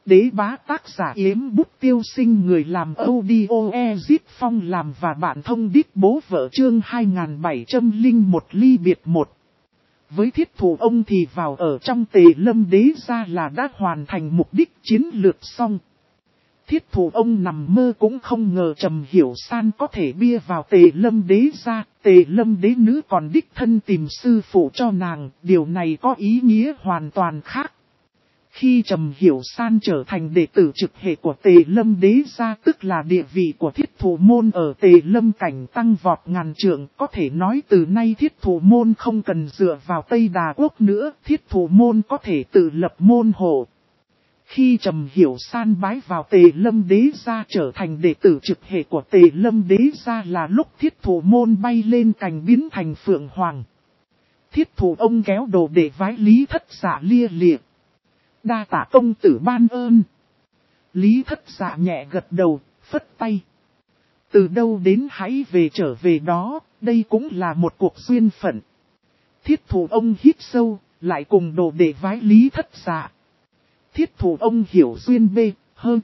Đế bá tác giả Yếm Bút Tiêu Sinh, người làm audio Ezip Phong làm và bạn thông đích bố vợ chương 2701 ly biệt một. Với Thiết Thủ ông thì vào ở trong Tề Lâm Đế gia là đã hoàn thành mục đích chiến lược xong. Thiết Thủ ông nằm mơ cũng không ngờ Trầm Hiểu San có thể bia vào Tề Lâm Đế gia. Tề Lâm Đế nữ còn đích thân tìm sư phụ cho nàng, điều này có ý nghĩa hoàn toàn khác. Khi Trầm Hiểu San trở thành đệ tử trực hệ của Tề Lâm Đế gia, tức là địa vị của Thiết Thủ môn ở Tề Lâm cảnh tăng vọt ngàn trượng, có thể nói từ nay Thiết Thủ môn không cần dựa vào Tây Đà Quốc nữa, Thiết Thủ môn có thể tự lập môn hộ. Khi Trầm Hiểu San bái vào Tề Lâm Đế gia trở thành đệ tử trực hệ của Tề Lâm Đế gia là lúc Thiết Thủ môn bay lên cành biến thành Phượng Hoàng. Thiết Thủ ông kéo đồ để vái Lý Thất Dạ lia lịa. Đa tạ công tử ban ơn. Lý Thất Dạ nhẹ gật đầu, phất tay. Từ đâu đến hãy về trở về đó, đây cũng là một cuộc duyên phận. Thiết Thủ ông hít sâu, lại cùng đồ để vái Lý Thất Dạ. Thiết Thủ ông hiểu duyên bê, hơn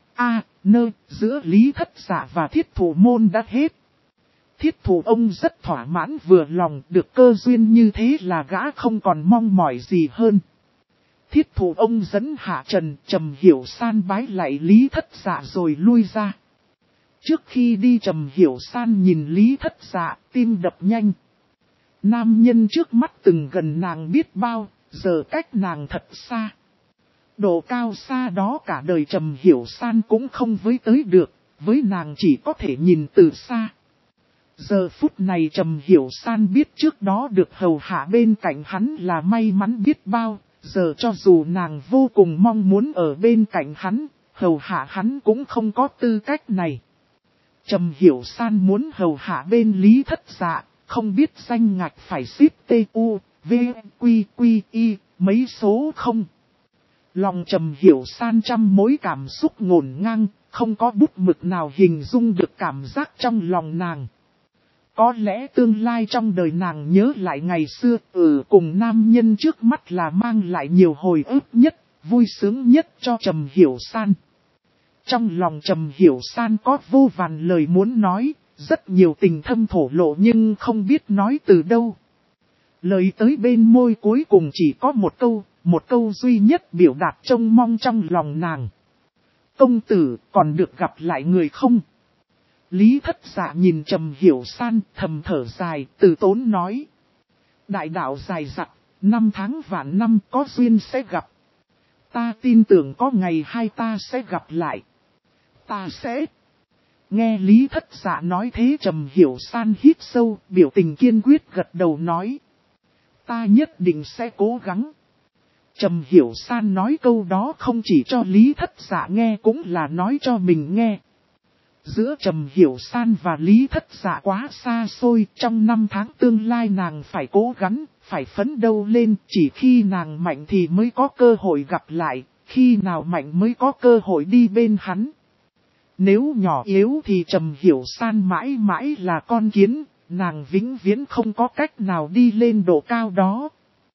nơ, giữa Lý Thất Dạ và Thiết Thủ môn đã hết. Thiết Thủ ông rất thỏa mãn vừa lòng, được cơ duyên như thế là gã không còn mong mỏi gì hơn. Thiết Thủ ông dẫn hạ trần, Trầm Hiểu San bái lại Lý Thất Dạ rồi lui ra. Trước khi đi Trầm Hiểu San nhìn Lý Thất Dạ, tim đập nhanh. Nam nhân trước mắt từng gần nàng biết bao, giờ cách nàng thật xa. Độ cao xa đó cả đời Trầm Hiểu San cũng không với tới được, với nàng chỉ có thể nhìn từ xa. Giờ phút này Trầm Hiểu San biết trước đó được hầu hạ bên cạnh hắn là may mắn biết bao, giờ cho dù nàng vô cùng mong muốn ở bên cạnh hắn, hầu hạ hắn cũng không có tư cách này. Trầm Hiểu San muốn hầu hạ bên Lý Thất Dạ, không biết danh ngạch phải ship TU, V, Quy, Quy, Y, mấy số không. Lòng Trầm Hiểu San trăm mối cảm xúc ngổn ngang, không có bút mực nào hình dung được cảm giác trong lòng nàng. Có lẽ tương lai trong đời nàng nhớ lại ngày xưa, cùng nam nhân trước mắt là mang lại nhiều hồi ức nhất, vui sướng nhất cho Trầm Hiểu San. Trong lòng Trầm Hiểu San có vô vàn lời muốn nói, rất nhiều tình thâm thổ lộ nhưng không biết nói từ đâu. Lời tới bên môi cuối cùng chỉ có một câu duy nhất biểu đạt trông mong trong lòng nàng. Công tử, còn được gặp lại người không? Lý Thất Dạ nhìn Trầm Hiểu San thầm thở dài, từ tốn nói. Đại đạo dài dặt, năm tháng vạn năm có duyên sẽ gặp. Ta tin tưởng có ngày hai ta sẽ gặp lại. Ta sẽ... Nghe Lý Thất Dạ nói thế Trầm Hiểu San hít sâu, biểu tình kiên quyết gật đầu nói. Ta nhất định sẽ cố gắng. Trầm Hiểu San nói câu đó không chỉ cho Lý Thất Dạ nghe cũng là nói cho mình nghe. Giữa Trầm Hiểu San và Lý Thất Dạ quá xa xôi, trong năm tháng tương lai nàng phải cố gắng, phải phấn đấu lên, chỉ khi nàng mạnh thì mới có cơ hội gặp lại, khi nào mạnh mới có cơ hội đi bên hắn. Nếu nhỏ yếu thì Trầm Hiểu San mãi mãi là con kiến, nàng vĩnh viễn không có cách nào đi lên độ cao đó.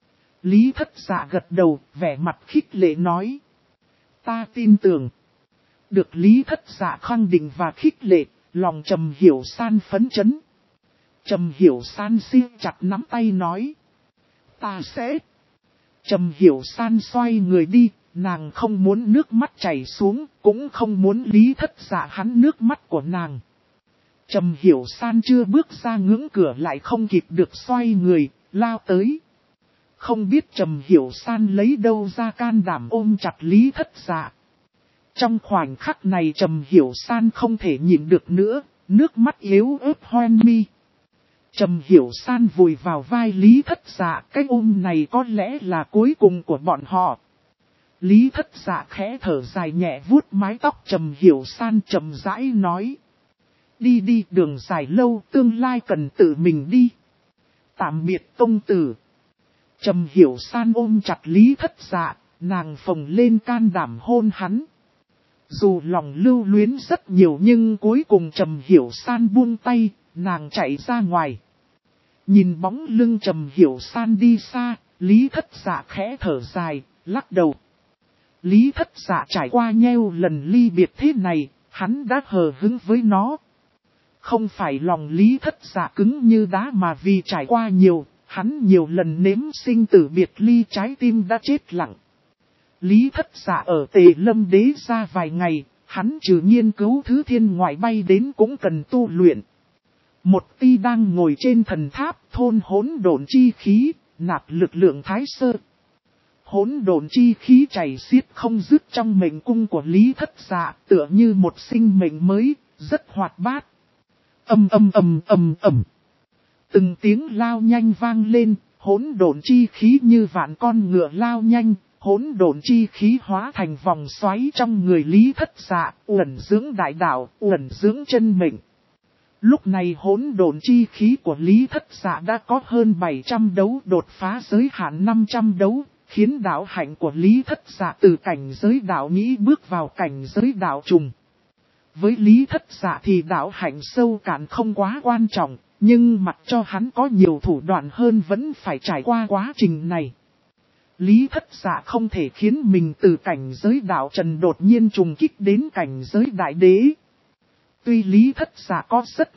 Lý Thất Dạ gật đầu, vẻ mặt khích lệ nói. Ta tin tưởng. Được Lý Thất Dạ khẳng định và khích lệ, lòng Trầm Hiểu San phấn chấn. Trầm Hiểu San siết chặt nắm tay nói. Ta sẽ. Trầm Hiểu San xoay người đi, nàng không muốn nước mắt chảy xuống, cũng không muốn Lý Thất Dạ hắn nước mắt của nàng. Trầm Hiểu San chưa bước ra ngưỡng cửa lại không kịp được xoay người, lao tới. Không biết Trầm Hiểu San lấy đâu ra can đảm ôm chặt Lý Thất Dạ. Trong khoảnh khắc này Trầm Hiểu San không thể nhịn được nữa, nước mắt yếu ớt hoen mi. Trầm Hiểu San vùi vào vai Lý Thất Dạ, cái ôm này có lẽ là cuối cùng của bọn họ. Lý Thất Dạ khẽ thở dài nhẹ vuốt mái tóc Trầm Hiểu San chậm rãi nói. Đi đi, đường dài lâu, tương lai cần tự mình đi. Tạm biệt công tử. Trầm Hiểu San ôm chặt Lý Thất Dạ, nàng phồng lên can đảm hôn hắn. Dù lòng lưu luyến rất nhiều nhưng cuối cùng Trầm Hiểu San buông tay, nàng chạy ra ngoài. Nhìn bóng lưng Trầm Hiểu San đi xa, Lý Thất Dạ khẽ thở dài, lắc đầu. Lý Thất Dạ trải qua nhiều lần ly biệt thế này, hắn đã hờ hững với nó. Không phải lòng Lý Thất Dạ cứng như đá mà vì trải qua nhiều, hắn nhiều lần nếm sinh tử biệt ly trái tim đã chết lặng. Lý Thất Dạ ở Tề Lâm Đế ra vài ngày, hắn trừ nghiên cứu thứ thiên ngoại bay đến cũng cần tu luyện. Một ti đang ngồi trên thần tháp thôn hỗn độn chi khí, nạp lực lượng thái sơ. Hỗn độn chi khí chảy xiết không dứt trong mệnh cung của Lý Thất Dạ, tựa như một sinh mệnh mới, rất hoạt bát. Ầm. Từng tiếng lao nhanh vang lên, hỗn độn chi khí như vạn con ngựa lao nhanh, hỗn độn chi khí hóa thành vòng xoáy trong người Lý Thất Dạ, uẩn dưỡng đại đạo, uẩn dưỡng chân mệnh. Lúc này hỗn độn chi khí của Lý Thất Dạ đã có hơn 700 đấu đột phá giới hạn 500 đấu, khiến đạo hạnh của Lý Thất Dạ từ cảnh giới đạo nhĩ bước vào cảnh giới đạo trùng. Với Lý Thất Dạ thì đạo hạnh sâu cạn không quá quan trọng, nhưng mặc cho hắn có nhiều thủ đoạn hơn vẫn phải trải qua quá trình này. Lý Thất Dạ không thể khiến mình từ cảnh giới đạo trần đột nhiên trùng kích đến cảnh giới đại đế. Tuy Lý Thất Dạ có rất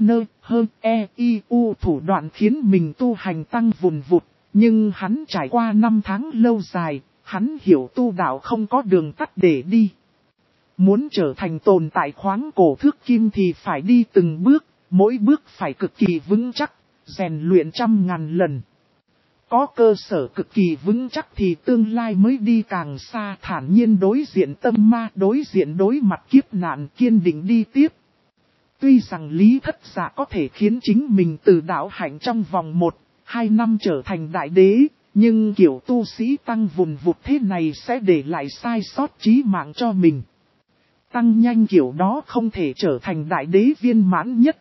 thủ đoạn khiến mình tu hành tăng vùn vụt, nhưng hắn trải qua 5 tháng lâu dài, hắn hiểu tu đạo không có đường tắt để đi. Muốn trở thành tồn tại khoáng cổ thước kim thì phải đi từng bước, mỗi bước phải cực kỳ vững chắc, rèn luyện trăm ngàn lần. Có cơ sở cực kỳ vững chắc thì tương lai mới đi càng xa, thản nhiên đối diện tâm ma, đối diện đối mặt kiếp nạn, kiên định đi tiếp. Tuy rằng Lý Thất Dạ có thể khiến chính mình từ đạo hạnh trong vòng 1-2 năm trở thành đại đế, nhưng kiểu tu sĩ tăng vùn vụt thế này sẽ để lại sai sót chí mạng cho mình. Tăng nhanh kiểu đó không thể trở thành đại đế viên mãn nhất.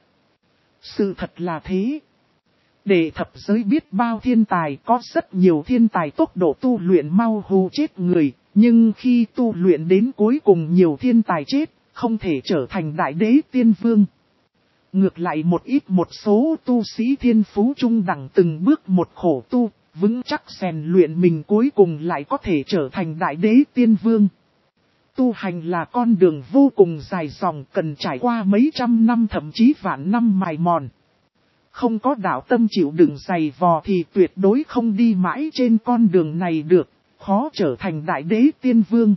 Sự thật là thế. Để thập giới biết bao thiên tài, có rất nhiều thiên tài tốc độ tu luyện mau hù chết người, nhưng khi tu luyện đến cuối cùng nhiều thiên tài chết, không thể trở thành đại đế tiên vương. Ngược lại một số tu sĩ thiên phú trung đẳng từng bước một khổ tu, vững chắc rèn luyện mình cuối cùng lại có thể trở thành đại đế tiên vương. Tu hành là con đường vô cùng dài dòng, cần trải qua mấy trăm năm thậm chí vạn năm mài mòn. Không có đạo tâm chịu đựng dày vò thì tuyệt đối không đi mãi trên con đường này được, khó trở thành đại đế tiên vương.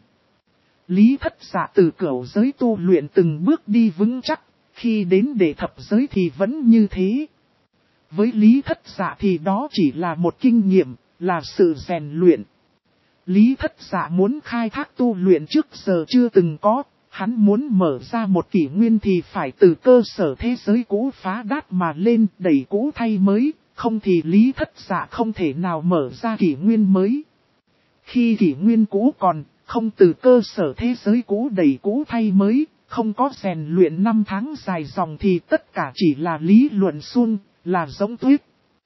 Lý Thất Dạ từ cửu giới tu luyện từng bước đi vững chắc, khi đến đệ thập giới thì vẫn như thế. Với Lý Thất Dạ thì đó chỉ là một kinh nghiệm, là sự rèn luyện. Lý Thất Dạ muốn khai thác tu luyện trước giờ chưa từng có, hắn muốn mở ra một kỷ nguyên thì phải từ cơ sở thế giới cũ phá đát mà lên, đẩy cũ thay mới, không thì Lý Thất Dạ không thể nào mở ra kỷ nguyên mới. Khi kỷ nguyên cũ còn, không từ cơ sở thế giới cũ đẩy cũ thay mới, không có rèn luyện 5 tháng dài dòng thì tất cả chỉ là lý luận suông, là giống tuyết.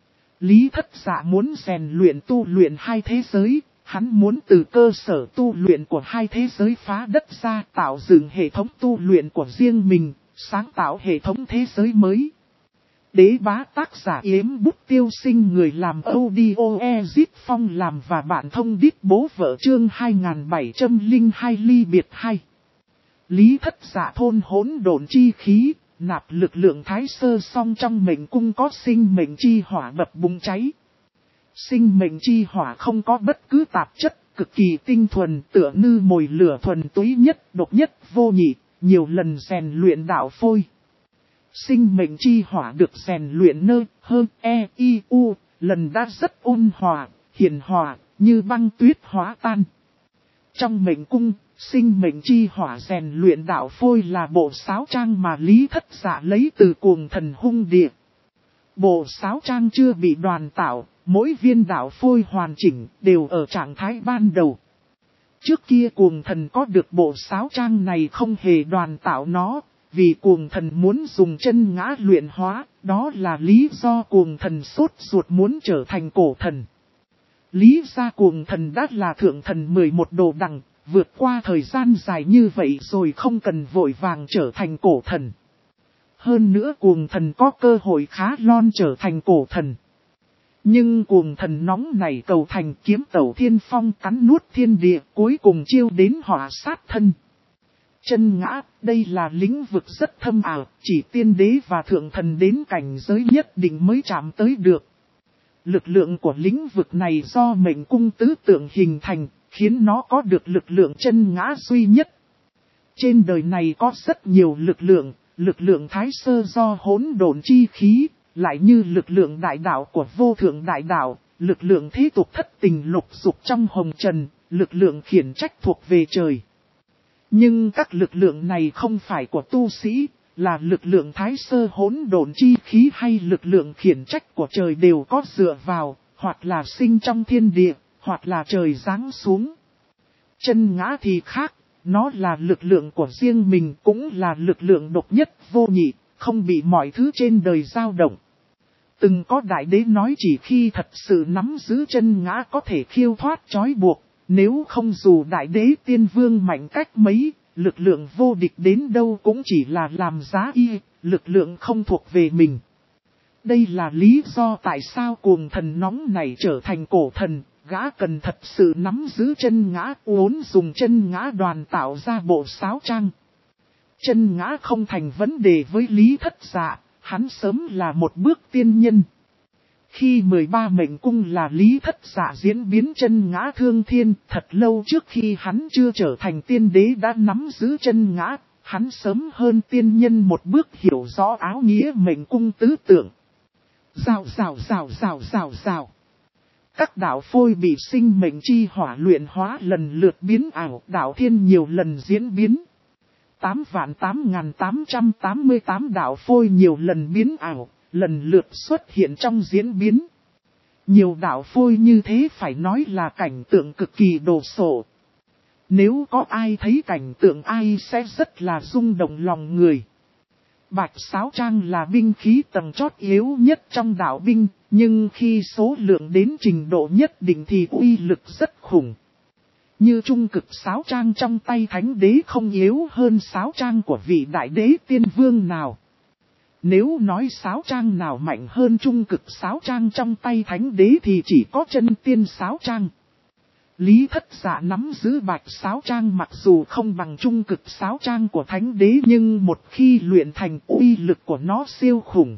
Lý Thất Dạ muốn rèn luyện tu luyện hai thế giới. Hắn muốn từ cơ sở tu luyện của hai thế giới phá đất ra, tạo dựng hệ thống tu luyện của riêng mình, sáng tạo hệ thống thế giới mới. Đế bá tác giả Yếm Bút Tiêu Sinh, người làm audio Ezit Phong làm và bạn thông đít bố vợ chương 2702 ly biệt 2. Lý Thất Dạ thôn hỗn độn chi khí, nạp lực lượng thái sơ song trong mệnh cung có sinh mệnh chi hỏa bập bùng cháy. Sinh mệnh chi hỏa không có bất cứ tạp chất, cực kỳ tinh thuần, tựa như mồi lửa thuần túy nhất, độc nhất, vô nhị, nhiều lần rèn luyện đạo phôi. Sinh mệnh chi hỏa được rèn luyện lần đã rất ôn hòa, hiền hòa, như băng tuyết hóa tan. Trong mệnh cung, sinh mệnh chi hỏa rèn luyện đạo phôi là bộ sáo trang mà Lý Thất Dạ lấy từ Cuồng Thần Hung Địa. Bộ sáo trang chưa bị đoàn tạo. Mỗi viên đạo phôi hoàn chỉnh đều ở trạng thái ban đầu. Trước kia Cuồng Thần có được bộ sáo trang này không hề đoàn tạo nó, vì Cuồng Thần muốn dùng chân ngã luyện hóa, đó là lý do Cuồng Thần sốt ruột muốn trở thành cổ thần. Lý ra Cuồng Thần đã là thượng thần 11 đồ đằng, vượt qua thời gian dài như vậy rồi không cần vội vàng trở thành cổ thần. Hơn nữa Cuồng Thần có cơ hội khá lon trở thành cổ thần. Nhưng cuồng thần nóng này cầu thành kiếm tẩu thiên phong cắn nuốt thiên địa cuối cùng chiêu đến họa sát thân. Chân ngã, đây là lĩnh vực rất thâm ảo, chỉ tiên đế và thượng thần đến cảnh giới nhất định mới chạm tới được. Lực lượng của lĩnh vực này do mệnh cung tứ tượng hình thành, khiến nó có được lực lượng chân ngã duy nhất. Trên đời này có rất nhiều lực lượng thái sơ do hỗn độn chi khí, lại như lực lượng đại đạo của vô thượng đại đạo, lực lượng thế tục thất tình lục dục trong hồng trần, lực lượng khiển trách thuộc về trời. Nhưng các lực lượng này không phải của tu sĩ, là lực lượng thái sơ hỗn độn chi khí hay lực lượng khiển trách của trời đều có dựa vào, hoặc là sinh trong thiên địa, hoặc là trời giáng xuống. Chân ngã thì khác, nó là lực lượng của riêng mình, cũng là lực lượng độc nhất vô nhị, không bị mọi thứ trên đời dao động. Từng có đại đế nói chỉ khi thật sự nắm giữ chân ngã có thể khiêu thoát trói buộc, nếu không dù đại đế tiên vương mạnh cách mấy, lực lượng vô địch đến đâu cũng chỉ là làm giá y, lực lượng không thuộc về mình. Đây là lý do tại sao cuồng thần nóng này trở thành cổ thần, gã cần thật sự nắm giữ chân ngã, uốn dùng chân ngã đoàn tạo ra bộ sáo trang. Chân ngã không thành vấn đề với Lý Thất Dạ, hắn sớm là một bước tiên nhân. Khi 13 mệnh cung là Lý Thất Dạ diễn biến chân ngã thương thiên, thật lâu trước khi hắn chưa trở thành tiên đế đã nắm giữ chân ngã, hắn sớm hơn tiên nhân một bước hiểu rõ áo nghĩa mệnh cung tứ tượng. Rào. Các đạo phôi bị sinh mệnh chi hỏa luyện hóa lần lượt biến ảo, đạo thiên nhiều lần diễn biến. 8.888 đạo phôi nhiều lần biến ảo, lần lượt xuất hiện trong diễn biến. Nhiều đạo phôi như thế phải nói là cảnh tượng cực kỳ đồ sộ. Nếu có ai thấy cảnh tượng ai sẽ rất là rung động lòng người. Bạch sáo trang là binh khí tầng chót yếu nhất trong đạo binh, nhưng khi số lượng đến trình độ nhất định thì uy lực rất khủng. Như trung cực sáo trang trong tay thánh đế không yếu hơn sáo trang của vị đại đế tiên vương nào. Nếu nói sáo trang nào mạnh hơn trung cực sáo trang trong tay thánh đế thì chỉ có chân tiên sáo trang. Lý Thất Dạ nắm giữ bạch sáo trang mặc dù không bằng trung cực sáo trang của thánh đế nhưng một khi luyện thành uy lực của nó siêu khủng.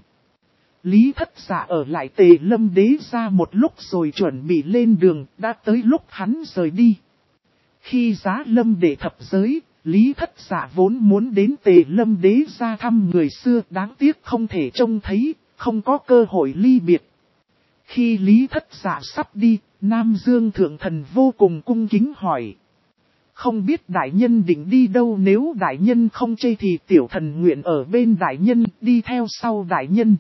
Lý Thất Dạ ở lại Tề Lâm đế ra một lúc rồi chuẩn bị lên đường, đã tới lúc hắn rời đi. Khi Giá Lâm để thập giới, Lý Thất Dạ vốn muốn đến Tề Lâm đế ra thăm người xưa, đáng tiếc không thể trông thấy, không có cơ hội ly biệt. Khi Lý Thất Dạ sắp đi, Nam Dương Thượng Thần vô cùng cung kính hỏi. Không biết đại nhân định đi đâu, nếu đại nhân không chê thì tiểu thần nguyện ở bên đại nhân, đi theo sau đại nhân.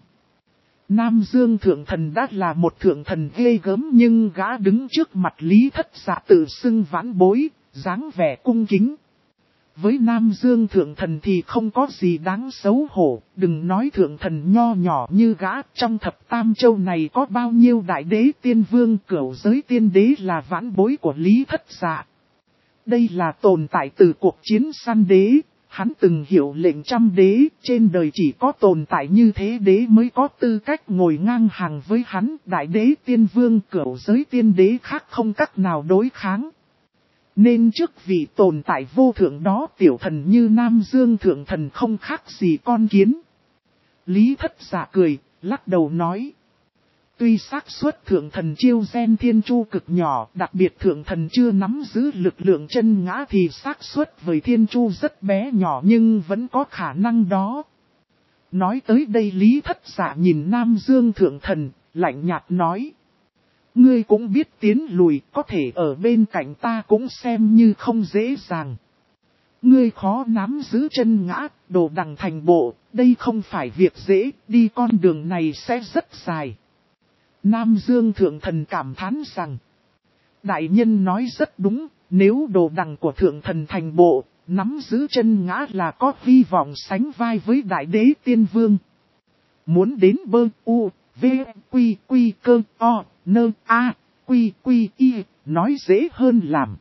Nam Dương Thượng Thần đã là một thượng thần ghê gớm nhưng gã đứng trước mặt Lý Thất Dạ tự xưng vãn bối, dáng vẻ cung kính. Với Nam Dương Thượng Thần thì không có gì đáng xấu hổ, đừng nói thượng thần nho nhỏ như gã, trong thập tam châu này có bao nhiêu đại đế tiên vương, cửu giới tiên đế là vãn bối của Lý Thất Dạ. Đây là tồn tại từ cuộc chiến săn đế, hắn từng hiểu lệnh trăm đế, trên đời chỉ có tồn tại như thế đế mới có tư cách ngồi ngang hàng với hắn, đại đế tiên vương cửu giới tiên đế khác không cách nào đối kháng. Nên trước vị tồn tại vô thượng đó tiểu thần như Nam Dương Thượng Thần không khác gì con kiến. Lý Thất Dạ cười, lắc đầu nói. Tuy xác suất thượng thần chiêu gen thiên chu cực nhỏ, đặc biệt thượng thần chưa nắm giữ lực lượng chân ngã thì xác suất với thiên chu rất bé nhỏ nhưng vẫn có khả năng đó. Nói tới đây Lý Thất Dạ nhìn Nam Dương Thượng Thần, lạnh nhạt nói. Ngươi cũng biết tiến lùi, có thể ở bên cạnh ta cũng xem như không dễ dàng. Ngươi khó nắm giữ chân ngã, đồ đằng thành bộ, đây không phải việc dễ, đi con đường này sẽ rất dài. Nam Dương Thượng Thần cảm thán rằng, đại nhân nói rất đúng, nếu đồ đằng của Thượng Thần thành bộ, nắm giữ chân ngã là có hy vọng sánh vai với đại đế tiên vương. Muốn đến bơ u, v, quy quy cơ o, nơ a, quy quy y, nói dễ hơn làm.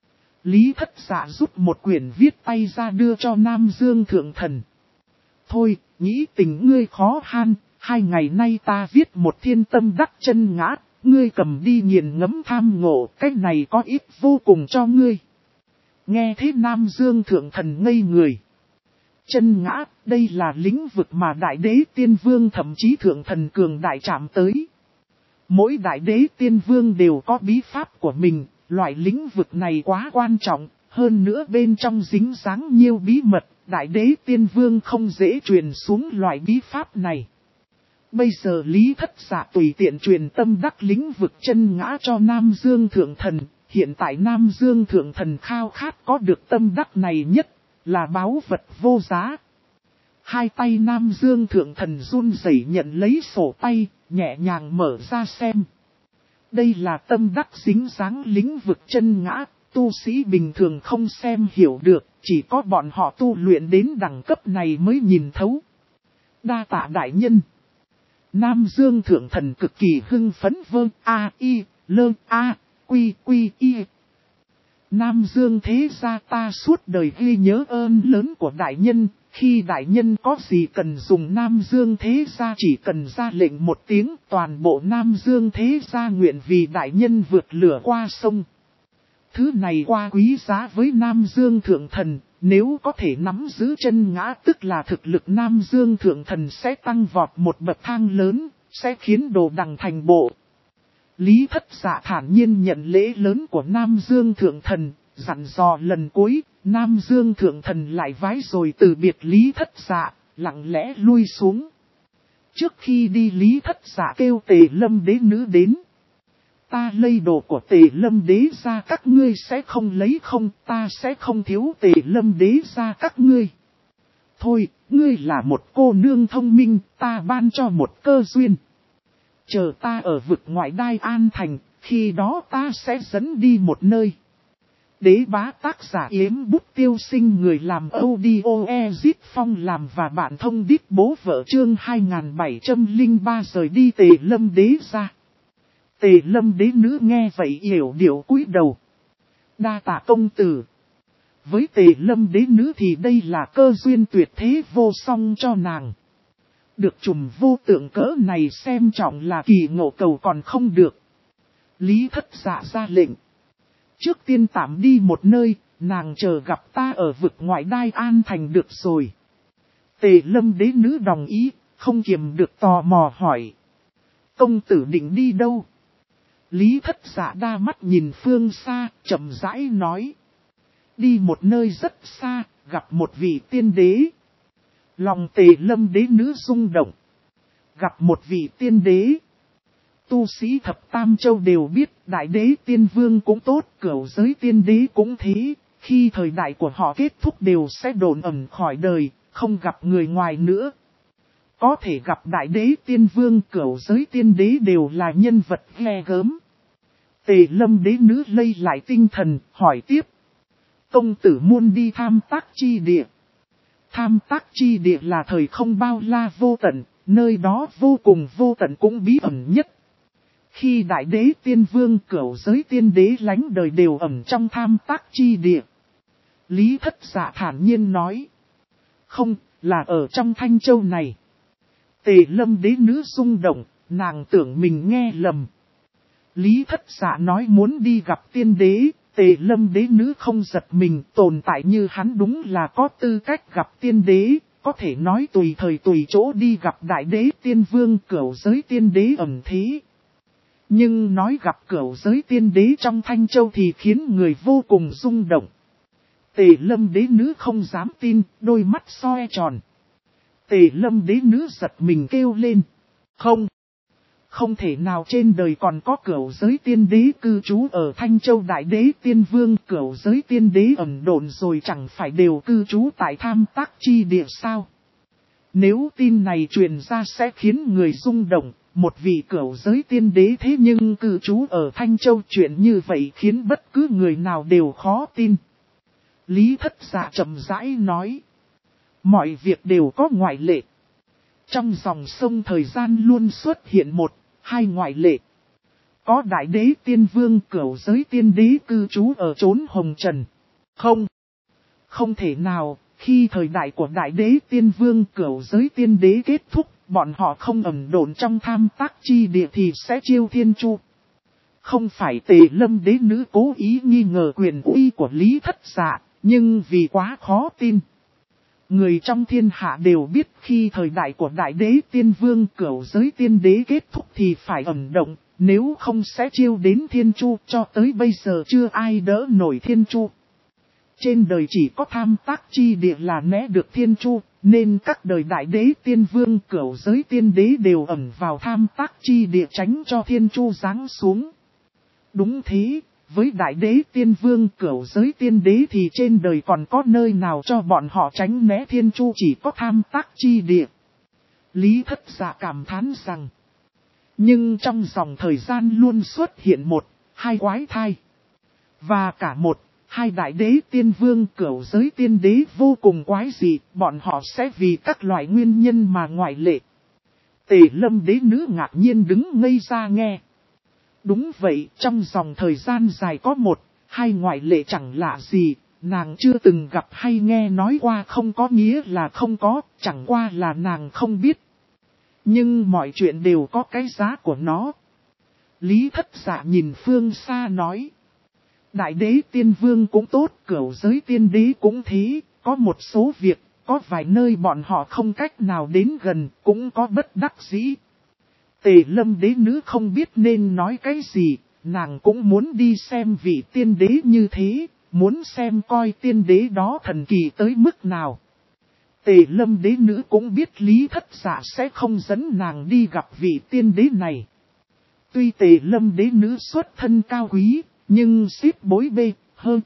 Lý Thất Dạ rút một quyển viết tay ra đưa cho Nam Dương Thượng Thần. Thôi, nghĩ tình ngươi khó han, 2 ngày nay ta viết một thiên tâm đắc chân ngã, ngươi cầm đi nghiền ngẫm tham ngộ, cách này có ít vô cùng cho ngươi. Nghe thế Nam Dương Thượng Thần ngây người. Chân ngã, đây là lĩnh vực mà Đại Đế Tiên Vương thậm chí Thượng Thần cường đại chạm tới. Mỗi Đại Đế Tiên Vương đều có bí pháp của mình, loại lĩnh vực này quá quan trọng, hơn nữa bên trong dính dáng nhiều bí mật, Đại Đế Tiên Vương không dễ truyền xuống loại bí pháp này. Bây giờ Lý Thất Dạ tùy tiện truyền tâm đắc lĩnh vực chân ngã cho Nam Dương Thượng Thần, hiện tại Nam Dương Thượng Thần khao khát có được tâm đắc này nhất, là báu vật vô giá. Hai tay Nam Dương Thượng Thần run rẩy nhận lấy sổ tay, nhẹ nhàng mở ra xem. Đây là tâm đắc dính dáng lĩnh vực chân ngã, tu sĩ bình thường không xem hiểu được, chỉ có bọn họ tu luyện đến đẳng cấp này mới nhìn thấu. Đa tạ đại nhân. Nam Dương Thượng Thần cực kỳ hưng phấn vơ quy y. Nam Dương thế gia ta suốt đời ghi nhớ ơn lớn của đại nhân, khi đại nhân có gì cần dùng Nam Dương thế gia chỉ cần ra lệnh một tiếng, toàn bộ Nam Dương thế gia nguyện vì đại nhân vượt lửa qua sông. Thứ này quá quý giá với Nam Dương Thượng Thần, nếu có thể nắm giữ chân ngã tức là thực lực Nam Dương Thượng Thần sẽ tăng vọt một bậc thang lớn, sẽ khiến đồ đằng thành bộ. Lý Thất Dạ thản nhiên nhận lễ lớn của Nam Dương Thượng Thần, dặn dò lần cuối, Nam Dương Thượng Thần lại vái rồi từ biệt Lý Thất Dạ, lặng lẽ lui xuống. Trước khi đi Lý Thất Dạ kêu Tề Lâm Đế nữ đến. Ta lấy đồ của Tề Lâm Đế ra các ngươi sẽ không lấy không, ta sẽ không thiếu Tề Lâm Đế ra các ngươi. Thôi, ngươi là một cô nương thông minh, ta ban cho một cơ duyên. Chờ ta ở vực ngoại Đai An Thành, khi đó ta sẽ dẫn đi một nơi. Đế bá tác giả Yếm Bút Tiêu Sinh, người làm audio Ezit Phong làm và bạn thông đít bố vợ chương 2703 rời đi Tề Lâm Đế ra. Tề Lâm Đế nữ nghe vậy hiểu điệu cúi đầu. Đa tạ công tử. Với Tề Lâm Đế nữ thì đây là cơ duyên tuyệt thế vô song cho nàng. Được trùm vô tượng cỡ này xem trọng là kỳ ngộ cầu còn không được. Lý Thất Dạ ra lệnh. Trước tiên tạm đi một nơi, nàng chờ gặp ta ở vực ngoại Đai An Thành được rồi. Tề Lâm Đế nữ đồng ý, không kiềm được tò mò hỏi. Công tử định đi đâu? Lý Thất Dạ đa mắt nhìn phương xa, chậm rãi nói. Đi một nơi rất xa, gặp một vị tiên đế. Lòng Tề Lâm Đế nữ rung động. Gặp một vị tiên đế. Tu sĩ thập tam châu đều biết, đại đế tiên vương cũng tốt, cửu giới tiên đế cũng thế. Khi thời đại của họ kết thúc đều sẽ đồn ẩn khỏi đời, không gặp người ngoài nữa. Có thể gặp đại đế tiên vương, cửu giới tiên đế đều là nhân vật ghê gớm. Tề Lâm Đế nữ lây lại tinh thần, hỏi tiếp. Công tử muốn đi tham tác chi địa. Tham tác chi địa là thời không bao la vô tận, nơi đó vô cùng vô tận cũng bí ẩn nhất. Khi đại đế tiên vương, cửu giới tiên đế lánh đời đều ẩn trong tham tác chi địa. Lý Thất Dạ thản nhiên nói. Không, là ở trong Thanh Châu này. Tề Lâm Đế nữ rung động, nàng tưởng mình nghe lầm. Lý Thất Dạ nói muốn đi gặp tiên đế, Tề Lâm Đế nữ không giật mình, tồn tại như hắn đúng là có tư cách gặp tiên đế, có thể nói tùy thời tùy chỗ đi gặp đại đế tiên vương, cửu giới tiên đế ẩn thế. Nhưng nói gặp cửu giới tiên đế trong Thanh Châu thì khiến người vô cùng rung động. Tề Lâm Đế nữ không dám tin, đôi mắt soi tròn. Tề Lâm Đế nữ giật mình kêu lên. Không thể nào, trên đời còn có cửu giới tiên đế cư trú ở Thanh Châu, đại đế tiên vương, cửu giới tiên đế ẩn độn rồi chẳng phải đều cư trú tại tham tác chi địa sao? Nếu tin này truyền ra sẽ khiến người rung động, một vị cửu giới tiên đế thế nhưng cư trú ở Thanh Châu, chuyện như vậy khiến bất cứ người nào đều khó tin. Lý Thất Dạ chậm rãi nói. Mọi việc đều có ngoại lệ. Trong dòng sông thời gian luôn xuất hiện một, hai ngoại lệ. Có đại đế tiên vương, cửu giới tiên đế cư trú ở chốn hồng trần. Không thể nào, khi thời đại của đại đế tiên vương, cửu giới tiên đế kết thúc, bọn họ không ẩn độn trong tham tác chi địa thì sẽ chiêu thiên chu. Không phải Tề Lâm đế nữ cố ý nghi ngờ quyền uy của Lý Thất Dạ, nhưng vì quá khó tin. Người trong thiên hạ đều biết khi thời đại của Đại Đế Tiên Vương Cửu Giới Tiên Đế kết thúc thì phải ẩn động, nếu không sẽ chiêu đến thiên chu, cho tới bây giờ chưa ai đỡ nổi thiên chu. Trên đời chỉ có tham tác chi địa là né được thiên chu, nên các đời Đại Đế Tiên Vương Cửu Giới Tiên Đế đều ẩn vào tham tác chi địa tránh cho thiên chu giáng xuống. Đúng thế, với Đại Đế Tiên Vương Cửu Giới Tiên Đế thì trên đời còn có nơi nào cho bọn họ tránh né thiên chu, chỉ có tham tác chi địa. Lý Thất Dạ cảm thán rằng, nhưng trong dòng thời gian luôn xuất hiện một, hai quái thai. Và cả một, hai Đại Đế Tiên Vương Cửu Giới Tiên Đế vô cùng quái dị, bọn họ sẽ vì các loại nguyên nhân mà ngoại lệ. Tề Lâm đế nữ ngạc nhiên đứng ngây ra nghe. Đúng vậy, trong dòng thời gian dài có một, hai ngoại lệ chẳng lạ gì, nàng chưa từng gặp hay nghe nói qua, không có nghĩa là không có, chẳng qua là nàng không biết. Nhưng mọi chuyện đều có cái giá của nó. Lý Thất Dạ nhìn phương xa nói. Đại Đế Tiên Vương cũng tốt, Cửu Giới Tiên Đế cũng thế, có một số việc, có vài nơi bọn họ không cách nào đến gần, cũng có bất đắc dĩ. Tề Lâm đế nữ không biết nên nói cái gì, nàng cũng muốn đi xem vị tiên đế như thế, muốn xem coi tiên đế đó thần kỳ tới mức nào. Tề Lâm đế nữ cũng biết Lý Thất Dạ sẽ không dẫn nàng đi gặp vị tiên đế này. Tuy Tề Lâm đế nữ xuất thân cao quý, nhưng xếp bối bê, hơn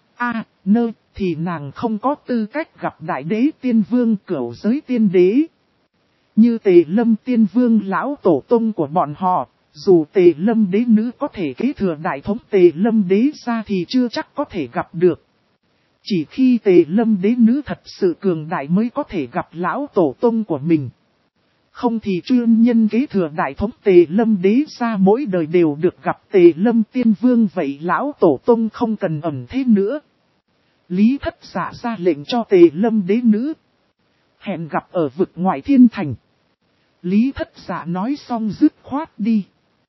nơ, thì nàng không có tư cách gặp Đại Đế Tiên Vương Cửu Giới Tiên Đế. Như Tề Lâm Tiên Vương lão tổ tông của bọn họ, dù Tề Lâm đế nữ có thể kế thừa đại thống Tề Lâm đế ra thì chưa chắc có thể gặp được. Chỉ khi Tề Lâm đế nữ thật sự cường đại mới có thể gặp lão tổ tông của mình. Không thì chuyên nhân kế thừa đại thống Tề Lâm đế ra mỗi đời đều được gặp Tề Lâm Tiên Vương, vậy lão tổ tông không cần ẩn thế nữa. Lý Thất Dạ ra lệnh cho Tề Lâm đế nữ. Hẹn gặp ở vực ngoại thiên thành. Lý Thất Dạ nói xong dứt khoát đi.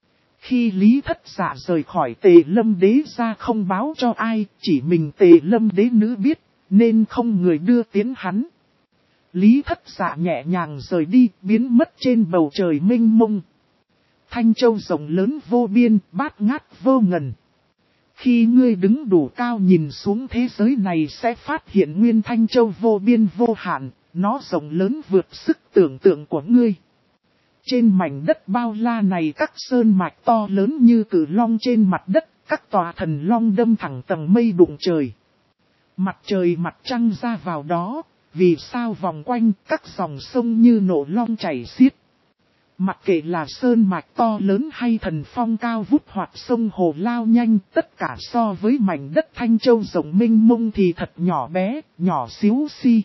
Khi Lý Thất Dạ rời khỏi Tề Lâm đế ra không báo cho ai, chỉ mình Tề Lâm đế nữ biết, nên không người đưa tiến hắn. Lý Thất Dạ nhẹ nhàng rời đi, biến mất trên bầu trời mênh mông. Thanh Châu rộng lớn vô biên, bát ngát vô ngần. Khi ngươi đứng đủ cao nhìn xuống thế giới này sẽ phát hiện nguyên Thanh Châu vô biên vô hạn, nó rộng lớn vượt sức tưởng tượng của ngươi. Trên mảnh đất bao la này các sơn mạch to lớn như cử long trên mặt đất, các tòa thần long đâm thẳng tầng mây đụng trời. Mặt trời mặt trăng ra vào đó, vì sao vòng quanh các dòng sông như nổ long chảy xiết. Mặc kệ là sơn mạch to lớn hay thần phong cao vút hoặc sông hồ lao nhanh, tất cả so với mảnh đất Thanh Châu rộng mênh mông thì thật nhỏ bé, nhỏ xíu xi.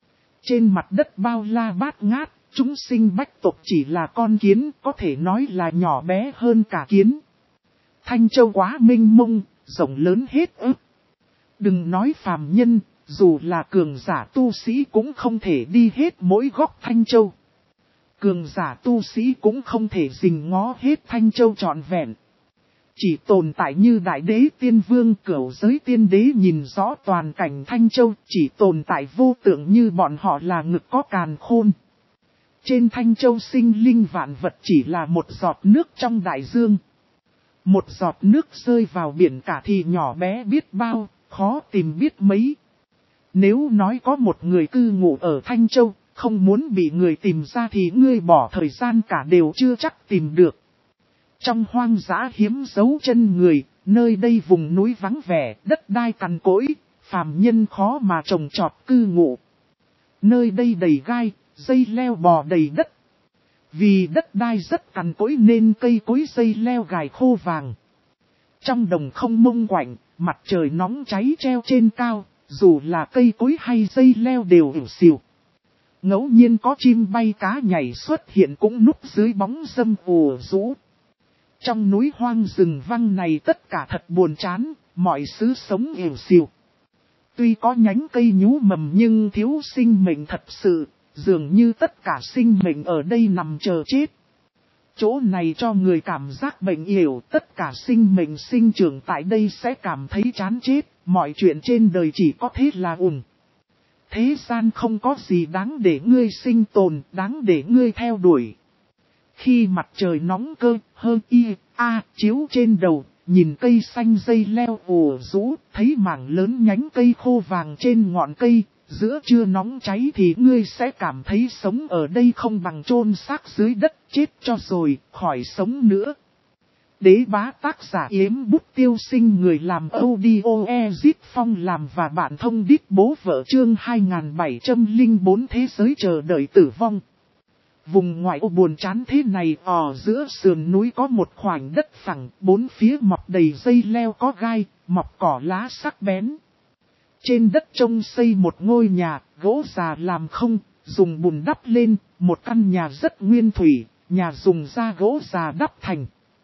Trên mặt đất bao la bát ngát, chúng sinh bách tộc chỉ là con kiến, có thể nói là nhỏ bé hơn cả kiến. Thanh Châu quá mênh mông, rộng lớn hết ức. Đừng nói phàm nhân, dù là cường giả tu sĩ cũng không thể đi hết mỗi góc Thanh Châu. Cường giả tu sĩ cũng không thể rình ngó hết Thanh Châu trọn vẹn. Chỉ tồn tại như Đại Đế Tiên Vương Cửu Giới Tiên Đế nhìn rõ toàn cảnh Thanh Châu, chỉ tồn tại vô tượng như bọn họ là ngực có càn khôn. Trên Thanh Châu sinh linh vạn vật chỉ là một giọt nước trong đại dương. Một giọt nước rơi vào biển cả thì nhỏ bé biết bao, khó tìm biết mấy. Nếu nói có một người cư ngụ ở Thanh Châu, không muốn bị người tìm ra thì ngươi bỏ thời gian cả đều chưa chắc tìm được. Trong hoang dã hiếm dấu chân người, nơi đây vùng núi vắng vẻ, đất đai cằn cỗi, phàm nhân khó mà trồng trọt cư ngụ. Nơi đây đầy gai, dây leo bò đầy đất. Vì đất đai rất cằn cỗi nên cây cối dây leo gài khô vàng. Trong đồng không mông quạnh, mặt trời nóng cháy treo trên cao, dù là cây cối hay dây leo đều ỉu xìu. Ngẫu nhiên có chim bay cá nhảy xuất hiện cũng núp dưới bóng râm ùa rũ. Trong núi hoang rừng văng này tất cả thật buồn chán, mọi xứ sống ỉu xìu. Tuy có nhánh cây nhú mầm nhưng thiếu sinh mệnh thật sự, dường như tất cả sinh mệnh ở đây nằm chờ chết. Chỗ này cho người cảm giác bệnh hiểu, tất cả sinh mệnh sinh trưởng tại đây sẽ cảm thấy chán chết, mọi chuyện trên đời chỉ có thế là ủng. Thế gian không có gì đáng để ngươi sinh tồn, đáng để ngươi theo đuổi. Khi mặt trời nóng cơ, chiếu trên đầu, nhìn cây xanh dây leo ùa rũ, thấy mảng lớn nhánh cây khô vàng trên ngọn cây, giữa trưa nóng cháy thì ngươi sẽ cảm thấy sống ở đây không bằng chôn xác dưới đất, chết cho rồi, khỏi sống nữa. Đế bá tác giả Yếm Bút Tiêu Sinh, người làm audio Ezit Phong làm và bạn thông đít bố vợ, chương 2704 thế giới chờ đợi tử vong. Vùng ngoại ô buồn chán thế này, ở giữa sườn núi có một khoảnh đất phẳng, bốn phía mọc đầy dây leo có gai, mọc cỏ lá sắc bén. Trên đất trông xây một ngôi nhà, gỗ già làm không, dùng bùn đắp lên, một căn nhà rất nguyên thủy, nhà dùng da gỗ già đắp thành.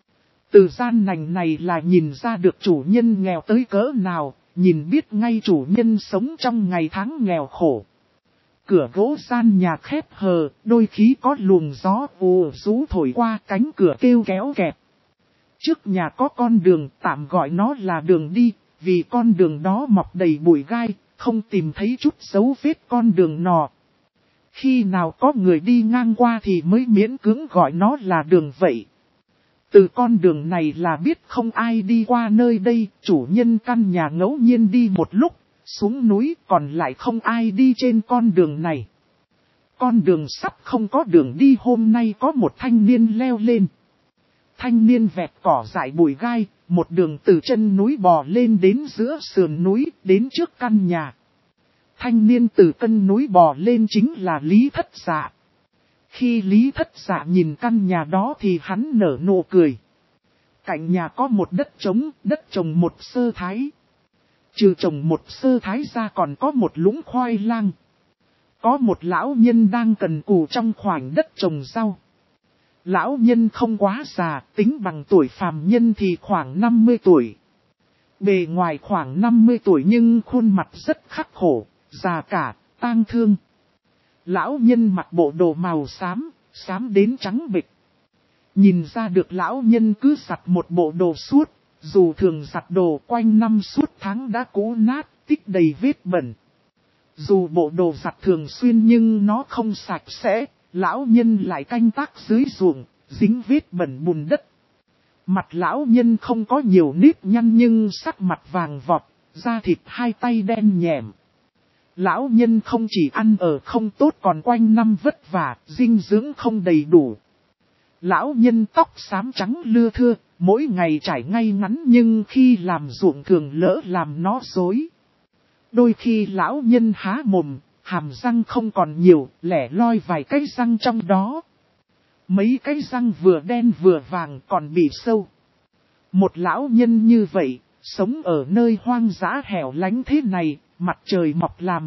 Từ gian nành này là nhìn ra được chủ nhân nghèo tới cỡ nào, nhìn biết ngay chủ nhân sống trong ngày tháng nghèo khổ. Cửa gỗ gian nhà khép hờ, đôi khi có luồng gió ùa rú thổi qua, cánh cửa kêu kéo kẹt. Trước nhà có con đường, tạm gọi nó là đường đi, vì con đường đó mọc đầy bụi gai, không tìm thấy chút dấu vết con đường nọ. Khi nào có người đi ngang qua thì mới miễn cưỡng gọi nó là đường vậy. Từ con đường này là biết không ai đi qua nơi đây, chủ nhân căn nhà ngẫu nhiên đi một lúc, xuống núi còn lại không ai đi trên con đường này. Con đường sắp không có đường đi, hôm nay có một thanh niên leo lên. Thanh niên vẹt cỏ dại bụi gai, một đường từ chân núi bò lên đến giữa sườn núi, đến trước căn nhà. Thanh niên từ chân núi bò lên chính là Lý Thất Dạ. Khi Lý Thất Dạ nhìn căn nhà đó thì hắn nở nụ cười. Cạnh nhà có một đất trồng một sơ thái. Trừ trồng một sơ thái ra còn có một lũng khoai lang. Có một lão nhân đang cần cù trong khoảnh đất trồng rau. Lão nhân không quá già, tính bằng tuổi phàm nhân thì khoảng 50 tuổi. Bề ngoài khoảng 50 tuổi nhưng khuôn mặt rất khắc khổ, già cả, tang thương. Lão nhân mặc bộ đồ màu xám, xám đến trắng bệch. Nhìn ra được lão nhân cứ giặt một bộ đồ suốt, dù thường giặt đồ quanh năm suốt tháng đã cũ nát, tích đầy vết bẩn. Dù bộ đồ giặt thường xuyên nhưng nó không sạch sẽ, lão nhân lại canh tác dưới ruộng, dính vết bẩn bùn đất. Mặt lão nhân không có nhiều nếp nhăn nhưng sắc mặt vàng vọt, da thịt hai tay đen nhẹm. Lão nhân không chỉ ăn ở không tốt còn quanh năm vất vả, dinh dưỡng không đầy đủ. Lão nhân tóc xám trắng lưa thưa, mỗi ngày trải ngay ngắn nhưng khi làm ruộng thường lỡ làm nó rối. Đôi khi lão nhân há mồm, hàm răng không còn nhiều, lẻ loi vài cái răng trong đó. Mấy cái răng vừa đen vừa vàng còn bị sâu. Một lão nhân như vậy, sống ở nơi hoang dã hẻo lánh thế này, mặt trời mọc làm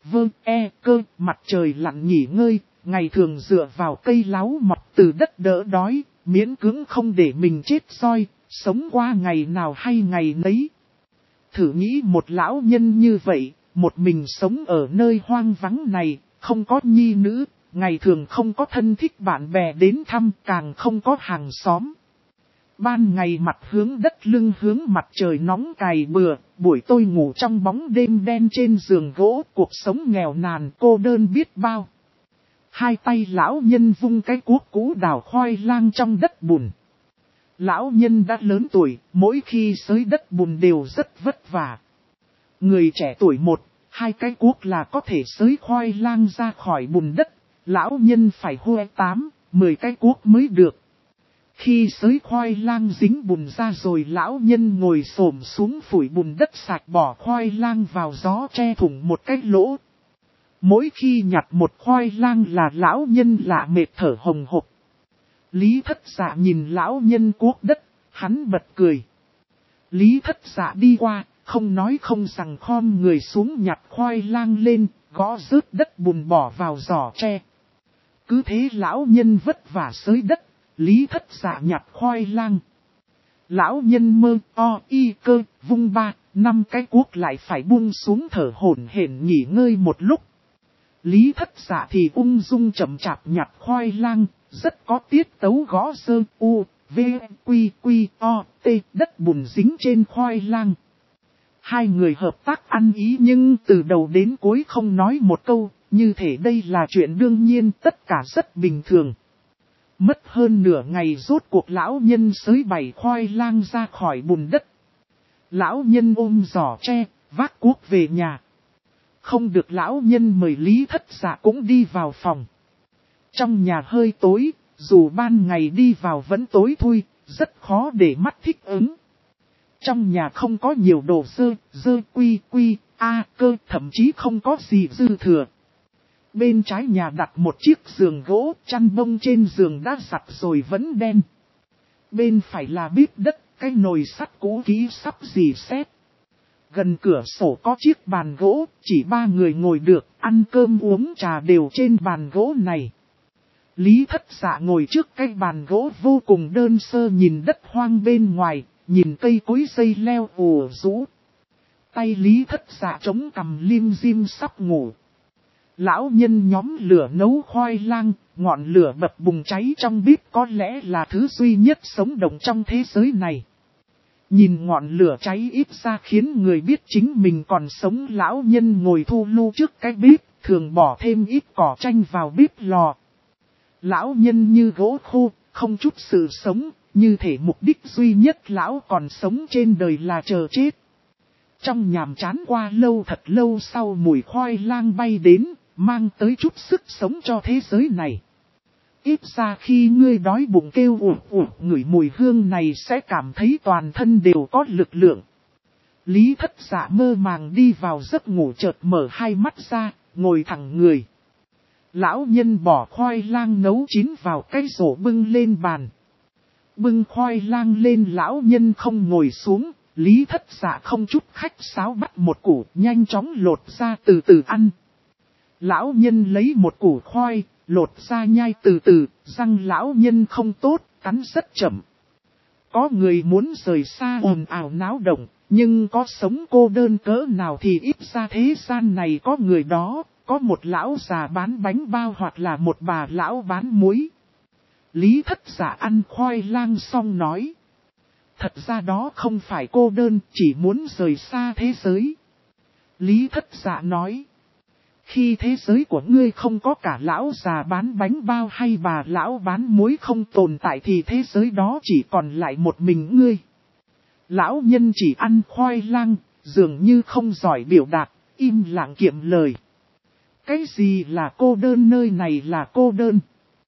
cơ, mặt trời lặn nghỉ ngơi, ngày thường dựa vào cây láo mọc từ đất đỡ đói, miễn cưỡng không để mình chết roi, sống qua ngày nào hay ngày nấy. Thử nghĩ một lão nhân như vậy, một mình sống ở nơi hoang vắng này, không có nhi nữ, ngày thường không có thân thích bạn bè đến thăm, càng không có hàng xóm. Ban ngày mặt hướng đất lưng hướng mặt trời nóng cày bừa, buổi tối ngủ trong bóng đêm đen trên giường gỗ, cuộc sống nghèo nàn cô đơn biết bao. Hai tay lão nhân vung cái cuốc cũ đào khoai lang trong đất bùn. Lão nhân đã lớn tuổi, mỗi khi xới đất bùn đều rất vất vả. Người trẻ tuổi một, hai cái cuốc là có thể xới khoai lang ra khỏi bùn đất, lão nhân phải huê 8, 10 cái cuốc mới được. Khi xới khoai lang dính bùn ra rồi lão nhân ngồi xổm xuống phủi bùn đất sạch bỏ khoai lang vào gió che thủng một cái lỗ. Mỗi khi nhặt một khoai lang là lão nhân lạ mệt thở hồng hộc. Lý Thất Dạ nhìn lão nhân cuốc đất, hắn bật cười. Lý Thất Dạ đi qua, không nói không rằng khom người xuống nhặt khoai lang lên, gõ rớt đất bùn bỏ vào giỏ tre. Cứ thế lão nhân vất vả xới đất, Lý Thất Dạ nhặt khoai lang. Lão nhân vung 3, 5 cái cuốc lại phải buông xuống thở hổn hển nghỉ ngơi một lúc. Lý Thất Dạ thì ung dung chậm chạp nhặt khoai lang, rất có tiết tấu gõ sơ u, v, quy quy, o, t, đất bùn dính trên khoai lang. Hai người hợp tác ăn ý nhưng từ đầu đến cuối không nói một câu, như thể đây là chuyện đương nhiên, tất cả rất bình thường. Mất hơn nửa ngày rốt cuộc lão nhân xới bày khoai lang ra khỏi bùn đất. Lão nhân ôm giỏ tre, vác cuốc về nhà. Không được lão nhân mời Lý Thất Dạ cũng đi vào phòng. Trong nhà hơi tối, dù ban ngày đi vào vẫn tối thui, rất khó để mắt thích ứng. Trong nhà không có nhiều đồ dơ quy cơ, thậm chí không có gì dư thừa. Bên trái nhà đặt một chiếc giường gỗ, chăn bông trên giường đã giặt rồi vẫn đen. Bên phải là bếp đất, cái nồi sắt cũ kỹ sắp rỉ sét. Gần cửa sổ có chiếc bàn gỗ, chỉ 3 người ngồi được, ăn cơm uống trà đều trên bàn gỗ này. Lý Thất Dạ ngồi trước cái bàn gỗ vô cùng đơn sơ nhìn đất hoang bên ngoài, nhìn cây cối dây leo ùa rũ. Tay Lý Thất Dạ chống cằm lim dim sắp ngủ. Lão nhân nhóm lửa nấu khoai lang, ngọn lửa bập bùng cháy trong bếp có lẽ là thứ duy nhất sống động trong thế giới này. Nhìn ngọn lửa cháy ít ra khiến người biết chính mình còn sống. Lão nhân ngồi thu lu trước cái bếp, thường bỏ thêm ít cỏ chanh vào bếp lò. Lão nhân như gỗ khô, không chút sự sống, như thể mục đích duy nhất lão còn sống trên đời là chờ chết. Trong nhàm chán qua lâu thật lâu sau mùi khoai lang bay đến, mang tới chút sức sống cho thế giới này. Ít ra khi ngươi đói bụng kêu ngửi mùi hương này sẽ cảm thấy toàn thân đều có lực lượng. Lý Thất Dạ mơ màng đi vào giấc ngủ chợt mở hai mắt ra, ngồi thẳng người. Lão nhân bỏ khoai lang nấu chín vào cái rổ bưng lên bàn. Bưng khoai lang lên lão nhân không ngồi xuống, Lý Thất Dạ không chút khách sáo bắt một củ nhanh chóng lột ra từ từ ăn. Lão nhân lấy một củ khoai, lột ra nhai từ từ, răng lão nhân không tốt, cắn rất chậm. Có người muốn rời xa ồn ào náo động, nhưng có sống cô đơn cỡ nào thì ít ra thế gian này có người đó, có một lão già bán bánh bao hoặc là một bà lão bán muối. Lý Thất Dạ ăn khoai lang xong nói. Thật ra đó không phải cô đơn, chỉ muốn rời xa thế giới. Lý Thất Dạ nói. Khi thế giới của ngươi không có cả lão già bán bánh bao hay bà lão bán muối không tồn tại thì thế giới đó chỉ còn lại một mình ngươi. Lão nhân chỉ ăn khoai lang, dường như không giỏi biểu đạt, im lặng kiệm lời. Cái gì là cô đơn, nơi này là cô đơn.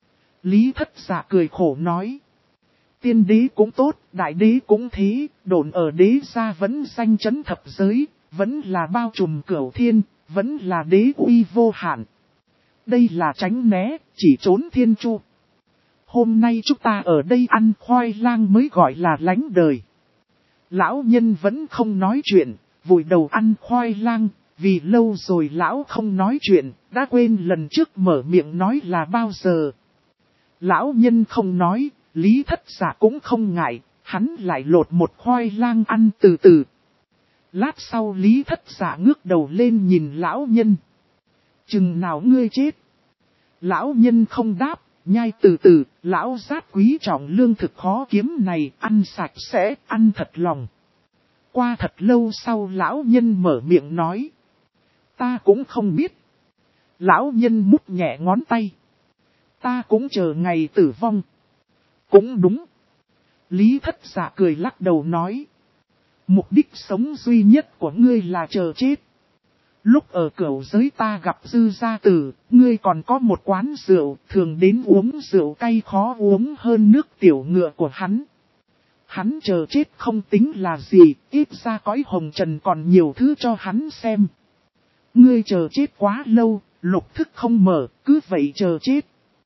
Lý Thất Dạ cười khổ nói. Tiên đế cũng tốt, đại đế cũng thế, đồn ở đế gia vẫn danh chấn thập giới, vẫn là bao trùm cửu thiên, vẫn là đế uy vô hạn. Đây là tránh né, chỉ trốn thiên chu. Hôm nay chúng ta ở đây ăn khoai lang mới gọi là lánh đời. Lão nhân vẫn không nói chuyện, vùi đầu ăn khoai lang, vì lâu rồi lão không nói chuyện, đã quên lần trước mở miệng nói là bao giờ. Lão nhân không nói, Lý Thất Dạ cũng không ngại, hắn lại lột một khoai lang ăn từ từ. Lát sau Lý Thất Dạ ngước đầu lên nhìn lão nhân. Chừng nào ngươi chết? Lão nhân không đáp, nhai từ từ, lão giác quý trọng lương thực khó kiếm này, ăn sạch sẽ, ăn thật lòng. Qua thật lâu sau lão nhân mở miệng nói. Ta cũng không biết. Lão nhân mút nhẹ ngón tay. Ta cũng chờ ngày tử vong. Cũng đúng. Lý Thất Dạ cười lắc đầu nói. Mục đích sống duy nhất của ngươi là chờ chết. Lúc ở cửu giới ta gặp Dư Gia Tử, ngươi còn có một quán rượu, thường đến uống rượu cay khó uống hơn nước tiểu ngựa của hắn. Hắn chờ chết không tính là gì, ít ra cõi hồng trần còn nhiều thứ cho hắn xem. Ngươi chờ chết quá lâu, lục thức không mở, cứ vậy chờ chết.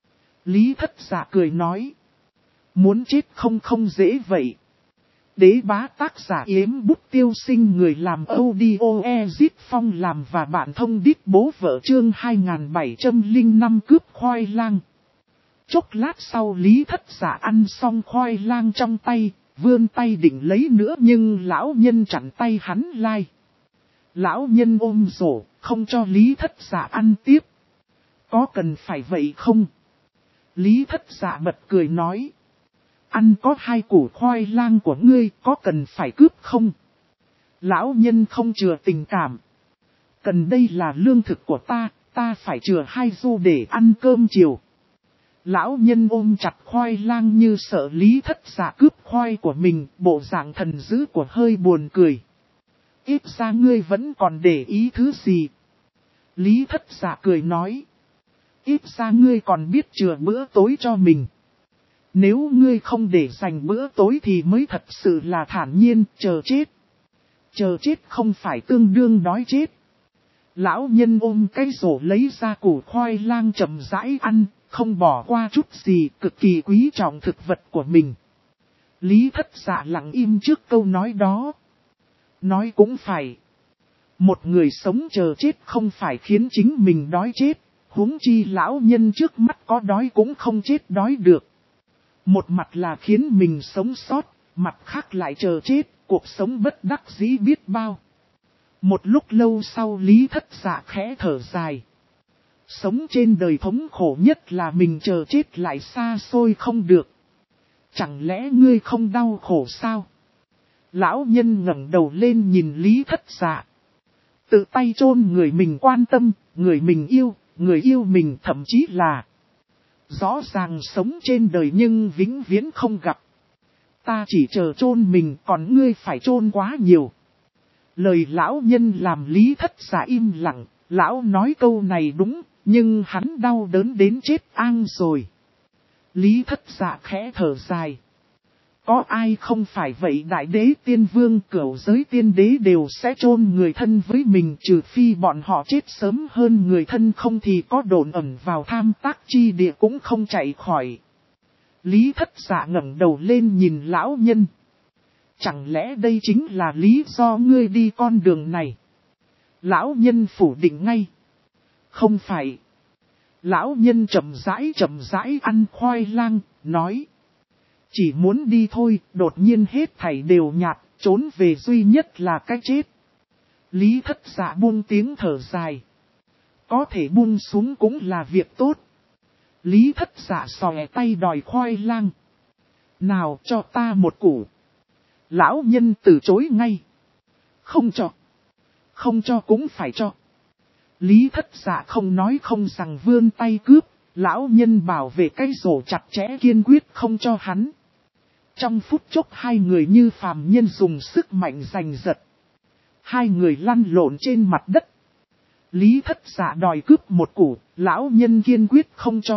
Lý Thất Dạ cười nói. Muốn chết không dễ vậy. Đế bá tác giả Yếm Bút Tiêu Sinh, người làm audio Ezit Phong làm và bạn thông đít bố vợ chương 2705 cướp khoai lang. Chốc lát sau Lý Thất Dạ ăn xong khoai lang trong tay, vươn tay định lấy nữa nhưng lão nhân chặn tay hắn lai. Lão nhân ôm rổ, không cho Lý Thất Dạ ăn tiếp. Có cần phải vậy không? Lý Thất Dạ bật cười nói. Ăn có 2 củ khoai lang của ngươi, có cần phải cướp không? Lão nhân không chừa tình cảm. Cần đây là lương thực của ta phải chừa 2 xu để ăn cơm chiều. Lão nhân ôm chặt khoai lang như sợ Lý Thất Dạ cướp khoai của mình, bộ dạng thần dữ của hơi buồn cười. Ít ra ngươi vẫn còn để ý thứ gì? Lý Thất Dạ cười nói. Ít ra ngươi còn biết chừa bữa tối cho mình. Nếu ngươi không để dành bữa tối thì mới thật sự là thản nhiên, chờ chết. Chờ chết không phải tương đương đói chết. Lão nhân ôm cái rổ lấy ra củ khoai lang chậm rãi ăn, không bỏ qua chút gì, cực kỳ quý trọng thực vật của mình. Lý Thất Dạ lặng im trước câu nói đó. Nói cũng phải. Một người sống chờ chết không phải khiến chính mình đói chết, huống chi lão nhân trước mắt có đói cũng không chết đói được. Một mặt là khiến mình sống sót, mặt khác lại chờ chết, cuộc sống bất đắc dĩ biết bao. Một lúc lâu sau Lý Thất Dạ khẽ thở dài. Sống trên đời thống khổ nhất là mình chờ chết lại xa xôi không được. Chẳng lẽ ngươi không đau khổ sao? Lão nhân ngẩng đầu lên nhìn Lý Thất Dạ. Tự tay chôn người mình quan tâm, người mình yêu, người yêu mình thậm chí là rõ ràng sống trên đời nhưng vĩnh viễn không gặp. Ta chỉ chờ chôn mình còn ngươi phải chôn quá nhiều. Lời lão nhân làm Lý Thất Dạ im lặng, lão nói câu này đúng, nhưng hắn đau đớn đến chết ang rồi. Lý Thất Dạ khẽ thở dài. Có ai không phải vậy, đại đế tiên vương cửu giới tiên đế đều sẽ chôn người thân với mình, trừ phi bọn họ chết sớm hơn người thân, không thì có đồn ẩn vào tham tác chi địa cũng không chạy khỏi. Lý Thất Dạ ngẩng đầu lên nhìn lão nhân. Chẳng lẽ đây chính là lý do ngươi đi con đường này? Lão nhân phủ định ngay. Không phải. Lão nhân chậm rãi ăn khoai lang, nói. Chỉ muốn đi thôi, đột nhiên hết thảy đều nhạt, trốn về duy nhất là cái chết. Lý Thất Dạ buông tiếng thở dài. Có thể buông xuống cũng là việc tốt. Lý Thất Dạ xòe tay đòi khoai lang. Nào cho ta một củ. Lão nhân từ chối ngay. Không cho. Không cho cũng phải cho. Lý Thất Dạ không nói không rằng vươn tay cướp. Lão nhân bảo vệ cái rổ chặt chẽ kiên quyết không cho hắn. Trong phút chốc hai người như phàm nhân dùng sức mạnh giành giật. Hai người lăn lộn trên mặt đất. Lý Thất Dạ đòi cướp một củ, lão nhân kiên quyết không cho.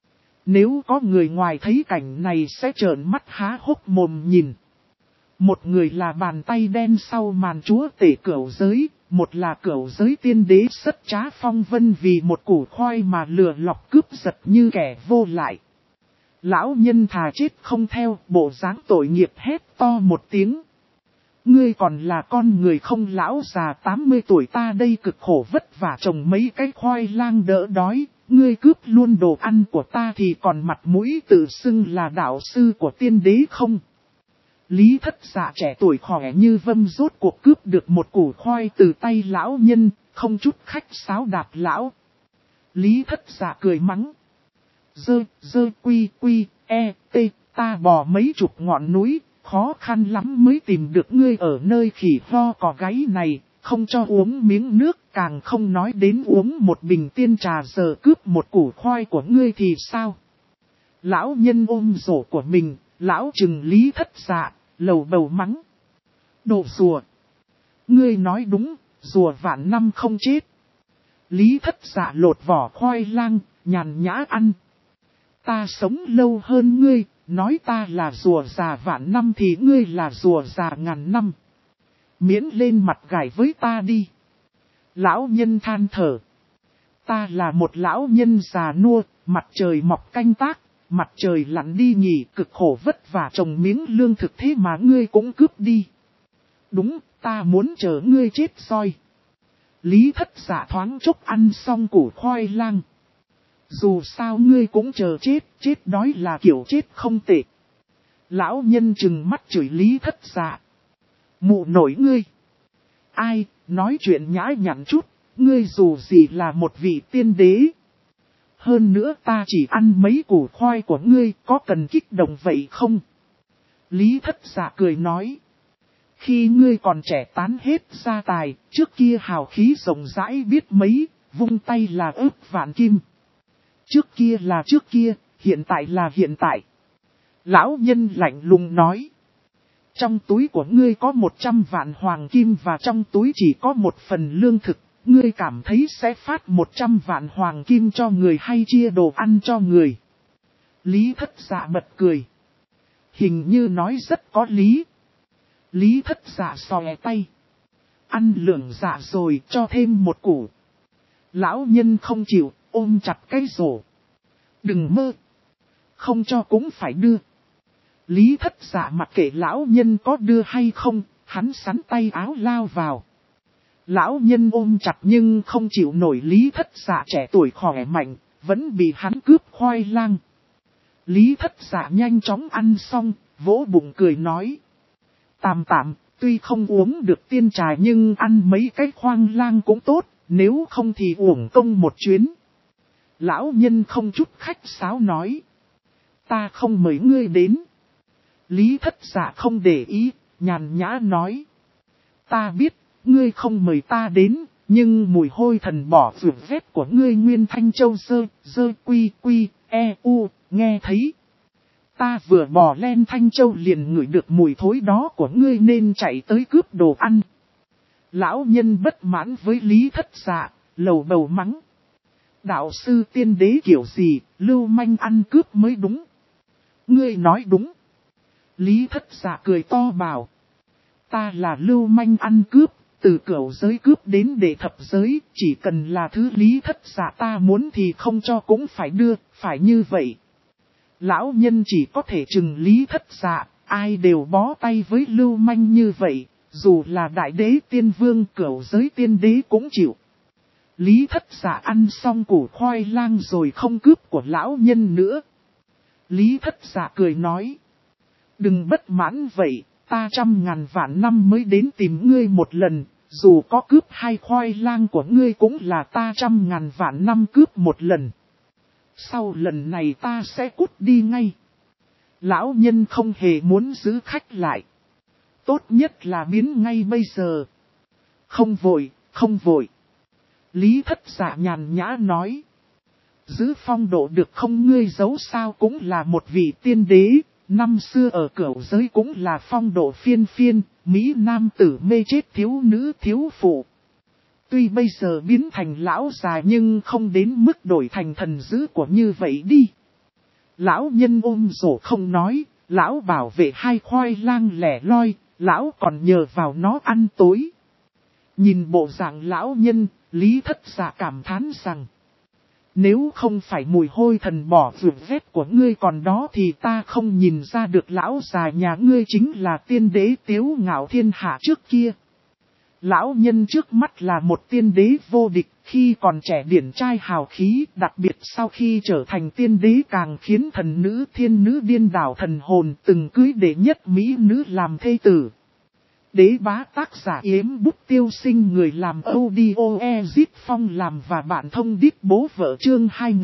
Nếu có người ngoài thấy cảnh này sẽ trợn mắt há hốc mồm nhìn. Một người là bàn tay đen sau màn chúa tể cửu giới, một là cửu giới tiên đế sất trá phong vân vì một củ khoai mà lừa lọc cướp giật như kẻ vô lại. Lão nhân thà chết không theo, bộ dáng tội nghiệp hét to một tiếng. Ngươi còn là con người không, lão già 80 tuổi ta đây cực khổ vất vả trồng mấy cái khoai lang đỡ đói, ngươi cướp luôn đồ ăn của ta thì còn mặt mũi tự xưng là đạo sư của tiên đế không? Lý Thất Dạ trẻ tuổi khỏe như vâm rốt cuộc cướp được một củ khoai từ tay lão nhân, không chút khách sáo đạp lão. Lý Thất Dạ cười mắng. Dơ quy, ta bò mấy chục ngọn núi, khó khăn lắm mới tìm được ngươi ở nơi khỉ ho cò gáy này, không cho uống miếng nước, càng không nói đến uống một bình tiên trà, giờ cướp một củ khoai của ngươi thì sao? Lão nhân ôm rổ của mình, lão trừng Lý Thất Dạ, lầu bầu mắng. Đồ rùa! Ngươi nói đúng, rùa vạn năm không chết. Lý Thất Dạ lột vỏ khoai lang, nhàn nhã ăn. Ta sống lâu hơn ngươi, nói ta là rùa già vạn năm thì ngươi là rùa già ngàn năm. Miễn lên mặt gài với ta đi. Lão nhân than thở. Ta là một lão nhân già nua, mặt trời mọc canh tác, mặt trời lặn đi nghỉ, cực khổ vất vả trồng miếng lương thực thế mà ngươi cũng cướp đi. Đúng, ta muốn chờ ngươi chết soi. Lý Thất Dạ thoáng chốc ăn xong củ khoai lang. Dù sao ngươi cũng chờ chết, chết đói là kiểu chết không tệ. Lão nhân trừng mắt chửi Lý Thất Dạ. Mụ nổi ngươi. Ai, nói chuyện nhã nhặn chút, ngươi dù gì là một vị tiên đế. hơn nữa ta chỉ ăn mấy củ khoai của ngươi, có cần kích động vậy không? Lý Thất Dạ cười nói. Khi ngươi còn trẻ tán hết gia tài, trước kia hào khí rộng rãi biết mấy, vung tay là ức vạn kim. Trước kia là trước kia, hiện tại là hiện tại. Lão nhân lạnh lùng nói. Trong túi của ngươi có 100 vạn hoàng kim và trong túi chỉ có một phần lương thực. Ngươi cảm thấy sẽ phát 100 vạn hoàng kim cho người hay chia đồ ăn cho người? Lý Thất Dạ bật cười. Hình như nói rất có lý. Lý Thất Dạ xòe tay. Ăn lượng dạ rồi, cho thêm một củ. Lão nhân không chịu, ôm chặt cái rổ. Đừng mơ. Không cho cũng phải đưa. Lý Thất Dạ mặc kệ lão nhân có đưa hay không, hắn sắn tay áo lao vào. Lão nhân ôm chặt nhưng không chịu nổi Lý Thất Dạ trẻ tuổi khỏe mạnh, vẫn bị hắn cướp khoai lang. Lý Thất Dạ nhanh chóng ăn xong, vỗ bụng cười nói. Tạm tạm, tuy không uống được tiên trà nhưng ăn mấy cái khoang lang cũng tốt, nếu không thì uổng công một chuyến. Lão nhân không chút khách sáo nói. Ta không mời ngươi đến. Lý Thất Dạ không để ý, nhàn nhã nói. Ta biết, ngươi không mời ta đến, nhưng mùi hôi thần bỏ vượt vết của ngươi Nguyên Thanh Châu dơ quy quy, nghe thấy. Ta vừa bỏ lên Thanh Châu liền ngửi được mùi thối đó của ngươi nên chạy tới cướp đồ ăn. Lão nhân bất mãn với Lý Thất Dạ, lầu bầu mắng. Đạo sư tiên đế kiểu gì, lưu manh ăn cướp mới đúng. Ngươi nói đúng. Lý Thất Dạ cười to bảo. Ta là lưu manh ăn cướp, từ cửu giới cướp đến đệ thập giới, chỉ cần là thứ Lý Thất Dạ ta muốn thì không cho cũng phải đưa, phải như vậy. Lão nhân chỉ có thể trừng Lý Thất Dạ, ai đều bó tay với lưu manh như vậy, dù là đại đế tiên vương cửu giới tiên đế cũng chịu. Lý Thất Dạ ăn xong củ khoai lang rồi không cướp của lão nhân nữa. Lý Thất Dạ cười nói. Đừng bất mãn vậy, ta 100.000 vạn năm mới đến tìm ngươi một lần, dù có cướp 2 khoai lang của ngươi cũng là ta 100.000 vạn năm cướp một lần. Sau lần này ta sẽ cút đi ngay. Lão nhân không hề muốn giữ khách lại. Tốt nhất là biến ngay bây giờ. Không vội, không vội. Lý Thất Dạ nhàn nhã nói. Giữ phong độ được không, ngươi giấu sao cũng là một vị tiên đế. Năm xưa ở cửu giới cũng là phong độ phiên phiên, Mỹ nam tử mê chết thiếu nữ thiếu phụ. Tuy bây giờ biến thành lão già nhưng không đến mức đổi thành thần dữ của như vậy đi. Lão nhân ôm rổ không nói, lão bảo vệ 2 khoai lang lẻ loi, lão còn nhờ vào nó ăn tối. Nhìn bộ dạng lão nhân, Lý Thất Dạ cảm thán rằng. Nếu không phải mùi hôi thần bỏ vượt vết của ngươi còn đó thì ta không nhìn ra được lão già nhà ngươi chính là tiên đế tiếu ngạo thiên hạ trước kia. Lão nhân trước mắt là một tiên đế vô địch, khi còn trẻ điển trai hào khí, đặc biệt sau khi trở thành tiên đế càng khiến thần nữ thiên nữ điên đảo thần hồn, từng cưới đệ nhất mỹ nữ làm thê tử. Đế bá tác giả Yếm Bút Tiêu Sinh, người làm audio Ezit Phong làm và bạn thông đít bố vợ, chương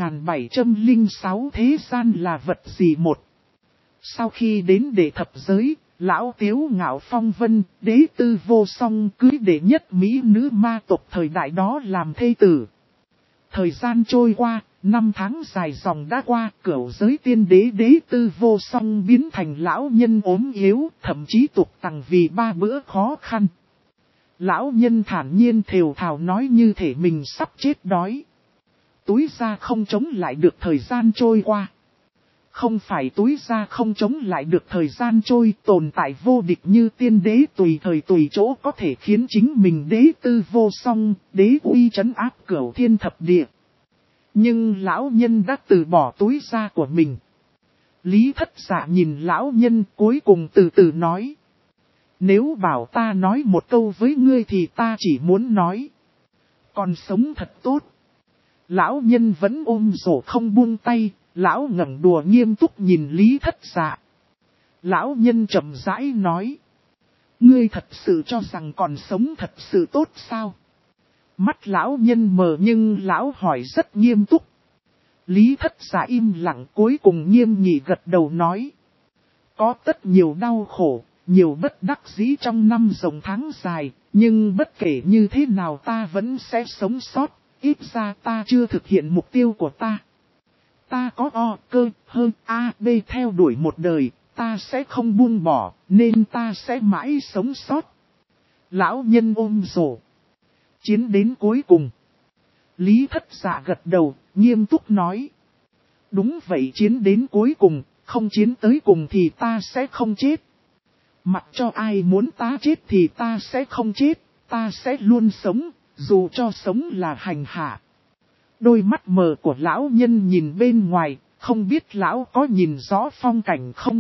2706 thế gian là vật gì một. Sau khi đến đệ thập giới, lão Tiếu Ngạo phong vân, đế tư vô song cưới đệ nhất mỹ nữ ma tộc thời đại đó làm thê tử. Thời gian trôi qua, 5 tháng dài dòng đã qua, cửu giới tiên đế đế tư vô song biến thành lão nhân ốm yếu, thậm chí tục tằng vì 3 bữa khó khăn. Lão nhân thản nhiên thều thào nói như thể mình sắp chết đói. Túi ra không chống lại được thời gian trôi qua. Không phải túi ra không chống lại được thời gian trôi, tồn tại vô địch như tiên đế tùy thời tùy chỗ có thể khiến chính mình đế tư vô song, đế uy trấn áp cửu thiên thập địa. Nhưng lão nhân đã từ bỏ túi da của mình. Lý Thất Dạ nhìn lão nhân cuối cùng từ từ nói. Nếu bảo ta nói một câu với ngươi thì ta chỉ muốn nói. Còn sống thật tốt. Lão nhân vẫn ôm rổ không buông tay, lão ngẩng đùa nghiêm túc nhìn Lý Thất Dạ. Lão nhân chậm rãi nói. Ngươi thật sự cho rằng còn sống thật sự tốt sao? Mắt lão nhân mờ nhưng lão hỏi rất nghiêm túc. Lý Thất Dạ im lặng, cuối cùng nghiêm nghị gật đầu nói. Có tất nhiều đau khổ, nhiều bất đắc dĩ trong năm rộng tháng dài, nhưng bất kể như thế nào ta vẫn sẽ sống sót, ít ra ta chưa thực hiện mục tiêu của ta. Ta có O, cơ, hơn A, B theo đuổi một đời, ta sẽ không buông bỏ, nên ta sẽ mãi sống sót. Lão nhân ôm rổ. Chiến đến cuối cùng. Lý Thất Dạ gật đầu, nghiêm túc nói. Đúng vậy, chiến đến cuối cùng, không chiến tới cùng thì ta sẽ không chết. Mặc cho ai muốn ta chết thì ta sẽ không chết, ta sẽ luôn sống, dù cho sống là hành hạ. Đôi mắt mờ của lão nhân nhìn bên ngoài, không biết lão có nhìn rõ phong cảnh không?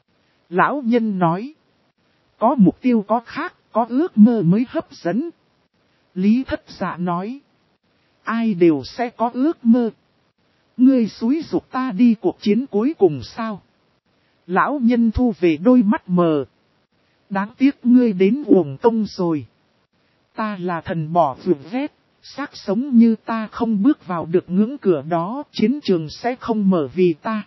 Lão nhân nói. Có mục tiêu có khác, có ước mơ mới hấp dẫn. Lý Thất Dạ nói. Ai đều sẽ có ước mơ. Ngươi xúi giục ta đi cuộc chiến cuối cùng sao? Lão nhân thu về đôi mắt mờ. Đáng tiếc ngươi đến uổng công rồi. Ta là thần bỏ vượt vét, xác sống như ta không bước vào được ngưỡng cửa đó, chiến trường sẽ không mở vì ta.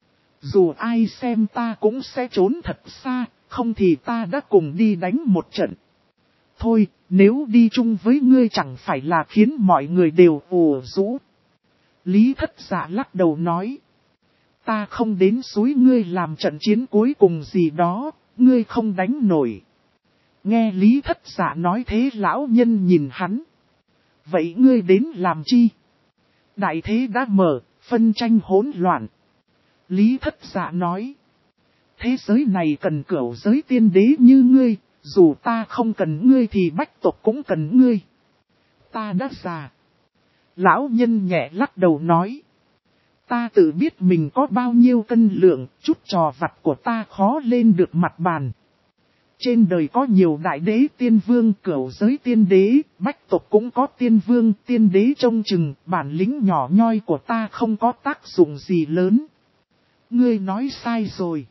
Dù ai xem ta cũng sẽ trốn thật xa, không thì ta đã cùng đi đánh một trận. Thôi, nếu đi chung với ngươi chẳng phải là khiến mọi người đều ùa rũ. Lý Thất Dạ lắc đầu nói. Ta không đến suối ngươi làm trận chiến cuối cùng gì đó, ngươi không đánh nổi. Nghe Lý Thất Dạ nói thế lão nhân nhìn hắn. Vậy ngươi đến làm chi? Đại thế đã mở, phân tranh hỗn loạn. Lý Thất Dạ nói. Thế giới này cần cửu giới tiên đế như ngươi, dù ta không cần ngươi thì bách tộc cũng cần ngươi. Ta đã già. Lão nhân nhẹ lắc đầu nói. Ta tự biết mình có bao nhiêu cân lượng, chút trò vặt của ta khó lên được mặt bàn. Trên đời có nhiều đại đế tiên vương, cửu giới tiên đế, bách tộc cũng có tiên vương, tiên đế trông chừng, bản lĩnh nhỏ nhoi của ta không có tác dụng gì lớn. Ngươi nói sai rồi.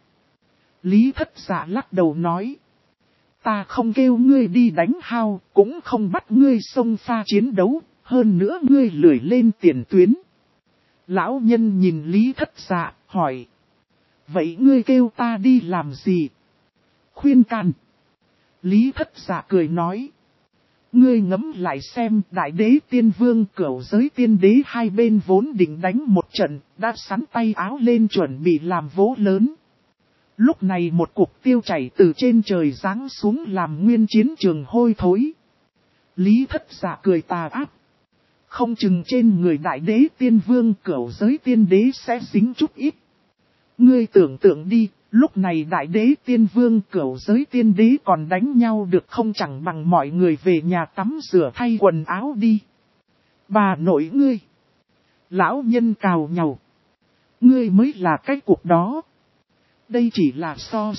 Lý Thất Dạ lắc đầu nói. Ta không kêu ngươi đi đánh hao, cũng không bắt ngươi xông pha chiến đấu, hơn nữa ngươi lười lên tiền tuyến. Lão nhân nhìn Lý Thất Dạ, hỏi. Vậy ngươi kêu ta đi làm gì? Khuyên can. Lý Thất Dạ cười nói. Ngươi ngẫm lại xem, đại đế tiên vương cửu giới tiên đế hai bên vốn định đánh một trận, đã sắn tay áo lên chuẩn bị làm vố lớn. Lúc này một cục tiêu chảy từ trên trời giáng xuống làm nguyên chiến trường hôi thối. Lý Thất Dạ cười tà ác. Không chừng trên người đại đế tiên vương cửu giới tiên đế sẽ dính chút ít. Ngươi tưởng tượng đi, lúc này đại đế tiên vương cửu giới tiên đế còn đánh nhau được không, chẳng bằng mọi người về nhà tắm rửa thay quần áo đi. Bà nội ngươi. Lão nhân cào nhàu. Ngươi mới là cái cuộc đó. Đây chỉ là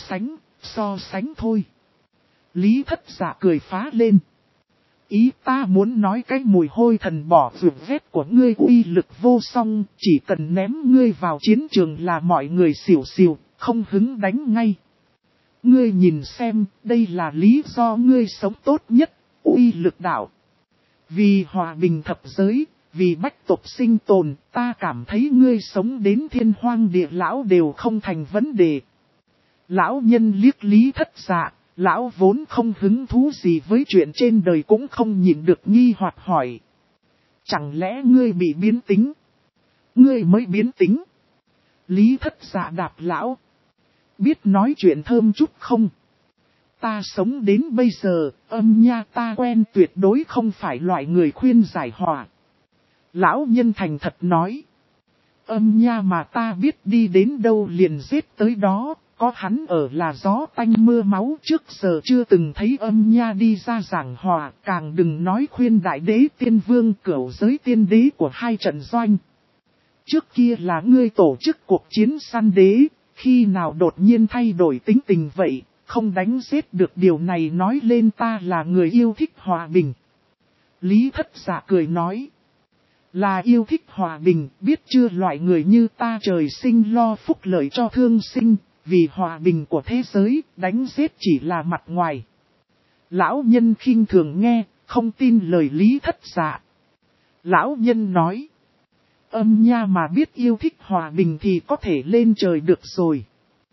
so sánh thôi. Lý Thất Dạ cười phá lên. Ý ta muốn nói cái mùi hôi thần bỏ vượt vét của ngươi uy lực vô song, chỉ cần ném ngươi vào chiến trường là mọi người xỉu xỉu, không hứng đánh ngay. Ngươi nhìn xem, đây là lý do ngươi sống tốt nhất, uy lực đạo. Vì hòa bình thập giới, vì bách tộc sinh tồn, ta cảm thấy ngươi sống đến thiên hoang địa lão đều không thành vấn đề. Lão nhân liếc Lý Thất Dạ. Lão vốn không hứng thú gì với chuyện trên đời cũng không nhịn được nghi hoặc hỏi. Chẳng lẽ ngươi bị biến tính? Ngươi mới biến tính. Lý Thất Dạ đạp lão. Biết nói chuyện thơm chút không? Ta sống đến bây giờ, âm nha ta quen tuyệt đối không phải loại người khuyên giải hòa. Lão nhân thành thật nói. Âm nha mà ta biết đi đến đâu liền giết tới đó. Có hắn ở là gió tanh mưa máu, trước giờ chưa từng thấy âm nha đi ra giảng hòa, càng đừng nói khuyên đại đế tiên vương cửu giới tiên đế của hai trận doanh. Trước kia là ngươi tổ chức cuộc chiến săn đế, khi nào đột nhiên thay đổi tính tình vậy, không đánh giết được điều này nói lên ta là người yêu thích hòa bình. Lý Thất Dạ cười nói. Là yêu thích hòa bình, biết chưa, loại người như ta trời sinh lo phúc lợi cho thương sinh. Vì hòa bình của thế giới, đánh giết chỉ là mặt ngoài. Lão nhân khinh thường nghe, không tin lời Lý Thất Dạ. Lão nhân nói. Âm nha mà biết yêu thích hòa bình thì có thể lên trời được rồi.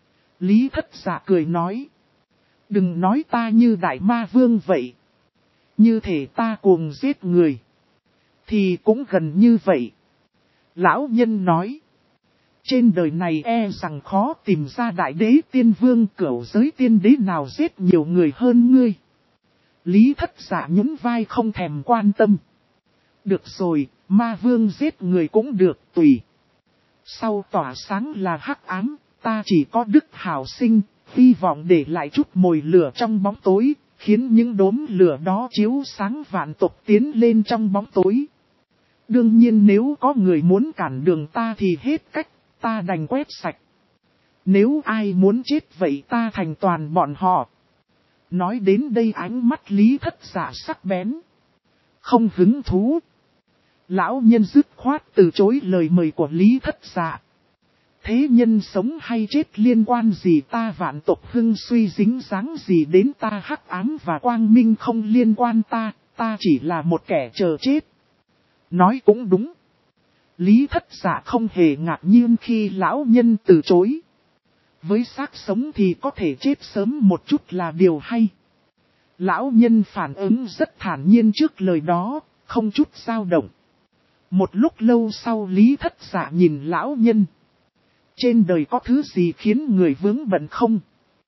Lý Thất Dạ cười nói. Đừng nói ta như đại ma vương vậy. Như thể ta cuồng giết người. Thì cũng gần như vậy. Lão nhân nói. Trên đời này e rằng khó tìm ra đại đế tiên vương cửu giới tiên đế nào giết nhiều người hơn ngươi. Lý Thất Dạ nhún vai không thèm quan tâm. Được rồi, ma vương giết người cũng được, tùy. Sau tỏa sáng là hắc ám, ta chỉ có đức hảo sinh, hy vọng để lại chút mồi lửa trong bóng tối, khiến những đốm lửa đó chiếu sáng vạn tộc tiến lên trong bóng tối. Đương nhiên nếu có người muốn cản đường ta thì hết cách, ta đành quét sạch. Nếu ai muốn chết vậy ta thành toàn bọn họ. Nói đến đây ánh mắt Lý Thất Dạ sắc bén. Không hứng thú. Lão nhân dứt khoát từ chối lời mời của Lý Thất Dạ. Thế nhân sống hay chết liên quan gì ta vạn tộc hưng suy dính dáng gì đến ta hắc ám và quang minh không liên quan ta chỉ là một kẻ chờ chết. Nói cũng đúng. Lý Thất Dạ không hề ngạc nhiên khi lão nhân từ chối. Với xác sống thì có thể chết sớm một chút là điều hay. Lão nhân phản ứng rất thản nhiên trước lời đó, không chút dao động. Một lúc lâu sau Lý Thất Dạ nhìn lão nhân. Trên đời có thứ gì khiến người vướng bận không?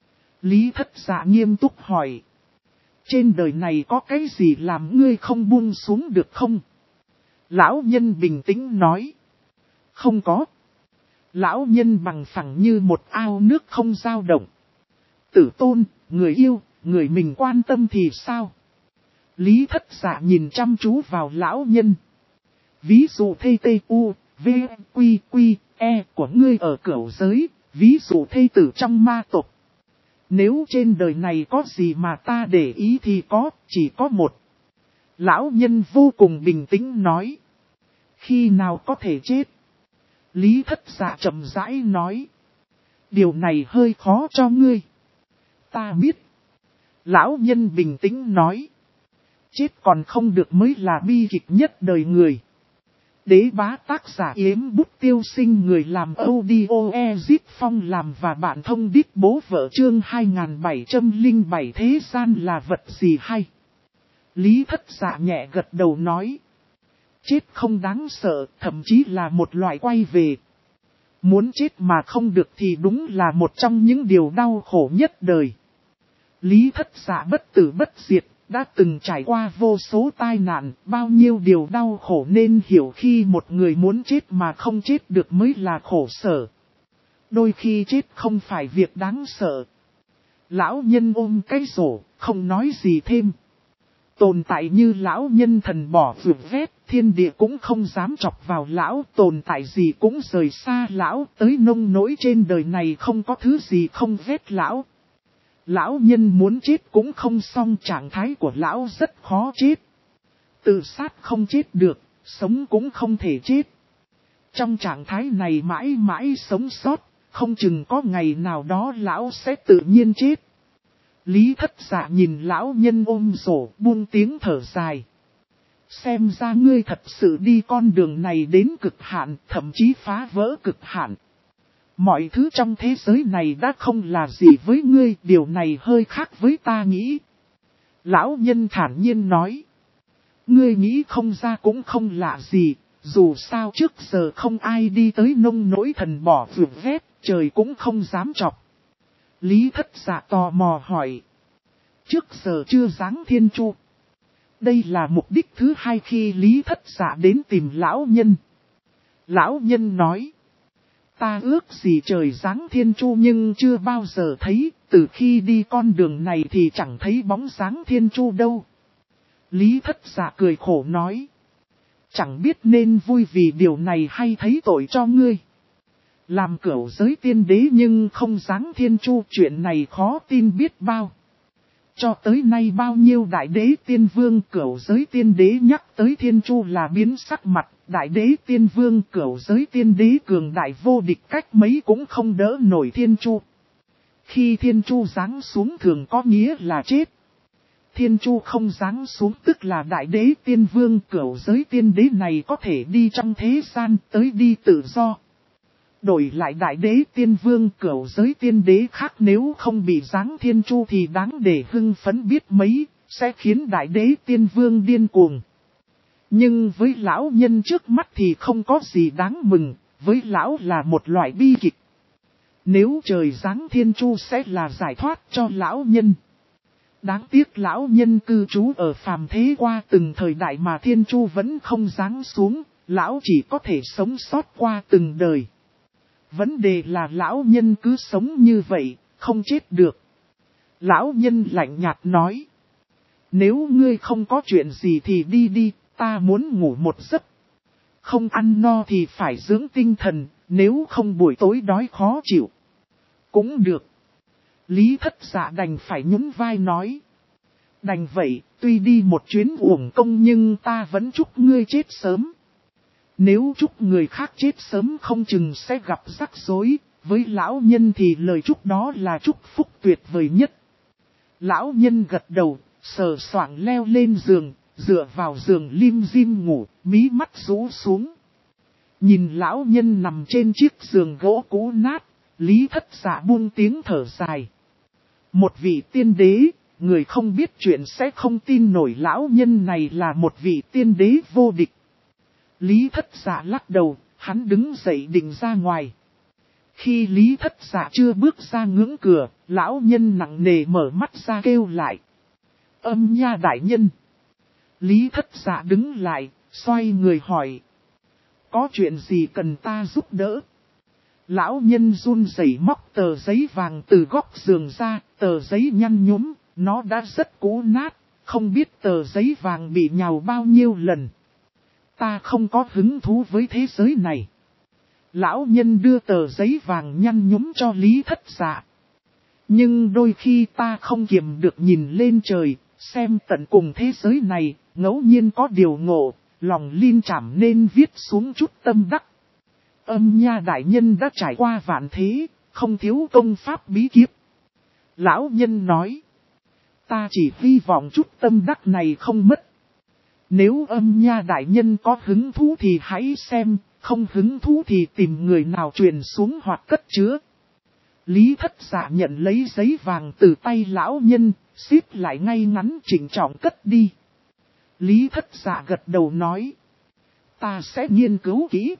Lý Thất Dạ nghiêm túc hỏi. Trên đời này có cái gì làm ngươi không buông xuống được không? Lão nhân bình tĩnh nói. Không có. Lão nhân bằng phẳng như một ao nước không dao động. Tử tôn, người yêu, người mình quan tâm thì sao? Lý Thất Dạ nhìn chăm chú vào lão nhân. Ví dụ thê u, v, quy, quy, e của ngươi ở cửu giới, ví dụ thê tử trong ma tộc. Nếu trên đời này có gì mà ta để ý thì chỉ có một. Lão nhân vô cùng bình tĩnh nói. Khi nào có thể chết? Lý Thất Dạ chậm rãi nói. Điều này hơi khó cho ngươi. Ta biết. Lão nhân bình tĩnh nói. Chết còn không được mới là bi kịch nhất đời người. Đế bá tác giả Yếm Bút Tiêu Sinh, người làm audio Ezip Phong làm và bạn thông đít bố vợ chương 2707 thế gian là vật gì hay. Lý Thất Dạ nhẹ gật đầu nói. Chết không đáng sợ, thậm chí là một loại quay về. Muốn chết mà không được thì đúng là một trong những điều đau khổ nhất đời. Lý Thất Dạ bất tử bất diệt, đã từng trải qua vô số tai nạn, bao nhiêu điều đau khổ nên hiểu khi một người muốn chết mà không chết được mới là khổ sở. Đôi khi chết không phải việc đáng sợ. Lão nhân ôm cái rổ, không nói gì thêm. Tồn tại như lão nhân thần bỏ vượt vét, thiên địa cũng không dám chọc vào lão, tồn tại gì cũng rời xa lão, tới nông nỗi trên đời này không có thứ gì không ghét lão. Lão nhân muốn chết cũng không xong, trạng thái của lão rất khó chết. Tự sát không chết được, sống cũng không thể chết. Trong trạng thái này mãi mãi sống sót, không chừng có ngày nào đó lão sẽ tự nhiên chết. Lý Thất Dạ nhìn lão nhân ôm rổ buông tiếng thở dài. Xem ra ngươi thật sự đi con đường này đến cực hạn, thậm chí phá vỡ cực hạn. Mọi thứ trong thế giới này đã không là gì với ngươi, điều này hơi khác với ta nghĩ. Lão nhân thản nhiên nói. Ngươi nghĩ không ra cũng không lạ gì, dù sao trước giờ không ai đi tới nông nỗi thần bỏ vượt vét, trời cũng không dám chọc. Lý Thất Dạ tò mò hỏi. Trước giờ chưa giáng thiên chu. Đây là mục đích thứ hai khi Lý Thất Dạ đến tìm lão nhân. Lão nhân nói. Ta ước gì trời giáng thiên chu nhưng chưa bao giờ thấy, từ khi đi con đường này thì chẳng thấy bóng dáng thiên chu đâu. Lý Thất Dạ cười khổ nói. Chẳng biết nên vui vì điều này hay thấy tội cho ngươi. Làm cửu giới tiên đế nhưng không giáng thiên chu, chuyện này khó tin biết bao. Cho tới nay bao nhiêu đại đế tiên vương cửu giới tiên đế nhắc tới thiên chu là biến sắc mặt, đại đế tiên vương cửu giới tiên đế cường đại vô địch cách mấy cũng không đỡ nổi thiên chu. Khi thiên chu giáng xuống thường có nghĩa là chết. Thiên Chu không giáng xuống tức là đại đế tiên vương, cửu giới tiên đế này có thể đi trong thế gian tới đi tự do. Đổi lại đại đế tiên vương, cửu giới tiên đế khác nếu không bị giáng Thiên Chu thì đáng để hưng phấn biết mấy, sẽ khiến đại đế tiên vương điên cuồng. Nhưng với lão nhân trước mắt thì không có gì đáng mừng, với lão là một loại bi kịch. Nếu trời giáng Thiên Chu sẽ là giải thoát cho lão nhân. Đáng tiếc lão nhân cư trú ở phàm thế qua từng thời đại mà Thiên Chu vẫn không giáng xuống, lão chỉ có thể sống sót qua từng đời. Vấn đề là lão nhân cứ sống như vậy, không chết được. Lão nhân lạnh nhạt nói. Nếu ngươi không có chuyện gì thì đi đi, ta muốn ngủ một giấc. Không ăn no thì phải dưỡng tinh thần, nếu không buổi tối đói khó chịu. Cũng được. Lý Thất Dạ đành phải nhún vai nói. Đành vậy, tuy đi một chuyến uổng công nhưng ta vẫn chúc ngươi chết sớm. Nếu chúc người khác chết sớm không chừng sẽ gặp rắc rối, với lão nhân thì lời chúc đó là chúc phúc tuyệt vời nhất. Lão nhân gật đầu, sờ soạng leo lên giường, dựa vào giường lim dim ngủ, mí mắt rũ xuống. Nhìn lão nhân nằm trên chiếc giường gỗ cũ nát, Lý Thất Dạ buông tiếng thở dài. Một vị tiên đế, người không biết chuyện sẽ không tin nổi lão nhân này là một vị tiên đế vô địch. Lý Thất Dạ lắc đầu, hắn đứng dậy định ra ngoài. Khi Lý Thất Dạ chưa bước ra ngưỡng cửa, lão nhân nặng nề mở mắt ra kêu lại. Âm Nha đại nhân. Lý Thất Dạ đứng lại, xoay người hỏi. Có chuyện gì cần ta giúp đỡ? Lão nhân run rẩy móc tờ giấy vàng từ góc giường ra, tờ giấy nhăn nhúm, nó đã rất cũ nát, không biết tờ giấy vàng bị nhào bao nhiêu lần. Ta không có hứng thú với thế giới này. Lão nhân đưa tờ giấy vàng nhăn nhúm cho Lý Thất Dạ. Nhưng đôi khi ta không kiềm được nhìn lên trời, xem tận cùng thế giới này, ngẫu nhiên có điều ngộ, lòng linh cảm nên viết xuống chút tâm đắc. Âm Nha đại nhân đã trải qua vạn thế, không thiếu công pháp bí kíp. Lão nhân nói, ta chỉ hy vọng chút tâm đắc này không mất. Nếu Âm Nha đại nhân có hứng thú thì hãy xem, không hứng thú thì tìm người nào truyền xuống hoặc cất chứa. Lý Thất Dạ nhận lấy giấy vàng từ tay lão nhân, xếp lại ngay ngắn chỉnh trọng cất đi. Lý Thất Dạ gật đầu nói, ta sẽ nghiên cứu kỹ.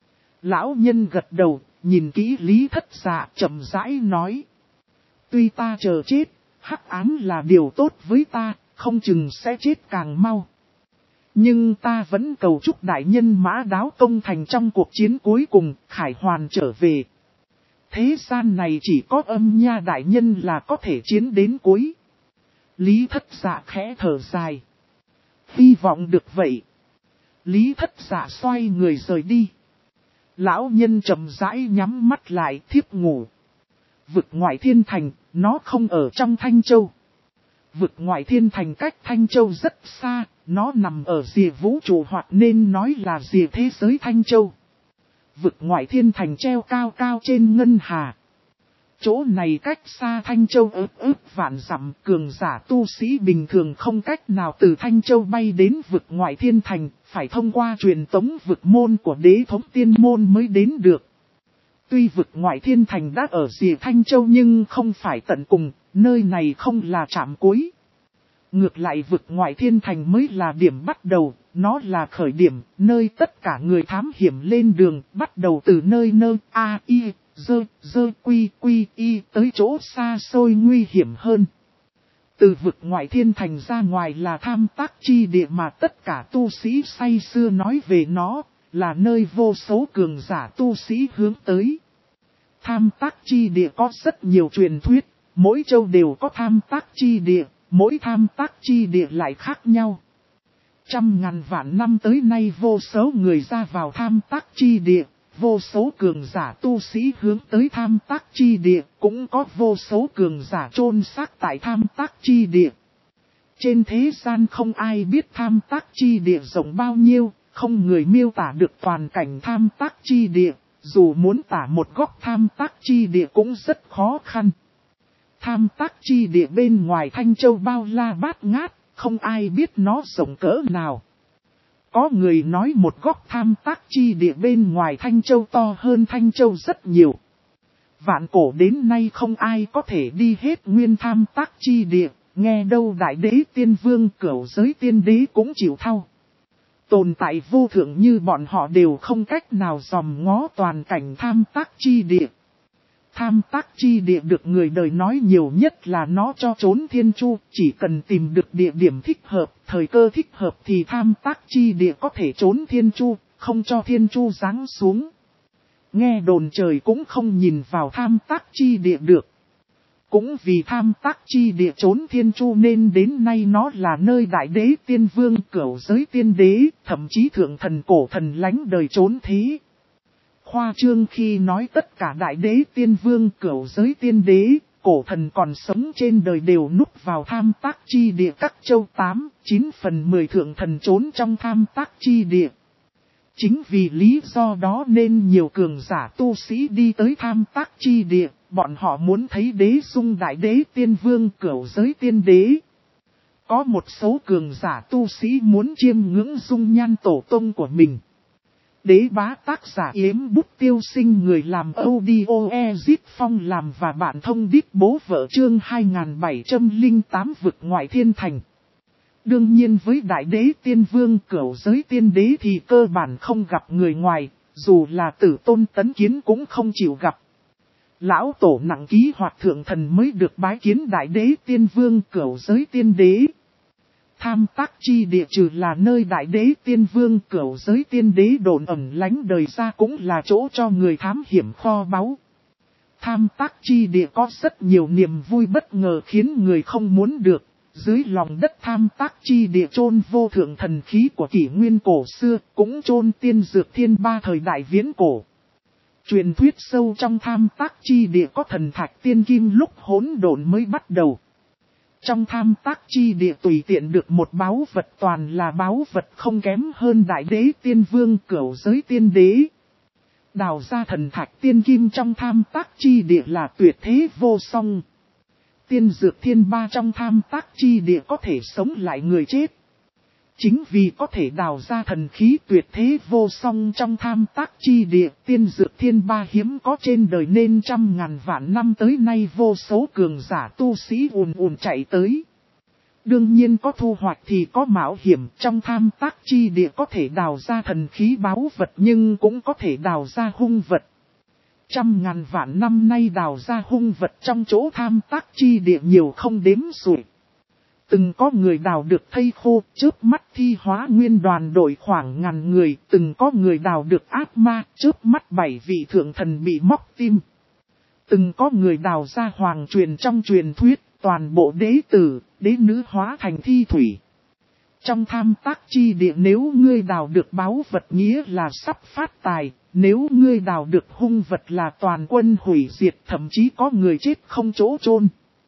Lão nhân gật đầu, nhìn kỹ Lý Thất Dạ chậm rãi nói. Tuy ta chờ chết, hắc ám là điều tốt với ta, không chừng sẽ chết càng mau. Nhưng ta vẫn cầu chúc đại nhân Mã Đáo công thành trong cuộc chiến cuối cùng, khải hoàn trở về. Thế gian này chỉ có Âm Nha đại nhân là có thể chiến đến cuối. Lý Thất Dạ khẽ thở dài. Hy vọng được vậy. Lý Thất Dạ xoay người rời đi. Lão nhân chậm rãi nhắm mắt lại thiếp ngủ. Vực ngoại thiên thành, nó không ở trong Thanh Châu. Vực ngoại thiên thành cách Thanh Châu rất xa, nó nằm ở rìa vũ trụ hoặc nên nói là rìa thế giới Thanh Châu. Vực ngoại thiên thành treo cao cao trên ngân hà. Chỗ này cách xa Thanh Châu ước vạn dặm, cường giả tu sĩ bình thường không cách nào từ Thanh Châu bay đến vực ngoại thiên thành, phải thông qua truyền tống vực môn của đế thống tiên môn mới đến được. Tuy vực ngoại thiên thành đã ở rìa Thanh Châu nhưng không phải tận cùng, nơi này không là trạm cuối. Ngược lại vực ngoại thiên thành mới là điểm bắt đầu, nó là khởi điểm, nơi tất cả người thám hiểm lên đường, bắt đầu từ nơi A, I, dơ, quy, y tới chỗ xa xôi nguy hiểm hơn. Từ vực ngoại thiên thành ra ngoài là tham tác chi địa mà tất cả tu sĩ say xưa nói về nó, là nơi vô số cường giả tu sĩ hướng tới. Tham tác chi địa có rất nhiều truyền thuyết, mỗi châu đều có tham tác chi địa, mỗi tham tác chi địa lại khác nhau. Trăm ngàn vạn năm tới nay vô số người ra vào tham tác chi địa, vô số cường giả tu sĩ hướng tới tham tác chi địa, cũng có vô số cường giả chôn xác tại tham tác chi địa. Trên thế gian không ai biết tham tác chi địa rộng bao nhiêu, không người miêu tả được toàn cảnh tham tác chi địa, dù muốn tả một góc tham tác chi địa cũng rất khó khăn. Tham tác chi địa bên ngoài Thanh Châu bao la bát ngát, không ai biết nó rộng cỡ nào. Có người nói một góc tham tác chi địa bên ngoài Thanh Châu to hơn Thanh Châu rất nhiều. Vạn cổ đến nay không ai có thể đi hết nguyên tham tác chi địa, nghe đâu đại đế tiên vương cửu giới tiên đế cũng chịu thao. Tồn tại vô thượng như bọn họ đều không cách nào dòm ngó toàn cảnh tham tác chi địa. Tham tác chi địa được người đời nói nhiều nhất là nó cho trốn thiên chu, chỉ cần tìm được địa điểm thích hợp, thời cơ thích hợp thì tham tác chi địa có thể trốn thiên chu, không cho thiên chu giáng xuống. Nghe đồn trời cũng không nhìn vào tham tác chi địa được. Cũng vì tham tác chi địa trốn thiên chu nên đến nay nó là nơi đại đế tiên vương cửu giới tiên đế, thậm chí thượng thần cổ thần lánh đời trốn thế. Khoa trương khi nói tất cả đại đế tiên vương cửu giới tiên đế, cổ thần còn sống trên đời đều núp vào tham tác chi địa các châu 8, 9 phần 10 thượng thần trốn trong tham tác chi địa. Chính vì lý do đó nên nhiều cường giả tu sĩ đi tới tham tác chi địa, bọn họ muốn thấy đế sung đại đế tiên vương cửu giới tiên đế. Có một số cường giả tu sĩ muốn chiêm ngưỡng dung nhan tổ tông của mình. Đế bá tác giả Yếm Bút Tiêu Sinh người làm audio Ezit Phong làm và bạn thông điệp bố vợ chương 2708 vực ngoại thiên thành. Đương nhiên với đại đế tiên vương cửu giới tiên đế thì cơ bản không gặp người ngoài, dù là Tử Tôn Tấn Kiến cũng không chịu gặp. Lão tổ nặng ký hoặc thượng thần mới được bái kiến đại đế tiên vương cửu giới tiên đế. Tham tác chi địa trừ là nơi đại đế tiên vương cửu giới tiên đế đồn ẩn lánh đời ra cũng là chỗ cho người thám hiểm kho báu. Tham tác chi địa có rất nhiều niềm vui bất ngờ khiến người không muốn được. Dưới lòng đất tham tác chi địa chôn vô thượng thần khí của kỷ nguyên cổ xưa, cũng chôn tiên dược thiên ba thời đại viễn cổ. Truyền thuyết sâu trong tham tác chi địa có thần thạch tiên kim lúc hỗn độn mới bắt đầu. Trong tham tác chi địa tùy tiện được một báu vật toàn là báu vật không kém hơn đại đế tiên vương cửu giới tiên đế. Đào ra thần thạch tiên kim trong tham tác chi địa là tuyệt thế vô song. Tiên dược thiên ba trong tham tác chi địa có thể sống lại người chết. Chính vì có thể đào ra thần khí tuyệt thế vô song trong tham tác chi địa, tiên dược thiên ba hiếm có trên đời nên trăm ngàn vạn năm tới nay vô số cường giả tu sĩ ùn chạy tới. Đương nhiên có thu hoạch thì có mạo hiểm, trong tham tác chi địa có thể đào ra thần khí báu vật nhưng cũng có thể đào ra hung vật. Trăm ngàn vạn năm nay đào ra hung vật trong chỗ tham tác chi địa nhiều không đếm xuể. Từng có người đào được thây khô, chớp mắt thi hóa nguyên đoàn đội khoảng ngàn người, từng có người đào được ác ma, chớp mắt 7 vị thượng thần bị móc tim. Từng có người đào ra hoàng truyền trong truyền thuyết, toàn bộ đế tử, đế nữ hóa thành thi thủy. Trong tham tác chi địa nếu ngươi đào được báu vật nghĩa là sắp phát tài, nếu ngươi đào được hung vật là toàn quân hủy diệt, thậm chí có người chết không chỗ chôn.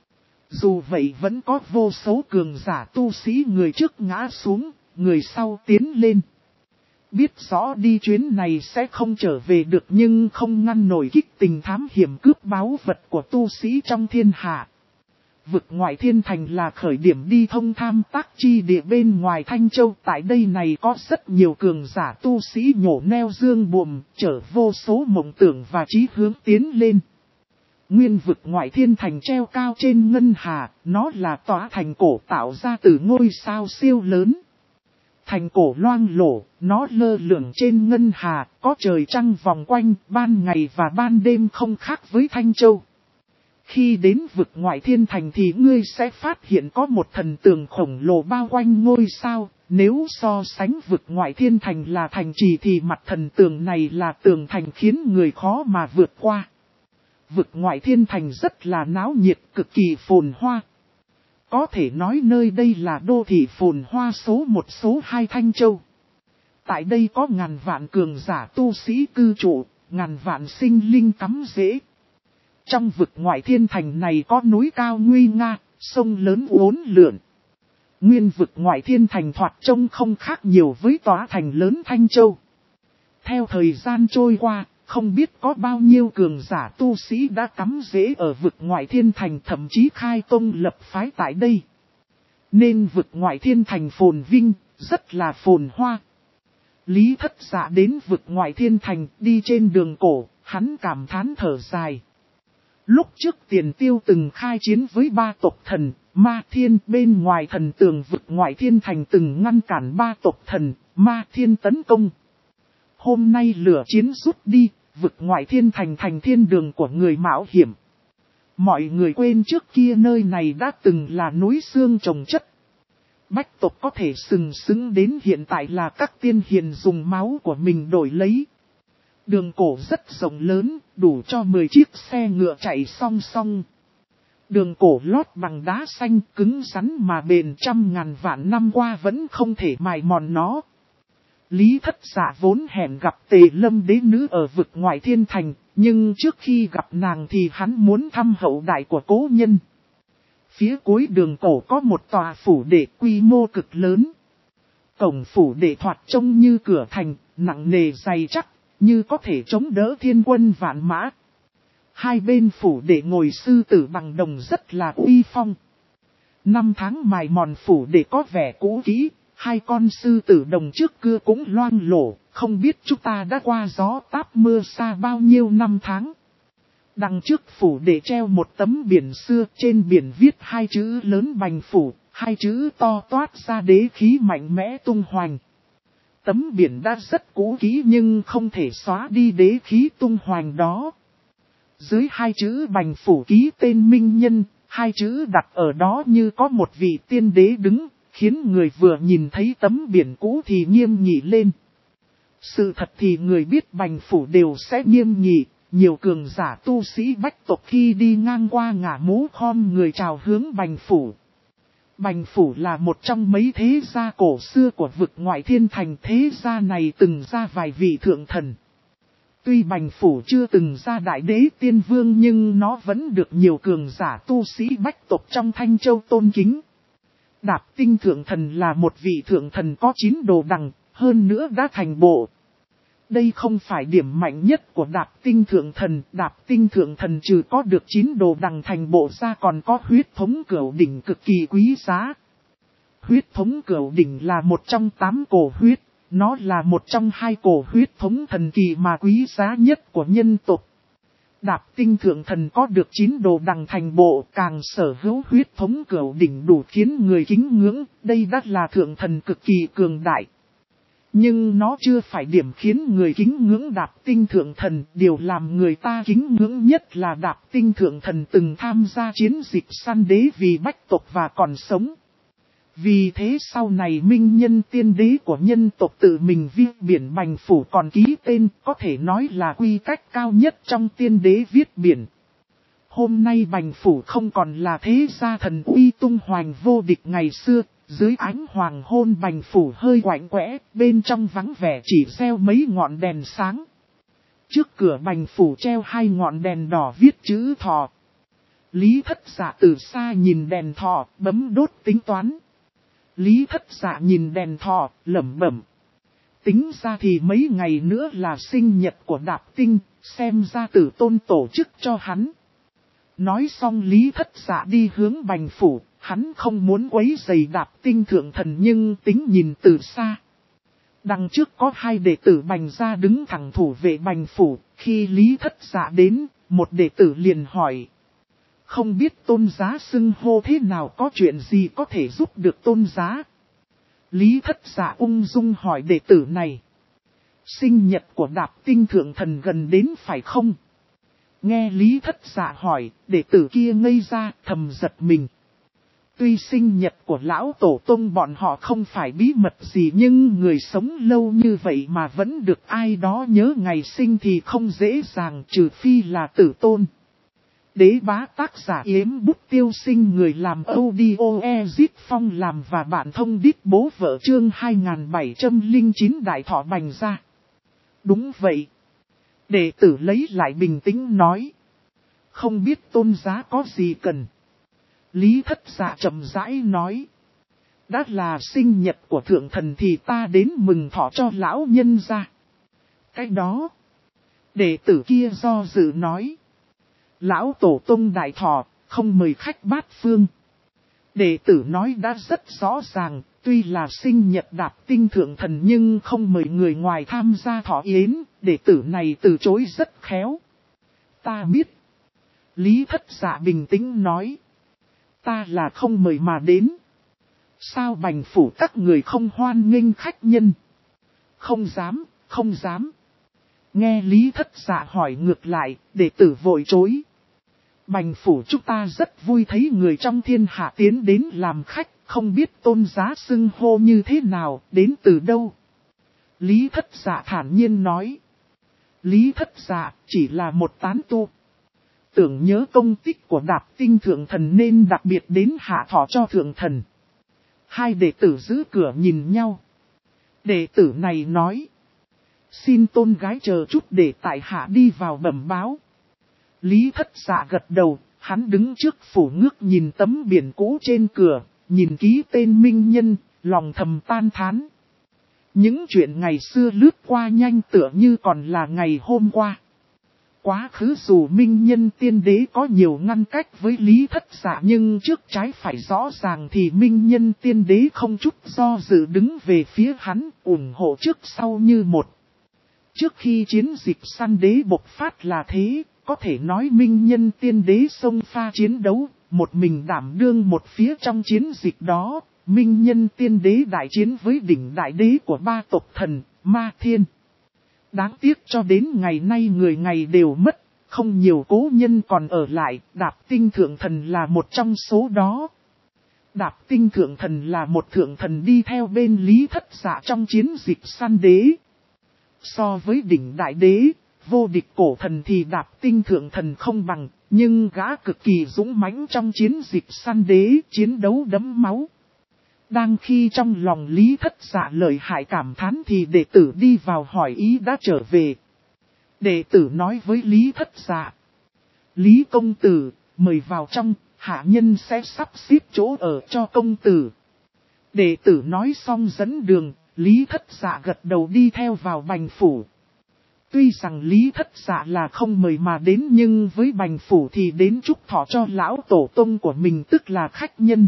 Dù vậy vẫn có vô số cường giả tu sĩ người trước ngã xuống, người sau tiến lên. Biết rõ đi chuyến này sẽ không trở về được nhưng không ngăn nổi kích tình thám hiểm cướp báu vật của tu sĩ trong thiên hạ. Vực ngoại thiên thành là khởi điểm đi thông tham tác chi địa bên ngoài Thanh Châu. Tại đây này có rất nhiều cường giả tu sĩ nhổ neo dương buồm, chở vô số mộng tưởng và chí hướng tiến lên. Nguyên vực ngoại thiên thành treo cao trên ngân hà, nó là tòa thành cổ tạo ra từ ngôi sao siêu lớn. Thành cổ loang lổ, nó lơ lửng trên ngân hà, có trời trăng vòng quanh, ban ngày và ban đêm không khác với Thanh Châu. Khi đến vực ngoại thiên thành thì ngươi sẽ phát hiện có một thần tường khổng lồ bao quanh ngôi sao, nếu so sánh vực ngoại thiên thành là thành trì thì mặt thần tường này là tường thành khiến người khó mà vượt qua. Vực ngoại thiên thành rất là náo nhiệt, cực kỳ phồn hoa. Có thể nói nơi đây là đô thị phồn hoa số 1 số 2 Thanh Châu. Tại đây có ngàn vạn cường giả tu sĩ cư trụ, ngàn vạn sinh linh cắm rễ. Trong vực ngoại thiên thành này có núi cao nguy nga, sông lớn uốn lượn. Nguyên vực ngoại thiên thành thoạt trông không khác nhiều với tòa thành lớn Thanh Châu. Theo thời gian trôi qua, Không biết có bao nhiêu cường giả tu sĩ đã cắm rễ ở vực ngoại thiên thành, thậm chí khai tông lập phái tại đây. Nên vực ngoại thiên thành phồn vinh, rất là phồn hoa. Lý Thất Dạ đến vực ngoại thiên thành, đi trên đường cổ, hắn cảm thán thở dài. Lúc trước Tiền Tiêu từng khai chiến với 3 tộc thần, Ma Thiên, bên ngoài thần tường vực ngoại thiên thành từng ngăn cản 3 tộc thần, Ma Thiên tấn công. Hôm nay lửa chiến rút đi, vực ngoại thiên thành thành thiên đường của người mạo hiểm. Mọi người quên trước kia nơi này đã từng là núi xương trồng chất. Bách tộc có thể sừng sững đến hiện tại là các tiên hiền dùng máu của mình đổi lấy. Đường cổ rất rộng lớn, đủ cho 10 chiếc xe ngựa chạy song song. Đường cổ lót bằng đá xanh cứng rắn mà bền trăm ngàn vạn năm qua vẫn không thể mài mòn nó. Lý Thất Dạ vốn hẹn gặp Tề Lâm đế nữ ở vực ngoại thiên thành, nhưng trước khi gặp nàng thì hắn muốn thăm hậu đại của cố nhân. Phía cuối đường cổ có một tòa phủ đệ quy mô cực lớn. Cổng phủ đệ thoạt trông như cửa thành, nặng nề dày chắc, như có thể chống đỡ thiên quân vạn mã. Hai bên phủ đệ ngồi sư tử bằng đồng rất là uy phong. 5 tháng mài mòn phủ đệ có vẻ cũ kỹ, hai con sư tử đồng trước cưa cũng loang lổ, không biết chúng ta đã qua gió táp mưa xa bao nhiêu năm tháng. Đằng trước phủ để treo một tấm biển xưa, trên biển viết 2 chữ lớn Bành Phủ, 2 chữ to toát ra đế khí mạnh mẽ tung hoành. Tấm biển đã rất cũ kỹ nhưng không thể xóa đi đế khí tung hoành đó. Dưới 2 chữ Bành Phủ ký tên minh nhân, 2 chữ đặt ở đó như có một vị tiên đế đứng, khiến người vừa nhìn thấy tấm biển cũ thì nghiêm nghị lên. Sự thật thì người biết Bành Phủ đều sẽ nghiêm nghị. Nhiều cường giả tu sĩ bách tộc khi đi ngang qua ngả mũ khom người chào hướng Bành Phủ. Bành Phủ là một trong mấy thế gia cổ xưa của vực ngoại thiên thành, thế gia này từng ra vài vị thượng thần. Tuy Bành Phủ chưa từng ra đại đế tiên vương nhưng nó vẫn được nhiều cường giả tu sĩ bách tộc trong Thanh Châu tôn kính. Đạp Tinh thượng thần là một vị thượng thần có 9 đồ đằng, hơn nữa đã thành bộ. Đây không phải điểm mạnh nhất của Đạp Tinh thượng thần trừ có được 9 đồ đằng thành bộ ra còn có huyết thống cửu đỉnh cực kỳ quý giá. Huyết thống cửu đỉnh là một trong 8 cổ huyết, nó là một trong 2 cổ huyết thống thần kỳ mà quý giá nhất của nhân tộc. Đạp Tinh thượng thần có được 9 đồ đằng thành bộ, càng sở hữu huyết thống cửu đỉnh đủ khiến người kính ngưỡng, đây đã là thượng thần cực kỳ cường đại. Nhưng nó chưa phải điểm khiến người kính ngưỡng Đạp Tinh thượng thần, điều làm người ta kính ngưỡng nhất là Đạp Tinh thượng thần từng tham gia chiến dịch săn đế vì bách tộc và còn sống. Vì thế sau này minh nhân tiên đế của nhân tộc tự mình viết biển Bành Phủ còn ký tên, có thể nói là quy cách cao nhất trong tiên đế viết biển. Hôm nay Bành Phủ không còn là thế gia thần uy tung hoành vô địch ngày xưa, dưới ánh hoàng hôn Bành Phủ hơi quạnh quẽ, bên trong vắng vẻ chỉ treo mấy ngọn đèn sáng. Trước cửa Bành Phủ treo 2 ngọn đèn đỏ viết chữ thọ. Lý Thất Dạ từ xa nhìn đèn thọ, bấm đốt tính toán. Lý Thất Dạ nhìn đèn thọ, lẩm bẩm. Tính ra thì mấy ngày nữa là sinh nhật của Đạp Tinh, xem ra Tử Tôn tổ chức cho hắn. Nói xong Lý Thất Dạ đi hướng Bành Phủ, hắn không muốn quấy rầy Đạp Tinh thượng thần nhưng tính nhìn từ xa. Đằng trước có 2 đệ tử Bành gia đứng thẳng thủ vệ Bành Phủ, khi Lý Thất Dạ đến, một đệ tử liền hỏi. Không biết tôn giá xưng hô thế nào, có chuyện gì có thể giúp được tôn giá? Lý Thất Dạ ung dung hỏi đệ tử này. Sinh nhật của Đạp Tinh thượng thần gần đến phải không? Nghe Lý Thất Dạ hỏi, đệ tử kia ngây ra, thầm giật mình. Tuy sinh nhật của lão tổ tông bọn họ không phải bí mật gì nhưng người sống lâu như vậy mà vẫn được ai đó nhớ ngày sinh thì không dễ dàng, trừ phi là Tử Tôn. Đế bá tác giả Yếm Bút Tiêu Sinh, người làm audio Ezit Phong làm và bạn thông đít bố vợ chương 2709 Đại Thọ Bành gia. Đúng vậy. Đệ tử lấy lại bình tĩnh nói. Không biết tôn giá có gì cần. Lý Thất Dạ chậm rãi nói. Đã là sinh nhật của thượng thần thì ta đến mừng thọ cho lão nhân gia. Cái đó. Đệ tử kia do dự nói. Lão tổ tông đại thọ, không mời khách bát phương. Đệ tử nói đã rất rõ ràng, tuy là sinh nhật Đạp Tinh thượng thần nhưng không mời người ngoài tham gia thọ yến, đệ tử này từ chối rất khéo. Ta biết. Lý Thất Dạ bình tĩnh nói. Ta là không mời mà đến. Sao Bành phủ các người không hoan nghênh khách nhân? Không dám, không dám. Nghe Lý Thất Dạ hỏi ngược lại, đệ tử vội chối. Bành phủ chúng ta rất vui thấy người trong thiên hạ tiến đến làm khách, không biết tôn giá xưng hô như thế nào, đến từ đâu. Lý Thất Dạ thản nhiên nói. Lý Thất Dạ chỉ là một tán tu. Tưởng nhớ công tích của Đạp Tinh thượng thần nên đặc biệt đến hạ thọ cho thượng thần. Hai đệ tử giữ cửa nhìn nhau. Đệ tử này nói. Xin tôn gái chờ chút để tại hạ đi vào bẩm báo. Lý Thất Dạ gật đầu, hắn đứng trước phủ ngước nhìn tấm biển cũ trên cửa, nhìn ký tên minh nhân, lòng thầm tan thán. Những chuyện ngày xưa lướt qua nhanh tựa như còn là ngày hôm qua. Quá khứ dù minh nhân tiên đế có nhiều ngăn cách với Lý Thất Dạ nhưng trước trái phải rõ ràng thì minh nhân tiên đế không chút do dự đứng về phía hắn, ủng hộ trước sau như một. Trước khi chiến dịch săn đế bộc phát là thế, có thể nói minh nhân tiên đế xông pha chiến đấu, một mình đảm đương một phía trong chiến dịch đó, minh nhân tiên đế đại chiến với đỉnh đại đế của ba tộc thần, Ma Thiên. Đáng tiếc cho đến ngày nay người ngày đều mất, không nhiều cố nhân còn ở lại, Đạp Tinh thượng thần là một trong số đó. Đạp Tinh thượng thần là một thượng thần đi theo bên Lý Thất Dạ trong chiến dịch săn đế. So với đỉnh đại đế, vô địch cổ thần thì Đạp Tinh thượng thần không bằng, nhưng gã cực kỳ dũng mãnh trong chiến dịch săn đế, chiến đấu đẫm máu. Đang khi trong lòng Lý Thất Dạ lợi hại cảm thán thì đệ tử đi vào hỏi ý đã trở về. Đệ tử nói với Lý Thất Dạ. Lý công tử, mời vào trong, hạ nhân sẽ sắp xếp chỗ ở cho công tử. Đệ tử nói xong dẫn đường, Lý Thất Dạ gật đầu đi theo vào Bành phủ. Tuy rằng Lý Thất Dạ là không mời mà đến nhưng với Bành phủ thì đến chúc thọ cho lão tổ tông của mình tức là khách nhân.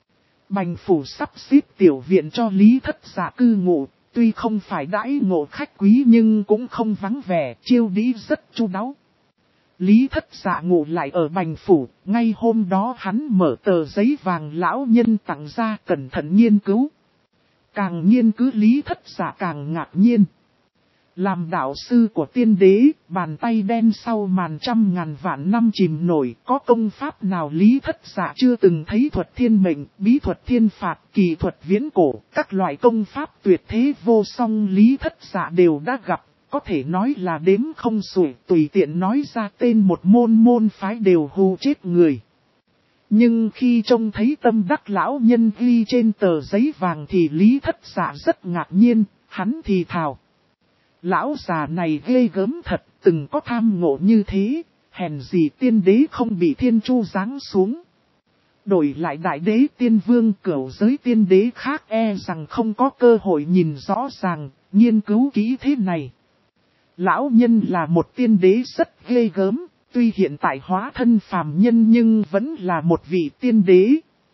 Bành phủ sắp xếp tiểu viện cho Lý Thất Dạ cư ngụ, tuy không phải đãi ngộ khách quý nhưng cũng không vắng vẻ, chiêu đãi rất chu đáo. Lý Thất Dạ ngủ lại ở Bành phủ, ngay hôm đó hắn mở tờ giấy vàng lão nhân tặng ra cẩn thận nghiên cứu. Càng nghiên cứu Lý Thất Dạ càng ngạc nhiên. Làm đạo sư của tiên đế, bàn tay đen sau màn trăm ngàn vạn năm chìm nổi, có công pháp nào Lý Thất Dạ chưa từng thấy thuật thiên mệnh, bí thuật thiên phạt, kỳ thuật viễn cổ, các loại công pháp tuyệt thế vô song Lý Thất Dạ đều đã gặp, có thể nói là đếm không xuể, tùy tiện nói ra tên một môn phái đều hù chết người. Nhưng khi trông thấy tâm đắc lão nhân ghi trên tờ giấy vàng thì Lý Thất Dạ rất ngạc nhiên, hắn thì thào. Lão già này ghê gớm thật, từng có tham ngộ như thế, hèn gì tiên đế không bị thiên chu giáng xuống. Đổi lại đại đế tiên vương cửu giới tiên đế khác e rằng không có cơ hội nhìn rõ ràng, nghiên cứu kỹ thế này. Lão nhân là một tiên đế rất ghê gớm, tuy hiện tại hóa thân phàm nhân nhưng vẫn là một vị tiên đế.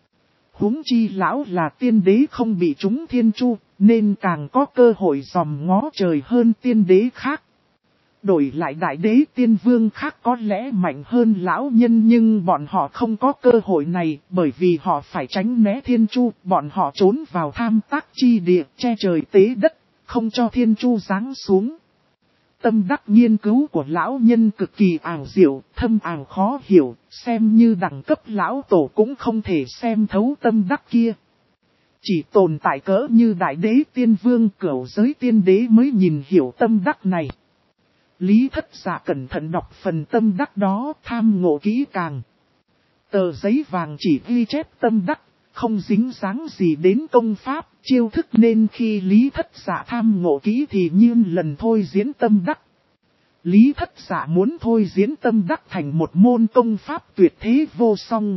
Huống chi lão là tiên đế không bị trúng thiên chu, nên càng có cơ hội dòm ngó trời hơn tiên đế khác. Đổi lại đại đế tiên vương khác có lẽ mạnh hơn lão nhân nhưng bọn họ không có cơ hội này bởi vì họ phải tránh né thiên chu, bọn họ trốn vào tham tác chi địa, che trời tế đất, không cho thiên chu giáng xuống. Tâm đắc nghiên cứu của lão nhân cực kỳ ảo diệu, thâm ảo khó hiểu, xem như đẳng cấp lão tổ cũng không thể xem thấu tâm đắc kia. Chỉ tồn tại cỡ như đại đế tiên vương cửu giới tiên đế mới nhìn hiểu tâm đắc này. Lý Thất Dạ cẩn thận đọc phần tâm đắc đó, tham ngộ kỹ càng. Tờ giấy vàng chỉ ghi chép tâm đắc, không dính dáng gì đến công pháp, chiêu thức nên khi Lý Thất Dạ tham ngộ kỹ thì như lần thôi diễn tâm đắc. Lý Thất Dạ muốn thôi diễn tâm đắc thành một môn công pháp tuyệt thế vô song.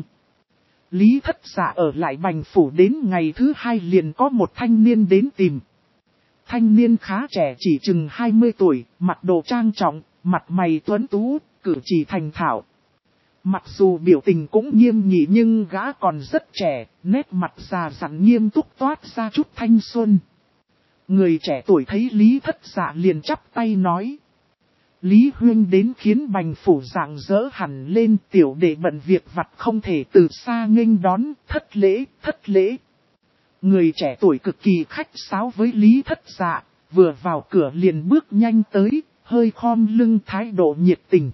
Lý Thất Dạ ở lại Bành phủ đến ngày thứ hai liền có một thanh niên đến tìm. Thanh niên khá trẻ chỉ chừng 20 tuổi, mặc đồ trang trọng, mặt mày tuấn tú, cử chỉ thành thạo. Mặc dù biểu tình cũng nghiêm nghị nhưng gã còn rất trẻ, nét mặt già dặn nghiêm túc toát ra chút thanh xuân. Người trẻ tuổi thấy Lý Thất Dạ liền chắp tay nói. Lý Huynh đến khiến Bành phủ rạng rỡ hẳn lên, tiểu đệ bận việc vặt không thể từ xa nghênh đón, thất lễ. Người trẻ tuổi cực kỳ khách sáo với Lý Thất Dạ, vừa vào cửa liền bước nhanh tới, hơi khom lưng thái độ nhiệt tình.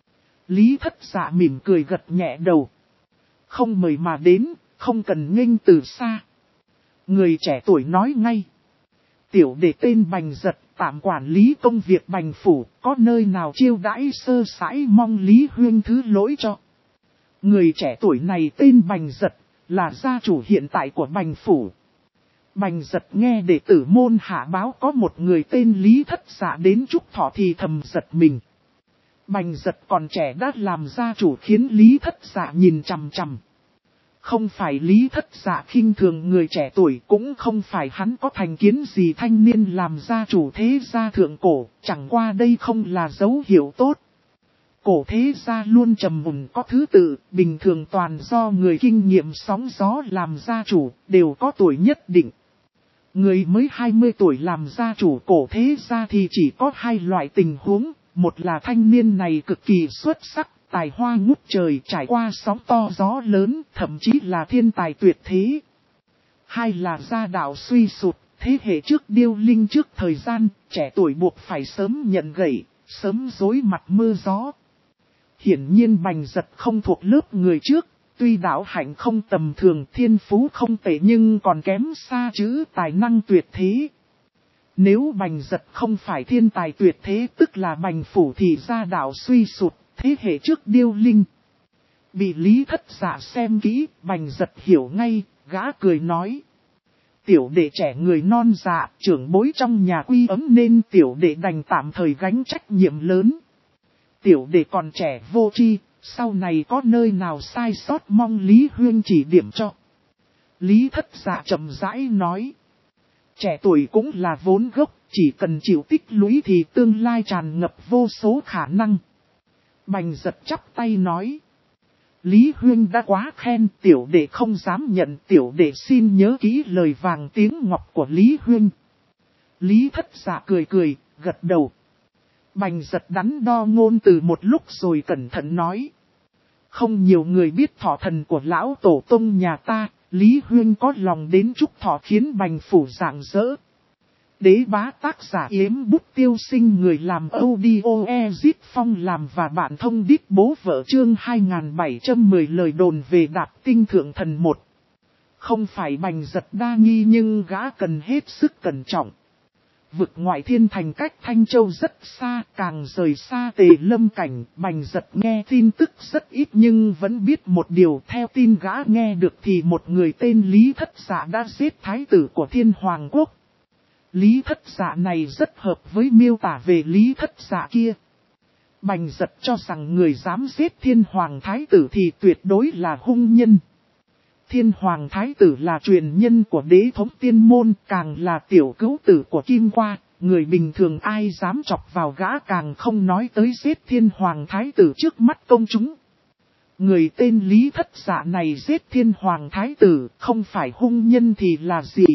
Lý Thất Dạ mỉm cười gật nhẹ đầu. Không mời mà đến, không cần nghênh từ xa. Người trẻ tuổi nói ngay. Tiểu đệ tên Bành Giật, tạm quản lý công việc Bành phủ, có nơi nào chiêu đãi sơ sãi mong Lý Huynh thứ lỗi cho. Người trẻ tuổi này tên Bành Giật, là gia chủ hiện tại của Bành phủ. Bành Giật nghe đệ tử môn hạ báo có một người tên Lý Thất Dạ đến chúc thọ thì thầm giật mình. Bành Giật còn trẻ đã làm gia chủ khiến Lý Thất Dạ nhìn chằm chằm. Không phải Lý Thất Dạ khinh thường người trẻ tuổi, cũng không phải hắn có thành kiến gì thanh niên làm gia chủ thế gia thượng cổ, chẳng qua đây không là dấu hiệu tốt. Cổ thế gia luôn trầm mùn có thứ tự, bình thường toàn do người kinh nghiệm sóng gió làm gia chủ, đều có tuổi nhất định. Người mới 20 tuổi làm gia chủ cổ thế gia thì chỉ có hai loại tình huống, một là thanh niên này cực kỳ xuất sắc, tài hoa ngút trời trải qua sóng to gió lớn, thậm chí là thiên tài tuyệt thế. Hai là gia đạo suy sụp, thế hệ trước điêu linh trước thời gian, trẻ tuổi buộc phải sớm nhận gậy, sớm dối mặt mưa gió. Hiển nhiên Bành Giật không thuộc lớp người trước, tuy đạo hạnh không tầm thường, thiên phú không tệ nhưng còn kém xa chữ tài năng tuyệt thế. Nếu Bành Giật không phải thiên tài tuyệt thế tức là Bành phủ thì gia đạo suy sụp, thế hệ trước điêu linh. Bị Lý Thất Dạ xem kỹ, Bành Giật hiểu ngay, gã cười nói. Tiểu đệ trẻ người non dạ, trưởng bối trong nhà quy ấm nên tiểu đệ đành tạm thời gánh trách nhiệm lớn. Tiểu đệ còn trẻ vô tri, sau này có nơi nào sai sót mong Lý Huynh chỉ điểm cho. Lý Thất Dạ chậm rãi nói. Trẻ tuổi cũng là vốn gốc, chỉ cần chịu tích lũy thì tương lai tràn ngập vô số khả năng. Bành Giật chắp tay nói. Lý Huynh đã quá khen, tiểu đệ không dám nhận, tiểu đệ xin nhớ kỹ lời vàng tiếng ngọc của Lý Huynh. Lý Thất Dạ cười, gật đầu. Bành Giật đắn đo ngôn từ một lúc rồi cẩn thận nói. Không nhiều người biết thọ thần của lão tổ tông nhà ta, Lý Huynh có lòng đến chúc thọ khiến Bành phủ rạng rỡ. Đế bá tác giả Yếm Bút Tiêu Sinh, người làm audio Ezit Phong làm và bạn thông đít bố vợ chương 2710 lời đồn về Đạp Tinh Thượng Thần 1. Không phải Bành Giật đa nghi nhưng gã cần hết sức cẩn trọng. Vực ngoại thiên thành cách Thanh Châu rất xa, càng rời xa Tề Lâm cảnh, Bành Giật nghe tin tức rất ít nhưng vẫn biết một điều. Theo tin gã nghe được thì một người tên Lý Thất Dạ đã giết thái tử của Thiên Hoàng Quốc. Lý Thất Dạ này rất hợp với miêu tả về Lý Thất Dạ kia. Bành Giật cho rằng người dám giết Thiên Hoàng Thái tử thì tuyệt đối là hung nhân. Thiên Hoàng Thái tử là truyền nhân của đế thống tiên môn, càng là tiểu cữu tử của Kim Qua, người bình thường ai dám chọc vào gã, càng không nói tới giết Thiên Hoàng Thái tử trước mắt công chúng. Người tên Lý Thất Dạ này giết Thiên Hoàng Thái tử, không phải hung nhân thì là gì?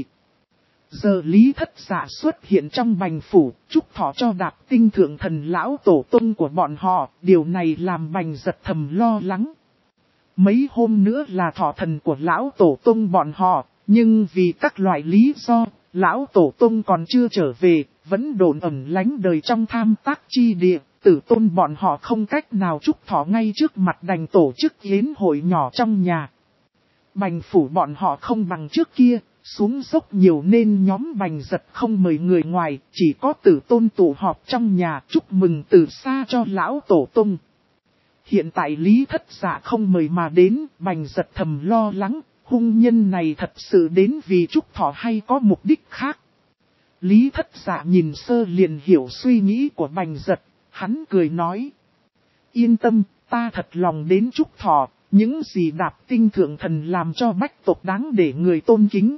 Giờ Lý Thất Dạ xuất hiện trong Bành phủ, chúc thọ cho Đạp Tinh Thượng Thần lão tổ tông của bọn họ, điều này làm Bành Giật thầm lo lắng. Mấy hôm nữa là thọ thần của lão tổ tông bọn họ, nhưng vì các loại lý do, lão tổ tông còn chưa trở về, vẫn đồn ẩn lánh đời trong tham tác chi địa, tử tôn bọn họ không cách nào chúc thọ ngay trước mặt, đành tổ chức yến hội nhỏ trong nhà. Bành phủ bọn họ không bằng trước kia, xuống dốc nhiều nên nhóm Bành Giật không mời người ngoài, chỉ có tử tôn tụ họp trong nhà chúc mừng từ xa cho lão tổ tông. Hiện tại Lý Thất Dạ không mời mà đến, Bành Giật thầm lo lắng, hung nhân này thật sự đến vì chúc thọ hay có mục đích khác. Lý Thất Dạ nhìn sơ liền hiểu suy nghĩ của Bành Giật, hắn cười nói. Yên tâm, ta thật lòng đến chúc thọ, những gì Đạp Tinh Thượng Thần làm cho bách tộc đáng để người tôn kính.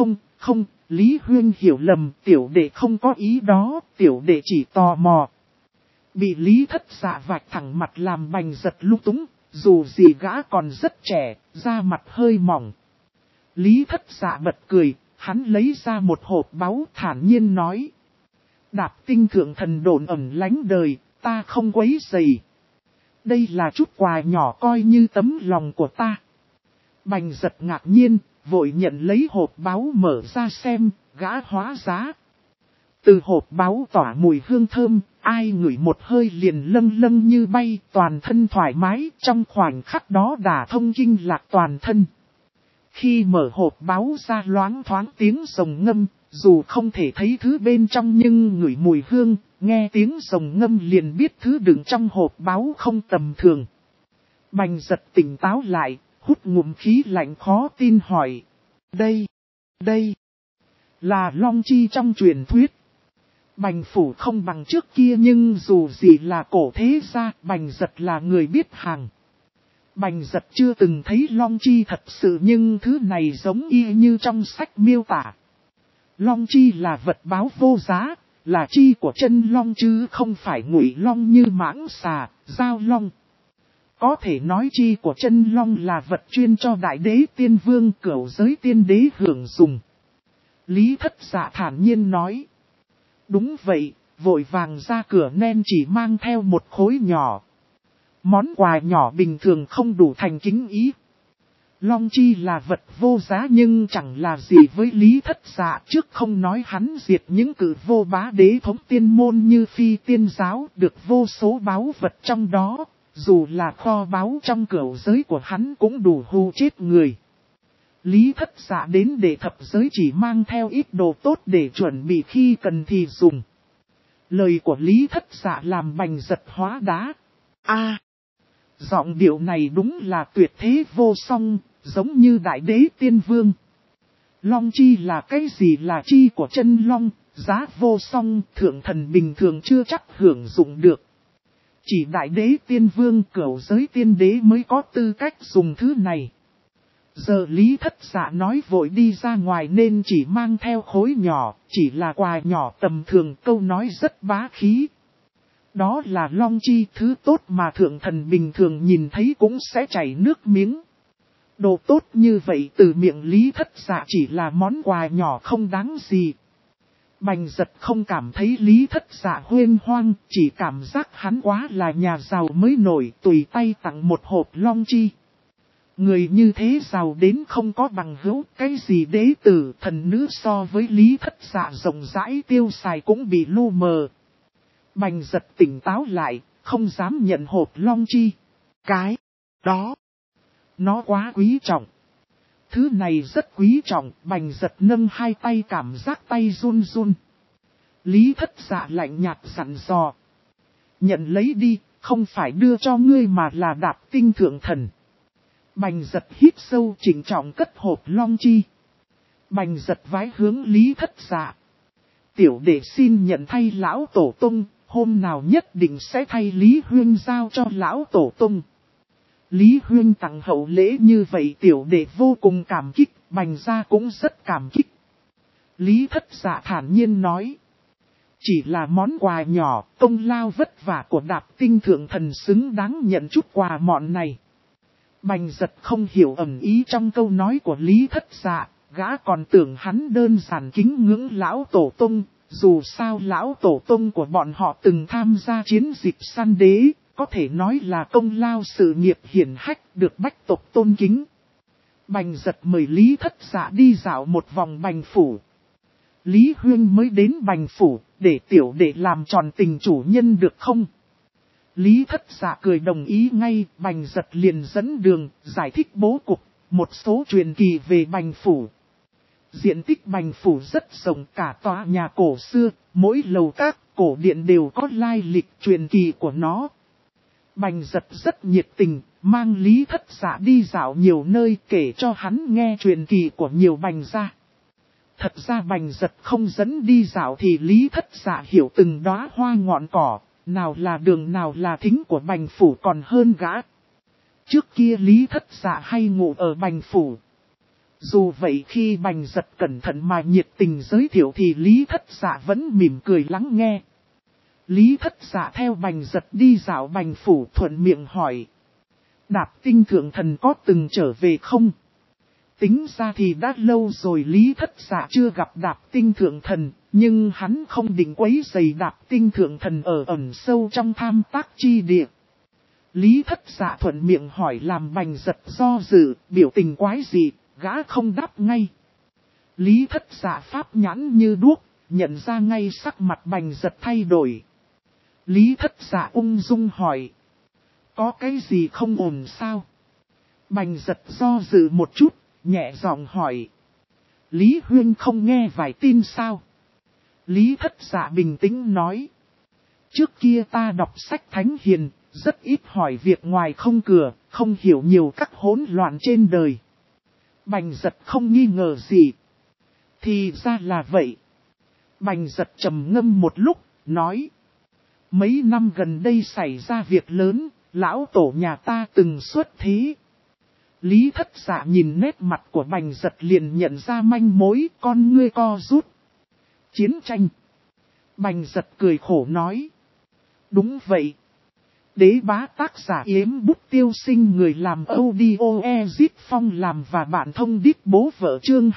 Không, Lý Huynh hiểu lầm, tiểu đệ không có ý đó, tiểu đệ chỉ tò mò. Bị Lý Thất Dạ vạch thẳng mặt làm Bành Giật lung túng, dù gì gã còn rất trẻ, da mặt hơi mỏng. Lý Thất Dạ bật cười, hắn lấy ra một hộp báu thản nhiên nói. Đạp tinh thượng thần đồn ẩn lánh đời, ta không quấy rầy. Đây là chút quà nhỏ coi như tấm lòng của ta. Bành Giật ngạc nhiên, vội nhận lấy hộp báu mở ra xem, gã hóa giá. Từ hộp báu tỏa mùi hương thơm, ai ngửi một hơi liền lâng lâng như bay, toàn thân thoải mái, trong khoảnh khắc đó đả thông kinh lạc toàn thân. Khi mở hộp báu ra loáng thoáng tiếng rồng ngâm, dù không thể thấy thứ bên trong nhưng ngửi mùi hương, nghe tiếng rồng ngâm liền biết thứ đựng trong hộp báu không tầm thường. Bành Giật tỉnh táo lại, hút ngụm khí lạnh khó tin hỏi. Đây là long chi trong truyền thuyết. Bành phủ không bằng trước kia nhưng dù gì là cổ thế gia, Bành Giật là người biết hàng. Bành Giật chưa từng thấy long chi thật sự nhưng thứ này giống y như trong sách miêu tả. Long chi là vật báo vô giá, là chi của chân long chứ không phải ngụy long như mãng xà, giao long. Có thể nói chi của chân long là vật chuyên cho đại đế tiên vương cửu giới tiên đế hưởng dùng. Lý Thất Dạ thản nhiên nói. Đúng vậy, vội vàng ra cửa nên chỉ mang theo một khối nhỏ. Món quà nhỏ bình thường không đủ thành kính ý. Long chi là vật vô giá nhưng chẳng là gì với Lý Thất Dạ, trước không nói hắn diệt những cử vô bá đế thống tiên môn như phi tiên giáo được vô số báu vật trong đó, dù là kho báu trong cửu giới của hắn cũng đủ hù chết người. Lý Thất Dạ đến để thập giới chỉ mang theo ít đồ tốt để chuẩn bị khi cần thì dùng. Lời của Lý Thất Dạ làm Bành Giật hóa đá. Giọng điệu này đúng là tuyệt thế vô song, giống như đại đế tiên vương. Long chi là cái gì là chi của chân long, giá vô song, thượng thần bình thường chưa chắc hưởng dụng được. Chỉ đại đế tiên vương cửu giới tiên đế mới có tư cách dùng thứ này. Giờ Lý Thất Dạ nói vội đi ra ngoài nên chỉ mang theo khối nhỏ, chỉ là quà nhỏ tầm thường, câu nói rất bá khí. Đó là long chi, thứ tốt mà thượng thần bình thường nhìn thấy cũng sẽ chảy nước miếng. Đồ tốt như vậy từ miệng Lý Thất Dạ chỉ là món quà nhỏ không đáng gì. Bành Giật không cảm thấy Lý Thất Dạ huênh hoang, chỉ cảm giác hắn quá là nhà giàu mới nổi, tùy tay tặng một hộp long chi. Người như thế giàu đến không có bằng hữu, cái gì đế tử thần nữ so với Lý Thất Dạ rộng rãi tiêu xài cũng bị lu mờ. Bành Giật tỉnh táo lại, không dám nhận hộp long chi. Cái đó, nó quá quý trọng. Thứ này rất quý trọng, Bành Giật nâng hai tay cảm giác tay run run. Lý Thất Dạ lạnh nhạt dặn dò. Nhận lấy đi, không phải đưa cho ngươi mà là đạp tinh thượng thần. Bành Giật hít sâu chỉnh trọng cất hộp long chi. Bành Giật vái hướng Lý Thất Dạ. Tiểu đệ xin nhận thay lão tổ tông, hôm nào nhất định sẽ thay Lý Huyên giao cho lão tổ tông. Lý Huyên tặng hậu lễ như vậy tiểu đệ vô cùng cảm kích, Bành gia cũng rất cảm kích. Lý Thất Dạ thản nhiên nói. Chỉ là món quà nhỏ, công lao vất vả của đạp tinh thượng thần xứng đáng nhận chút quà mọn này. Bành Giật không hiểu ẩn ý trong câu nói của Lý Thất Dạ, gã còn tưởng hắn đơn giản kính ngưỡng lão tổ tông, dù sao lão tổ tông của bọn họ từng tham gia chiến dịch săn đế, có thể nói là công lao sự nghiệp hiển hách được bách tộc tôn kính. Bành Giật mời Lý Thất Dạ đi dạo một vòng Bành phủ. Lý Huyên mới đến Bành phủ, để tiểu đệ làm tròn tình chủ nhân được không? Lý Thất Dạ cười đồng ý ngay, Bành Giật liền dẫn đường, giải thích bố cục, một số truyền kỳ về Bành phủ. Diện tích Bành phủ rất rộng, cả tòa nhà cổ xưa, mỗi lầu các cổ điện đều có lai lịch truyền kỳ của nó. Bành Giật rất nhiệt tình, mang Lý Thất Dạ đi dạo nhiều nơi kể cho hắn nghe truyền kỳ của nhiều Bành gia. Thật ra Bành Giật không dẫn đi dạo thì Lý Thất Dạ hiểu từng đóa hoa ngọn cỏ, nào là đường nào là thính của Bành phủ còn hơn gã. Trước kia Lý Thất Dạ hay ngủ ở Bành phủ. Dù vậy khi Bành Giật cẩn thận mà nhiệt tình giới thiệu thì Lý Thất Dạ vẫn mỉm cười lắng nghe. Lý Thất Dạ theo Bành Giật đi dạo Bành phủ thuận miệng hỏi. Đạp Tinh thượng thần có từng trở về không? Tính ra thì đã lâu rồi Lý Thất Dạ chưa gặp Đạp Tinh thượng thần, nhưng hắn không định quấy rầy Đạp Tinh thượng thần ở ẩn sâu trong tham tác chi địa. Lý Thất Dạ thuận miệng hỏi làm Bành Giật do dự, biểu tình quái dị, gã không đáp ngay. Lý Thất Dạ pháp nhãn như đuốc, nhận ra ngay sắc mặt Bành Giật thay đổi. Lý Thất Dạ ung dung hỏi. Có cái gì không ổn sao? Bành Giật do dự một chút, nhẹ giọng hỏi. Lý Huyên không nghe vài tin sao? Lý Thất Dạ bình tĩnh nói. Trước kia ta đọc sách thánh hiền, rất ít hỏi việc ngoài không cửa, không hiểu nhiều các hỗn loạn trên đời. Bành Giật không nghi ngờ gì. Thì ra là vậy. Bành Giật trầm ngâm một lúc, nói. Mấy năm gần đây xảy ra việc lớn, lão tổ nhà ta từng xuất thế. Lý Thất Dạ nhìn nét mặt của Bành Giật liền nhận ra manh mối, con ngươi co rút. Chiến tranh. Bành Giật cười khổ nói. Đúng vậy. Đế bá tác giả Yếm Bút Tiêu Sinh người làm audio Ezip Phong làm và bạn thông đít bố vợ chương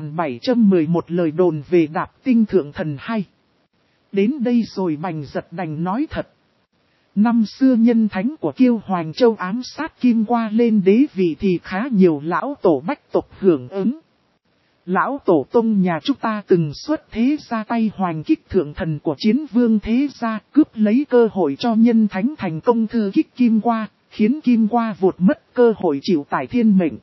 2711 lời đồn về Đạp Tinh thượng thần hay. Đến đây rồi Bành Giật đành nói thật. Năm xưa nhân thánh của Kiêu Hoàng Châu ám sát Kim Qua lên đế vị thì khá nhiều lão tổ bách tộc hưởng ứng. Lão tổ tông nhà chúng ta từng xuất thế ra tay hoành kích thượng thần của chiến vương thế gia, cướp lấy cơ hội cho nhân thánh thành công thư kích Kim Qua, khiến Kim Qua vụt mất cơ hội chịu tải thiên mệnh.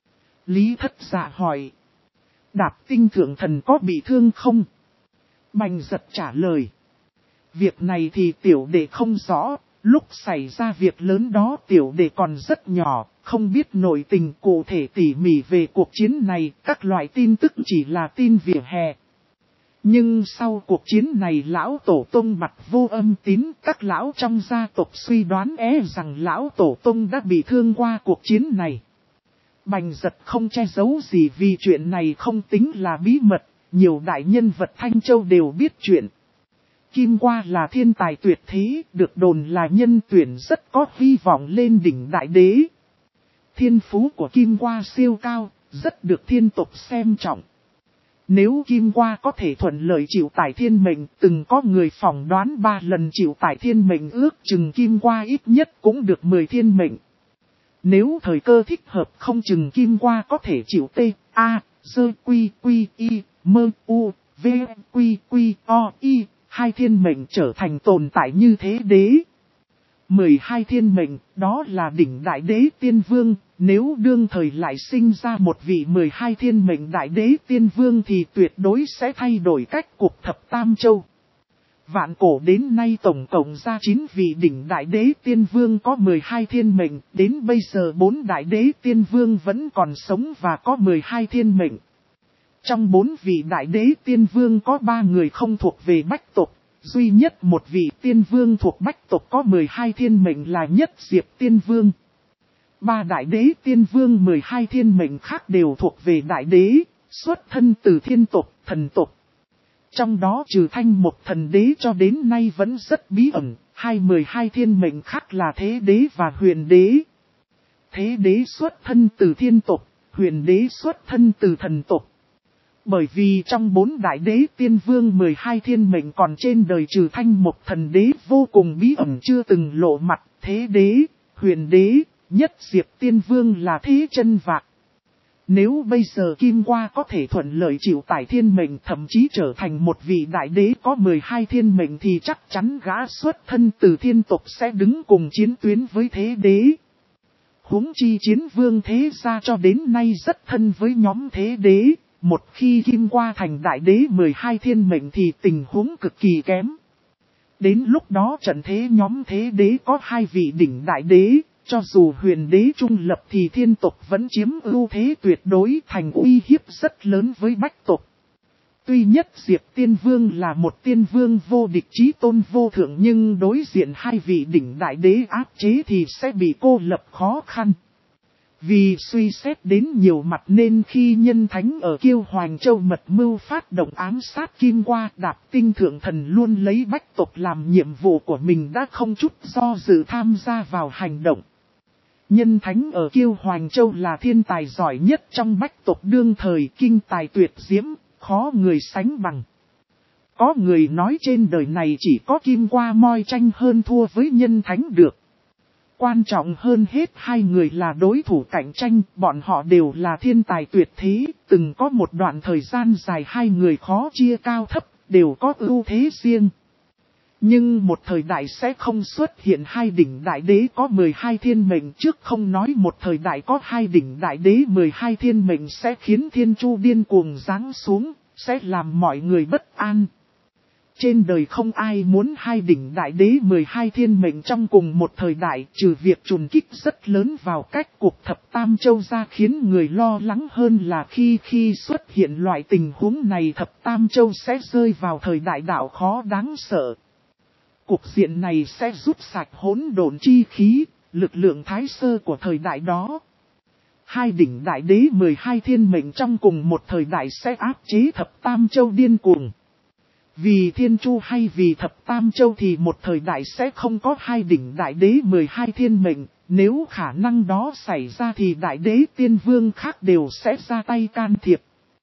Lý Thất Dạ hỏi. Đạp Tinh thượng thần có bị thương không? Bành Giật trả lời. Việc này thì tiểu đệ không rõ, lúc xảy ra việc lớn đó tiểu đệ còn rất nhỏ, không biết nội tình cụ thể tỉ mỉ về cuộc chiến này, các loại tin tức chỉ là tin vỉa hè. Nhưng sau cuộc chiến này lão tổ tông bặt vô âm tín, các lão trong gia tộc suy đoán rằng lão tổ tông đã bị thương qua cuộc chiến này. Bành Giật không che giấu gì vì chuyện này không tính là bí mật, nhiều đại nhân vật Thanh Châu đều biết chuyện. Kim Qua là thiên tài tuyệt thế, được đồn là nhân tuyển rất có hy vọng lên đỉnh đại đế. Thiên phú của Kim Qua siêu cao, rất được thiên tộc xem trọng. Nếu Kim Qua có thể thuận lợi chịu tải thiên mệnh, từng có người phỏng đoán 3 lần chịu tải thiên mệnh ước chừng Kim Qua ít nhất cũng được 10 thiên mệnh. Nếu thời cơ thích hợp không chừng Kim Qua có thể chịu T, A, Dơ, Quy, Quy, Y, Mơ, U, V, Quy, Quy, O, Y. 2 thiên mệnh trở thành tồn tại như thế đế. 12 thiên mệnh, đó là đỉnh đại đế tiên vương, nếu đương thời lại sinh ra một vị 12 thiên mệnh đại đế tiên vương thì tuyệt đối sẽ thay đổi cách cục thập tam châu. Vạn cổ đến nay tổng cộng ra 9 vị đỉnh đại đế tiên vương có 12 thiên mệnh, đến bây giờ 4 đại đế tiên vương vẫn còn sống và có 12 thiên mệnh. Trong 4 vị đại đế tiên vương có 3 người không thuộc về bách tộc, duy nhất một vị tiên vương thuộc bách tộc có 12 thiên mệnh là Nhất Diệp Tiên Vương. 3 đại đế tiên vương 12 thiên mệnh khác đều thuộc về đại đế, xuất thân từ thiên tộc, thần tộc. Trong đó trừ Thanh Một thần đế cho đến nay vẫn rất bí ẩn, 12 thiên mệnh khác là Thế đế và Huyền đế. Thế đế xuất thân từ thiên tộc, Huyền đế xuất thân từ thần tộc. Bởi vì trong 4 đại đế tiên vương 12 thiên mệnh còn trên đời trừ Thanh Một thần đế vô cùng bí ẩn chưa từng lộ mặt, Thế đế, Huyền đế, Nhất Diệp Tiên Vương là thế chân vạc. Nếu bây giờ Kim Qua có thể thuận lợi chịu tải thiên mệnh thậm chí trở thành một vị đại đế có 12 thiên mệnh thì chắc chắn gã xuất thân từ thiên tộc sẽ đứng cùng chiến tuyến với Thế đế. Huống chi chiến vương thế gia cho đến nay rất thân với nhóm Thế đế. Một khi Kim Qua thành đại đế 12 thiên mệnh thì tình huống cực kỳ kém. Đến lúc đó trận thế nhóm Thế đế có 2 vị đỉnh đại đế, cho dù Huyền đế trung lập thì thiên tộc vẫn chiếm ưu thế tuyệt đối thành uy hiếp rất lớn với bách tộc. Tuy Nhất Diệp Tiên Vương là một tiên vương vô địch chí tôn vô thượng nhưng đối diện 2 vị đỉnh đại đế áp chế thì sẽ bị cô lập khó khăn. Vì suy xét đến nhiều mặt nên khi nhân thánh ở Kiêu Hoành Châu mật mưu phát động ám sát Kim Qua, Đạp Tinh Thượng Thần luôn lấy bách tộc làm nhiệm vụ của mình đã không chút do dự tham gia vào hành động. Nhân thánh ở Kiêu Hoành Châu là thiên tài giỏi nhất trong bách tộc đương thời, kinh tài tuyệt diễm, khó người sánh bằng. Có người nói trên đời này chỉ có Kim Qua moi tranh hơn thua với nhân thánh được. Quan trọng hơn hết hai người là đối thủ cạnh tranh, bọn họ đều là thiên tài tuyệt thế, từng có một đoạn thời gian dài hai người khó chia cao thấp, đều có ưu thế riêng. Nhưng một thời đại sẽ không xuất hiện hai đỉnh đại đế có 12 thiên mệnh, trước không nói một thời đại có hai đỉnh đại đế 12 thiên mệnh sẽ khiến thiên chu điên cuồng giáng xuống, sẽ làm mọi người bất an. Trên đời không ai muốn hai đỉnh đại đế 12 thiên mệnh trong cùng một thời đại, trừ việc trùng kích rất lớn vào cách cuộc thập tam châu ra, khiến người lo lắng hơn là khi xuất hiện loại tình huống này thập tam châu sẽ rơi vào thời đại đạo khó đáng sợ. Cục diện này sẽ rút sạch hỗn độn chi khí, lực lượng thái sơ của thời đại đó. Hai đỉnh đại đế 12 thiên mệnh trong cùng một thời đại sẽ áp chế thập tam châu điên cuồng. Vì thiên chu hay vì thập tam châu thì một thời đại sẽ không có hai đỉnh đại đế 12 thiên mệnh, nếu khả năng đó xảy ra thì đại đế tiên vương khác đều sẽ ra tay can thiệp.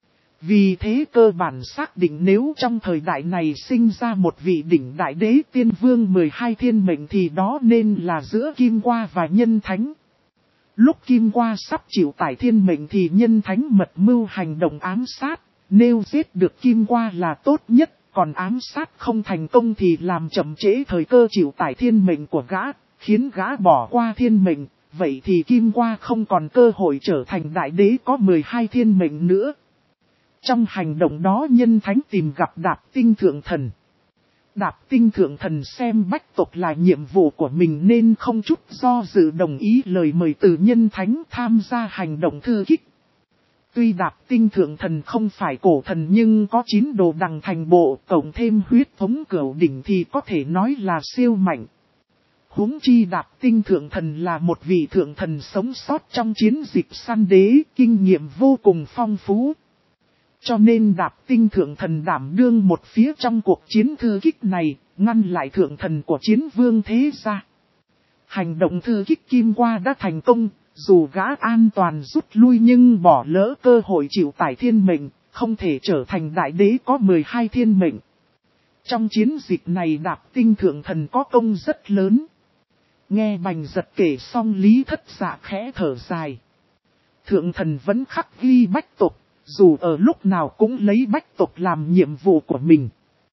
Vì thế cơ bản xác định nếu trong thời đại này sinh ra một vị đỉnh đại đế tiên vương 12 thiên mệnh thì đó nên là giữa Kim Qua và nhân thánh. Lúc Kim Qua sắp chịu tải thiên mệnh thì nhân thánh mật mưu hành động ám sát, nếu giết được Kim Qua là tốt nhất. Còn ám sát không thành công thì làm chậm trễ thời cơ chịu tải thiên mệnh của gã, khiến gã bỏ qua thiên mệnh, vậy thì Kim Qua không còn cơ hội trở thành đại đế có 12 thiên mệnh nữa. Trong hành động đó nhân thánh tìm gặp Đạp Tinh Thượng Thần. Đạp Tinh Thượng Thần xem bách tộc là nhiệm vụ của mình nên không chút do dự đồng ý lời mời từ nhân thánh tham gia hành động thư kích. Tuy Đạp Tinh Thượng Thần không phải cổ thần nhưng có 9 đồ đằng thành bộ, cộng thêm huyết thống cửu đỉnh thì có thể nói là siêu mạnh. Huống chi Đạp Tinh Thượng Thần là một vị thượng thần sống sót trong chiến dịch săn đế, kinh nghiệm vô cùng phong phú. Cho nên Đạp Tinh Thượng Thần đảm đương một phía trong cuộc chiến thư kích này, ngăn lại thượng thần của chiến vương thế gia. Hành động thư kích Kim Qua đã thành công. Dù gã an toàn rút lui nhưng bỏ lỡ cơ hội chịu tải thiên mệnh, không thể trở thành đại đế có 12 thiên mệnh. Trong chiến dịch này Đạp Tinh Thượng Thần có công rất lớn. Nghe Bành Giật kể xong Lý Thất Dạ khẽ thở dài. Thượng Thần vẫn khắc ghi bách tộc, dù ở lúc nào cũng lấy bách tộc làm nhiệm vụ của mình.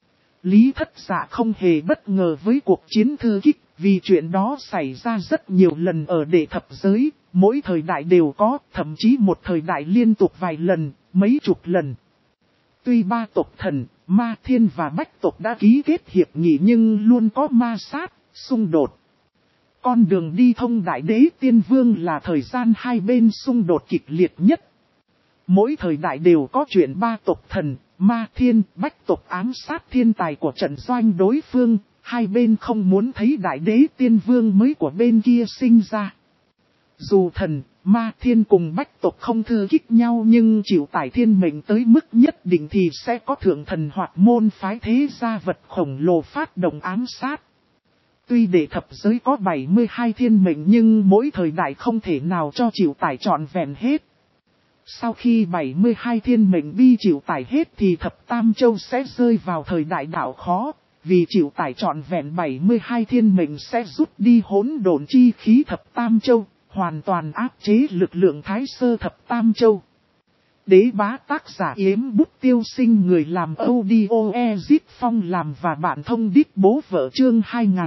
Lý Thất Dạ không hề bất ngờ với cuộc chiến thư kích, vì chuyện đó xảy ra rất nhiều lần ở đệ thập giới. Mỗi thời đại đều có, thậm chí một thời đại liên tục vài lần, mấy chục lần. Tuy ba tộc thần, ma thiên và bách tộc đã ký kết hiệp nghị nhưng luôn có ma sát, xung đột. Con đường đi thông đại đế tiên vương là thời gian hai bên xung đột kịch liệt nhất. Mỗi thời đại đều có chuyện ba tộc thần, ma thiên, bách tộc ám sát thiên tài của trận doanh đối phương, hai bên không muốn thấy đại đế tiên vương mới của bên kia sinh ra. Dù thần, ma thiên cùng bách tộc không thư kích nhau nhưng chịu tải thiên mệnh tới mức nhất định thì sẽ có thượng thần hoặc môn phái thế gia vật khổng lồ phát động ám sát. Tuy đệ thập giới có 72 thiên mệnh nhưng mỗi thời đại không thể nào cho chịu tải trọn vẹn hết. Sau khi 72 thiên mệnh bi chịu tải hết thì thập tam châu sẽ rơi vào thời đại đạo khó. Vì chịu tải trọn vẹn 72 thiên mệnh sẽ rút đi hỗn độn chi khí thập tam châu. Hoàn toàn áp chế lực lượng thái sơ thập tam châu. Đế bá tác giả Yếm Bút Tiêu Sinh, người làm audio Ezit Phong làm và bạn thông đít bố vợ chương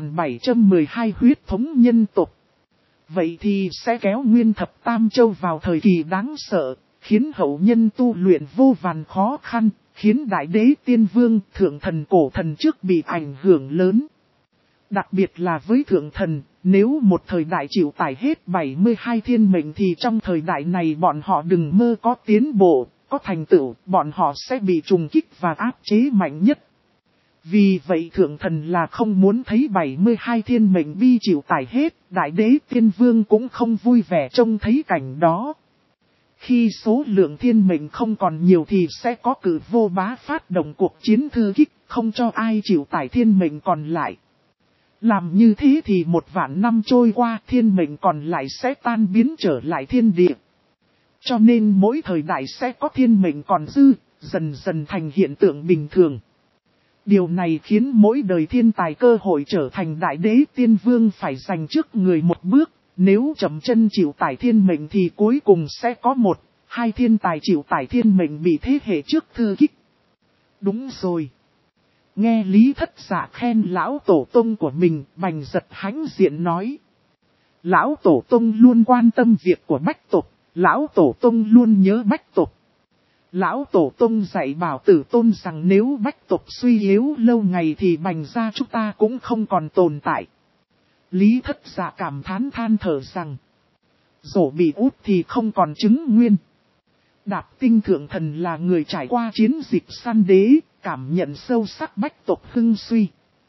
2712 huyết thống nhân tộc. Vậy thì sẽ kéo nguyên thập tam châu vào thời kỳ đáng sợ, khiến hậu nhân tu luyện vô vàn khó khăn, khiến đại đế tiên vương, thượng thần cổ thần trước bị ảnh hưởng lớn. Đặc biệt là với thượng thần, nếu một thời đại chịu tải hết 72 thiên mệnh thì trong thời đại này bọn họ đừng mơ có tiến bộ, có thành tựu, bọn họ sẽ bị trùng kích và áp chế mạnh nhất. Vì vậy thượng thần là không muốn thấy 72 thiên mệnh bi chịu tải hết, đại đế tiên vương cũng không vui vẻ trông thấy cảnh đó. Khi số lượng thiên mệnh không còn nhiều thì sẽ có cử vô bá phát động cuộc chiến thư kích, không cho ai chịu tải thiên mệnh còn lại. Làm như thế thì 1.000 năm trôi qua, thiên mệnh còn lại sẽ tan biến trở lại thiên địa. Cho nên mỗi thời đại sẽ có thiên mệnh còn dư, dần dần thành hiện tượng bình thường. Điều này khiến mỗi đời thiên tài cơ hội trở thành đại đế tiên vương phải giành trước người một bước. Nếu chậm chân chịu tải thiên mệnh thì cuối cùng sẽ có 1-2 thiên tài chịu tải thiên mệnh bị thế hệ trước thư kích. Đúng rồi. Nghe Lý Thất Dạ khen lão tổ tông của mình, Bành Giật hãnh diện nói. Lão tổ tông luôn quan tâm việc của bách tộc, lão tổ tông luôn nhớ bách tộc. Lão tổ tông dạy bảo tử tôn rằng nếu bách tộc suy yếu lâu ngày thì Bành gia chúng ta cũng không còn tồn tại. Lý Thất Dạ cảm thán than thở rằng, dỗ bị út thì không còn chứng nguyên. Đạp Tinh thượng thần là người trải qua chiến dịch săn đế, cảm nhận sâu sắc bách tộc hưng suy.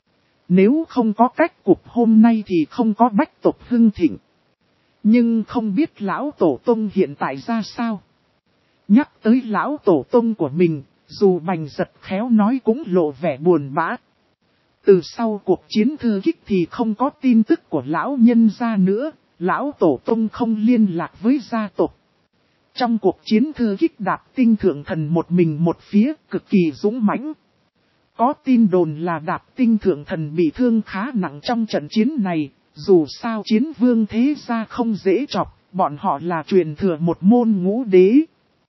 Nếu không có cách cục hôm nay thì không có bách tộc hưng thịnh. Nhưng không biết lão tổ tông hiện tại ra sao. Nhắc tới lão tổ tông của mình, dù Bành Giật khéo nói cũng lộ vẻ buồn bã. Từ sau cuộc chiến thư kích thì không có tin tức của lão nhân gia nữa, lão tổ tông không liên lạc với gia tộc. Trong cuộc chiến thư kích Đạp Tinh thượng thần một mình một phía, cực kỳ dũng mãnh. Có tin đồn là Đạp Tinh thượng thần bị thương khá nặng trong trận chiến này, dù sao chiến vương thế gia không dễ chọc, bọn họ là truyền thừa một môn ngũ đế.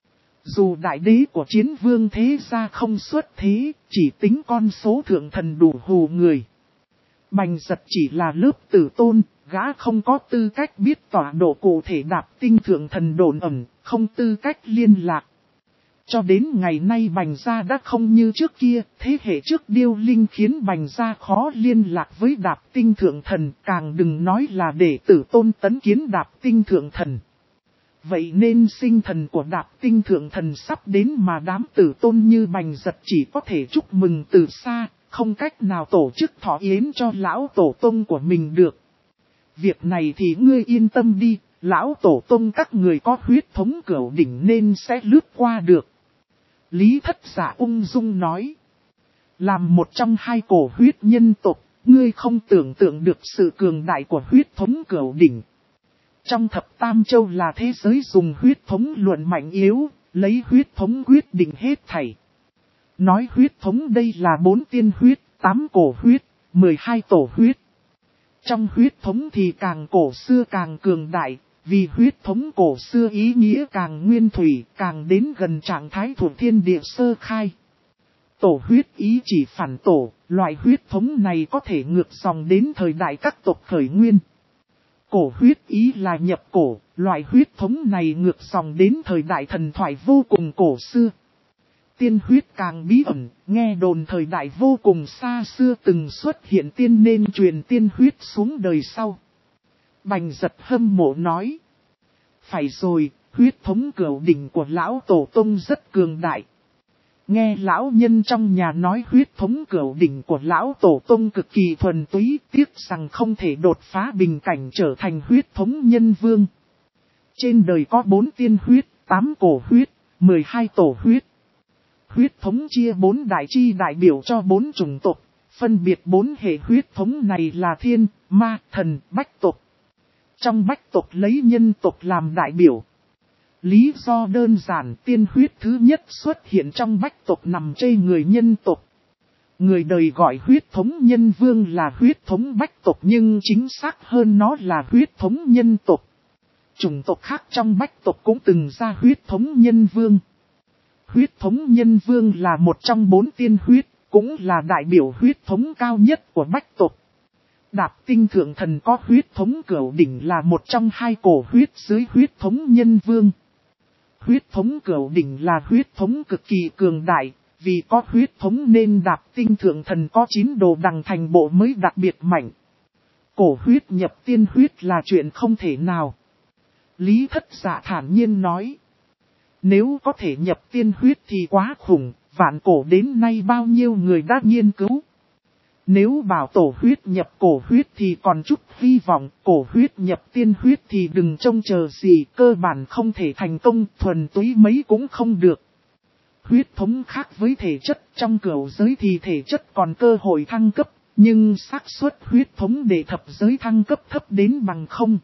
Dù đại đế của chiến vương thế gia không xuất thế, chỉ tính con số thượng thần đủ hù người. Bành Giật chỉ là lớp tử tôn, gã không có tư cách biết tọa độ cụ thể Đạp Tinh thượng thần đồn ẩn, không tư cách liên lạc. Cho đến ngày nay Bành gia đã không như trước kia, thế hệ trước điêu linh khiến Bành gia khó liên lạc với Đạp Tinh thượng thần, càng đừng nói là để tử tôn tấn kiến Đạp Tinh thượng thần. Vậy nên sinh thần của Đạp Tinh thượng thần sắp đến mà đám tử tôn như Bành Giật chỉ có thể chúc mừng từ xa, không cách nào tổ chức thọ yến cho lão tổ tông của mình được. Việc này thì ngươi yên tâm đi, lão tổ tông các người có huyết thống cửu đỉnh nên sẽ lướt qua được. Lý Thất Dạ ung dung nói. Làm một trong hai cổ huyết nhân tộc, ngươi không tưởng tượng được sự cường đại của huyết thống cửu đỉnh. Trong thập tam châu là thế giới dùng huyết thống luận mạnh yếu, lấy huyết thống quyết định hết thảy. Nói huyết thống đây là 4 tiên huyết, 8 cổ huyết, 12 tổ huyết. Trong huyết thống thì càng cổ xưa càng cường đại, vì huyết thống cổ xưa ý nghĩa càng nguyên thủy, càng đến gần trạng thái thuộc thiên địa sơ khai. Tổ huyết ý chỉ phản tổ, loại huyết thống này có thể ngược dòng đến thời đại các tộc khởi nguyên. Cổ huyết ý là nhập cổ, loại huyết thống này ngược dòng đến thời đại thần thoại vô cùng cổ xưa. Tiên huyết càng bí ẩn, nghe đồn thời đại vô cùng xa xưa từng xuất hiện tiên nên truyền tiên huyết xuống đời sau. Bành Giật hâm mộ nói. Phải rồi, huyết thống cửu đỉnh của lão tổ tông rất cường đại. Nghe lão nhân trong nhà nói huyết thống cửu đỉnh của lão tổ tông cực kỳ thuần túy, tiếc rằng không thể đột phá bình cảnh trở thành huyết thống nhân vương. Trên đời có 4 tiên huyết, 8 cổ huyết, 12 tổ huyết. Huyết thống chia 4 đại chi đại biểu cho 4 chủng tộc, phân biệt 4 hệ huyết thống này là thiên, ma, thần, bách tộc. Trong bách tộc lấy nhân tộc làm đại biểu. Lý do đơn giản tiên huyết thứ nhất xuất hiện trong bách tộc nằm trên người nhân tộc. Người đời gọi huyết thống nhân vương là huyết thống bách tộc nhưng chính xác hơn nó là huyết thống nhân tộc. Chủng tộc khác trong bách tộc cũng từng ra huyết thống nhân vương. Huyết thống nhân vương là một trong 4 tiên huyết, cũng là đại biểu huyết thống cao nhất của bách tộc. Đạp Tinh thượng thần có huyết thống cửu đỉnh là một trong 2 cổ huyết dưới huyết thống nhân vương. Huyết thống cửu đỉnh là huyết thống cực kỳ cường đại, vì có huyết thống nên Đạp Tinh thượng thần có 9 đồ đằng thành bộ mới đặc biệt mạnh. Cổ huyết nhập tiên huyết là chuyện không thể nào. Lý Thất Dạ thản nhiên nói. Nếu có thể nhập tiên huyết thì quá khủng, vạn cổ đến nay bao nhiêu người đã nghiên cứu. Nếu bảo tổ huyết nhập cổ huyết thì còn chút hy vọng, cổ huyết nhập tiên huyết thì đừng trông chờ gì, cơ bản không thể thành công, thuần túy mấy cũng không được. Huyết thống khác với thể chất, trong cửu giới thì thể chất còn cơ hội thăng cấp, nhưng xác suất huyết thống để thập giới thăng cấp thấp đến bằng không.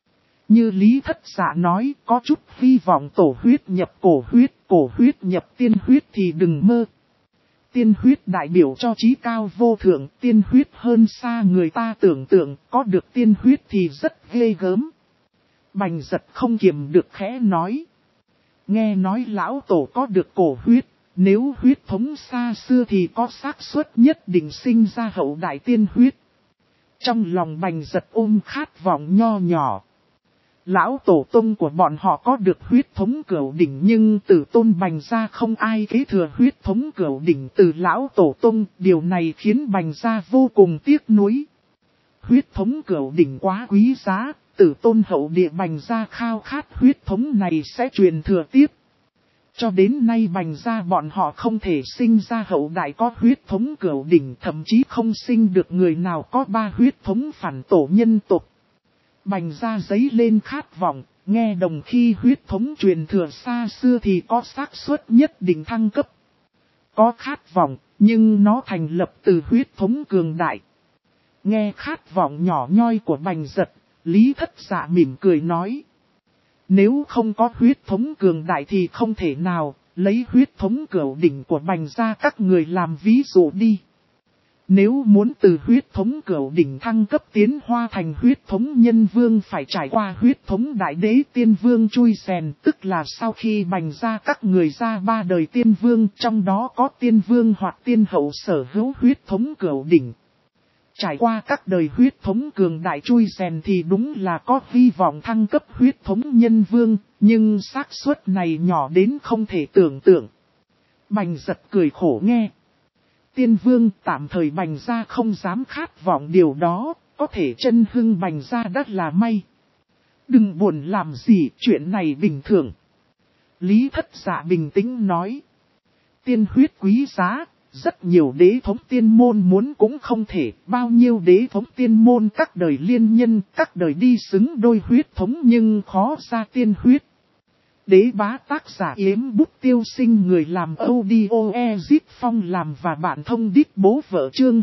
Như Lý Thất Dạ nói, có chút hy vọng tổ huyết nhập cổ huyết nhập tiên huyết thì đừng mơ. Tiên huyết đại biểu cho trí cao vô thượng, tiên huyết hơn xa người ta tưởng tượng, có được tiên huyết thì rất ghê gớm. Bành Giật không kiềm được khẽ nói. Nghe nói lão tổ có được cổ huyết, nếu huyết thống xa xưa thì có xác suất nhất định sinh ra hậu đại tiên huyết. Trong lòng Bành Giật ôm khát vọng nho nhỏ. Lão tổ tông của bọn họ có được huyết thống cửu đỉnh nhưng từ tôn Bành gia không ai kế thừa huyết thống cửu đỉnh từ lão tổ tông, điều này khiến Bành gia vô cùng tiếc nuối. Huyết thống cửu đỉnh quá quý giá, tử tôn hậu địa Bành gia khao khát huyết thống này sẽ truyền thừa tiếp. Cho đến nay Bành gia bọn họ không thể sinh ra hậu đại có huyết thống cửu đỉnh, thậm chí không sinh được người nào có 3 huyết thống phản tổ nhân tộc. Bành gia giấy lên khát vọng, nghe đồng khi huyết thống truyền thừa xa xưa thì có xác suất nhất định thăng cấp. Có khát vọng, nhưng nó thành lập từ huyết thống cường đại. Nghe khát vọng nhỏ nhoi của Bành Giật, Lý Thất Dạ mỉm cười nói. Nếu không có huyết thống cường đại thì không thể nào, lấy huyết thống cửu đỉnh của Bành gia các người làm ví dụ đi. Nếu muốn từ huyết thống cửu đỉnh thăng cấp tiến hóa thành huyết thống nhân vương phải trải qua huyết thống đại đế tiên vương chui rèn, tức là sau khi Bành gia các người ra 3 đời tiên vương, trong đó có tiên vương hoặc tiên hậu sở hữu huyết thống cửu đỉnh. Trải qua các đời huyết thống cường đại chui rèn thì đúng là có hy vọng thăng cấp huyết thống nhân vương, nhưng xác suất này nhỏ đến không thể tưởng tượng. Bành Giật cười khổ nghe. Tiên vương tạm thời Bành gia không dám khát vọng điều đó, có thể chân hưng Bành gia đất là may. Đừng buồn làm gì, chuyện này bình thường. Lý Thất Dạ bình tĩnh nói. Tiên huyết quý giá, rất nhiều đế thống tiên môn muốn cũng không thể, bao nhiêu đế thống tiên môn các đời liên nhân, các đời đi xứng đôi huyết thống nhưng khó ra tiên huyết. Đế bá tác giả Yếm Bút Tiêu Sinh, người làm audio Ezip Phong làm và bạn thông đít bố vợ chương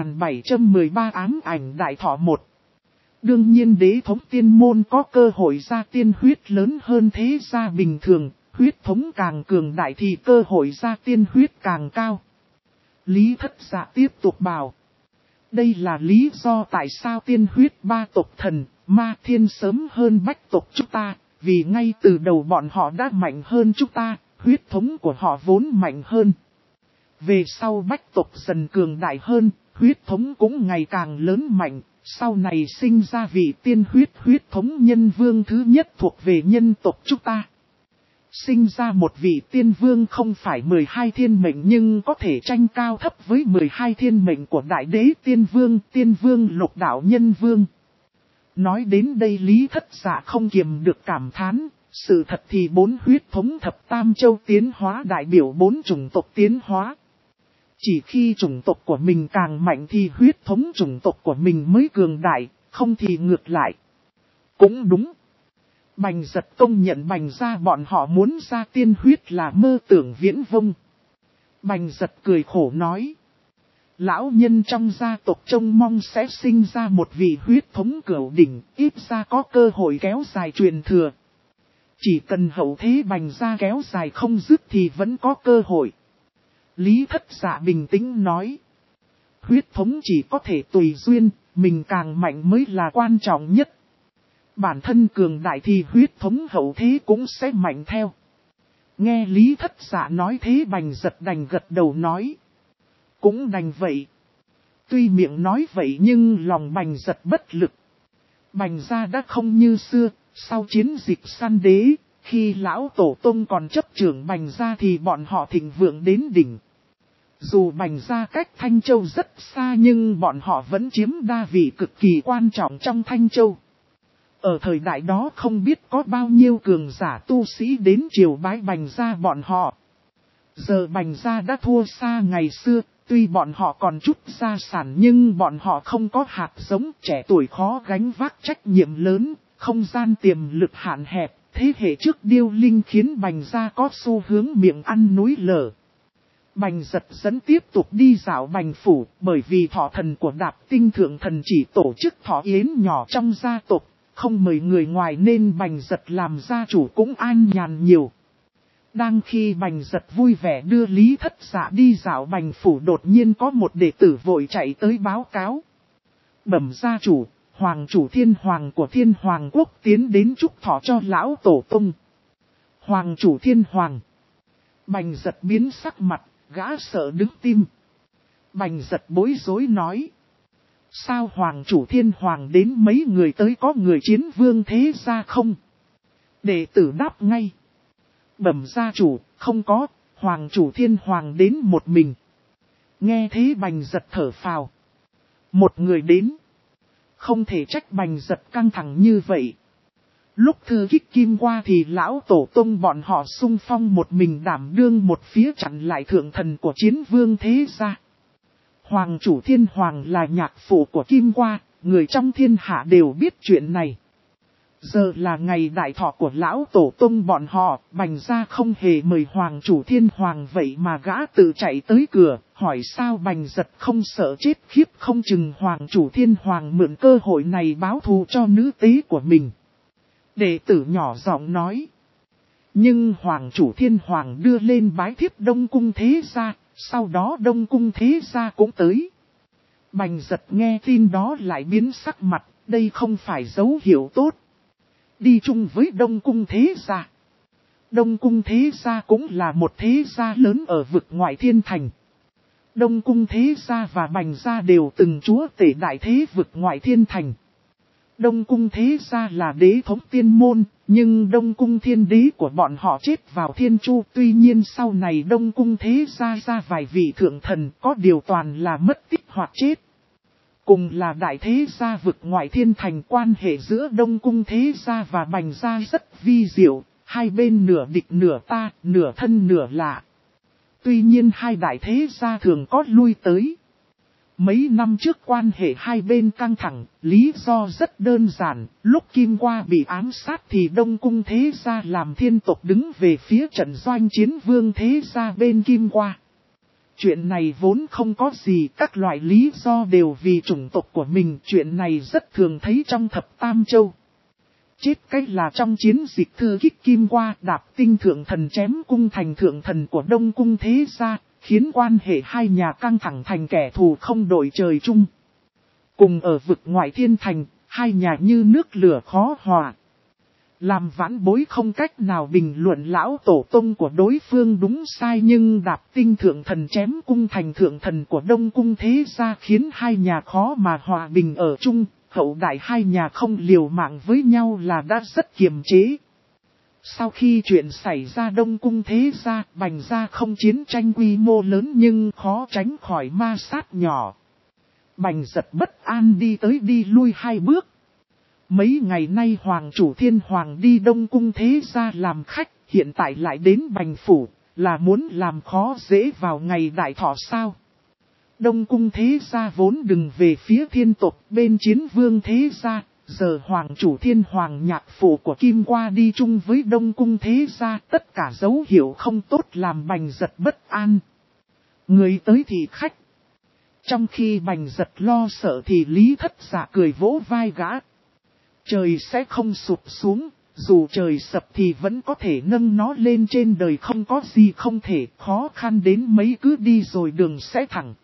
2713 ám ảnh đại thọ 1. Đương nhiên đế thống tiên môn có cơ hội ra tiên huyết lớn hơn thế gia bình thường, huyết thống càng cường đại thì cơ hội ra tiên huyết càng cao. Lý Thất Dạ tiếp tục bảo. Đây là lý do tại sao tiên huyết 3 tộc thần, ma thiên sớm hơn bách tộc chúng ta. Vì ngay từ đầu bọn họ đã mạnh hơn chúng ta, huyết thống của họ vốn mạnh hơn. Về sau bách tộc dần cường đại hơn, huyết thống cũng ngày càng lớn mạnh, sau này sinh ra vị tiên huyết thống nhân vương thứ nhất thuộc về nhân tộc chúng ta. Sinh ra một vị tiên vương không phải 12 thiên mệnh nhưng có thể tranh cao thấp với 12 thiên mệnh của đại đế tiên vương lục đạo nhân vương. Nói đến đây Lý Thất Dạ không kiềm được cảm thán, sự thật thì 4 huyết thống thập tam châu tiến hóa đại biểu 4 chủng tộc tiến hóa. Chỉ khi chủng tộc của mình càng mạnh thì huyết thống chủng tộc của mình mới cường đại, không thì ngược lại. Cũng đúng. Bành Giật công nhận Bành gia bọn họ muốn ra tiên huyết là mơ tưởng viễn vông. Bành Giật cười khổ nói. Lão nhân trong gia tộc trông mong sẽ sinh ra một vị huyết thống cửu đỉnh, ít ra có cơ hội kéo dài truyền thừa. Chỉ cần hậu thế Bành gia kéo dài không dứt thì vẫn có cơ hội. Lý Thất Dạ bình tĩnh nói. Huyết thống chỉ có thể tùy duyên, mình càng mạnh mới là quan trọng nhất. Bản thân cường đại thì huyết thống hậu thế cũng sẽ mạnh theo. Nghe Lý Thất Dạ nói thế Bành Giật đành gật đầu nói. Cũng đành vậy. Tuy miệng nói vậy nhưng lòng Bành Giật bất lực. Bành gia đã không như xưa, sau chiến dịch săn đế, khi lão tổ tông còn chấp trưởng Bành gia thì bọn họ thịnh vượng đến đỉnh. Dù Bành gia cách Thanh Châu rất xa nhưng bọn họ vẫn chiếm đa vị cực kỳ quan trọng trong Thanh Châu. Ở thời đại đó không biết có bao nhiêu cường giả tu sĩ đến triều bái Bành gia bọn họ. Giờ Bành gia đã thua xa ngày xưa, Tuy bọn họ còn chút gia sản nhưng bọn họ không có hạt giống, trẻ tuổi khó gánh vác trách nhiệm lớn, không gian tiềm lực hạn hẹp. Thế hệ trước điêu linh khiến Bành gia có xu hướng miệng ăn núi lở. Bành Giật dẫn tiếp tục đi dạo Bành phủ, bởi vì thọ thần của Đạp Tinh Thượng Thần chỉ tổ chức thọ yến nhỏ trong gia tộc, không mời người ngoài nên Bành Giật làm gia chủ cũng an nhàn nhiều. Đang khi Bành Giật vui vẻ đưa Lý Thất Dạ đi dạo Bành phủ, đột nhiên có một đệ tử vội chạy tới báo cáo. Bẩm gia chủ, Hoàng chủ Thiên Hoàng của Thiên Hoàng quốc tiến đến chúc thọ cho lão tổ tông. Hoàng chủ Thiên Hoàng. Bành Giật biến sắc mặt, gã sợ đứng tim. Bành Giật bối rối nói. Sao Hoàng chủ Thiên Hoàng đến mấy người tới, có người chiến vương thế gia không? Đệ tử đáp ngay. Bẩm gia chủ, không có, Hoàng chủ Thiên Hoàng đến một mình. Nghe thế Bành Giật thở phào. Một người đến. Không thể trách Bành Giật căng thẳng như vậy. Lúc thư kích kim qua thì lão tổ tông bọn họ xung phong một mình đảm đương một phía chặn lại thượng thần của chiến vương thế gia. Hoàng chủ Thiên Hoàng là nhạc phụ của kim qua, người trong thiên hạ đều biết chuyện này. Giờ là ngày đại thọ của lão tổ tông bọn họ, Bành gia không hề mời Hoàng chủ Thiên Hoàng, vậy mà gã tự chạy tới cửa, hỏi sao Bành Giật không sợ chết khiếp, không chừng Hoàng chủ Thiên Hoàng mượn cơ hội này báo thù cho nữ tế của mình. Đệ tử nhỏ giọng nói. Nhưng Hoàng chủ Thiên Hoàng đưa lên bái thiếp Đông Cung Thế Gia, sau đó Đông Cung Thế Gia cũng tới. Bành Giật nghe tin đó lại biến sắc mặt, đây không phải dấu hiệu tốt. Đi chung với Đông Cung Thế Gia. Đông Cung Thế Gia cũng là một thế gia lớn ở vực ngoại thiên thành. Đông Cung Thế Gia và Bành Gia đều từng chúa tể đại thế vực ngoại thiên thành. Đông Cung Thế Gia là đế thống tiên môn, nhưng Đông Cung Thiên Đế của bọn họ chết vào Thiên Chu. Tuy nhiên sau này Đông Cung Thế Gia ra vài vị thượng thần, có điều toàn là mất tích hoặc chết. Cùng là đại thế gia vực ngoại thiên thành, quan hệ giữa Đông Cung Thế Gia và Bành Gia rất vi diệu, hai bên nửa địch nửa ta, nửa thân nửa lạ. Tuy nhiên hai đại thế gia thường có lui tới. Mấy năm trước quan hệ hai bên căng thẳng, lý do rất đơn giản, lúc Kim Qua bị ám sát thì Đông Cung Thế Gia làm thiên tộc đứng về phía trận doanh chiến vương Thế Gia bên Kim Qua. Chuyện này vốn không có gì, các loại lý do đều vì chủng tộc của mình, chuyện này rất thường thấy trong thập tam châu. Chết cách là trong chiến dịch thư kích Kim Qua, Đạp Tinh Thượng Thần chém cung thành thượng thần của Đông Cung Thế Gia, khiến quan hệ hai nhà căng thẳng thành kẻ thù không đội trời chung. Cùng ở vực ngoại thiên thành, hai nhà như nước lửa khó hòa. Làm vãn bối không cách nào bình luận lão tổ tông của đối phương đúng sai, nhưng Đạp Tinh Thượng Thần chém cung thành thượng thần của Đông Cung Thế Gia khiến hai nhà khó mà hòa bình ở chung, hậu đại hai nhà không liều mạng với nhau là đã rất kiềm chế. Sau khi chuyện xảy ra Đông Cung Thế Gia, Bành Gia không chiến tranh quy mô lớn nhưng khó tránh khỏi ma sát nhỏ. Bành Giật bất an đi tới đi lui hai bước. Mấy ngày nay Hoàng chủ Thiên Hoàng đi Đông Cung Thế Gia làm khách, hiện tại lại đến Bành phủ, là muốn làm khó dễ vào ngày đại thọ sao? Đông Cung Thế Gia vốn đừng về phía thiên tộc bên chiến vương Thế Gia, giờ Hoàng chủ Thiên Hoàng nhạc phụ của Kim Qua đi chung với Đông Cung Thế Gia, tất cả dấu hiệu không tốt làm Bành Giật bất an. Người tới thì khách. Trong khi Bành Giật lo sợ thì Lý Thất Dạ cười vỗ vai gã. Trời sẽ không sụp xuống, dù trời sập thì vẫn có thể nâng nó lên, trên đời không có gì không thể, khó khăn đến mấy cứ đi rồi đường sẽ thẳng.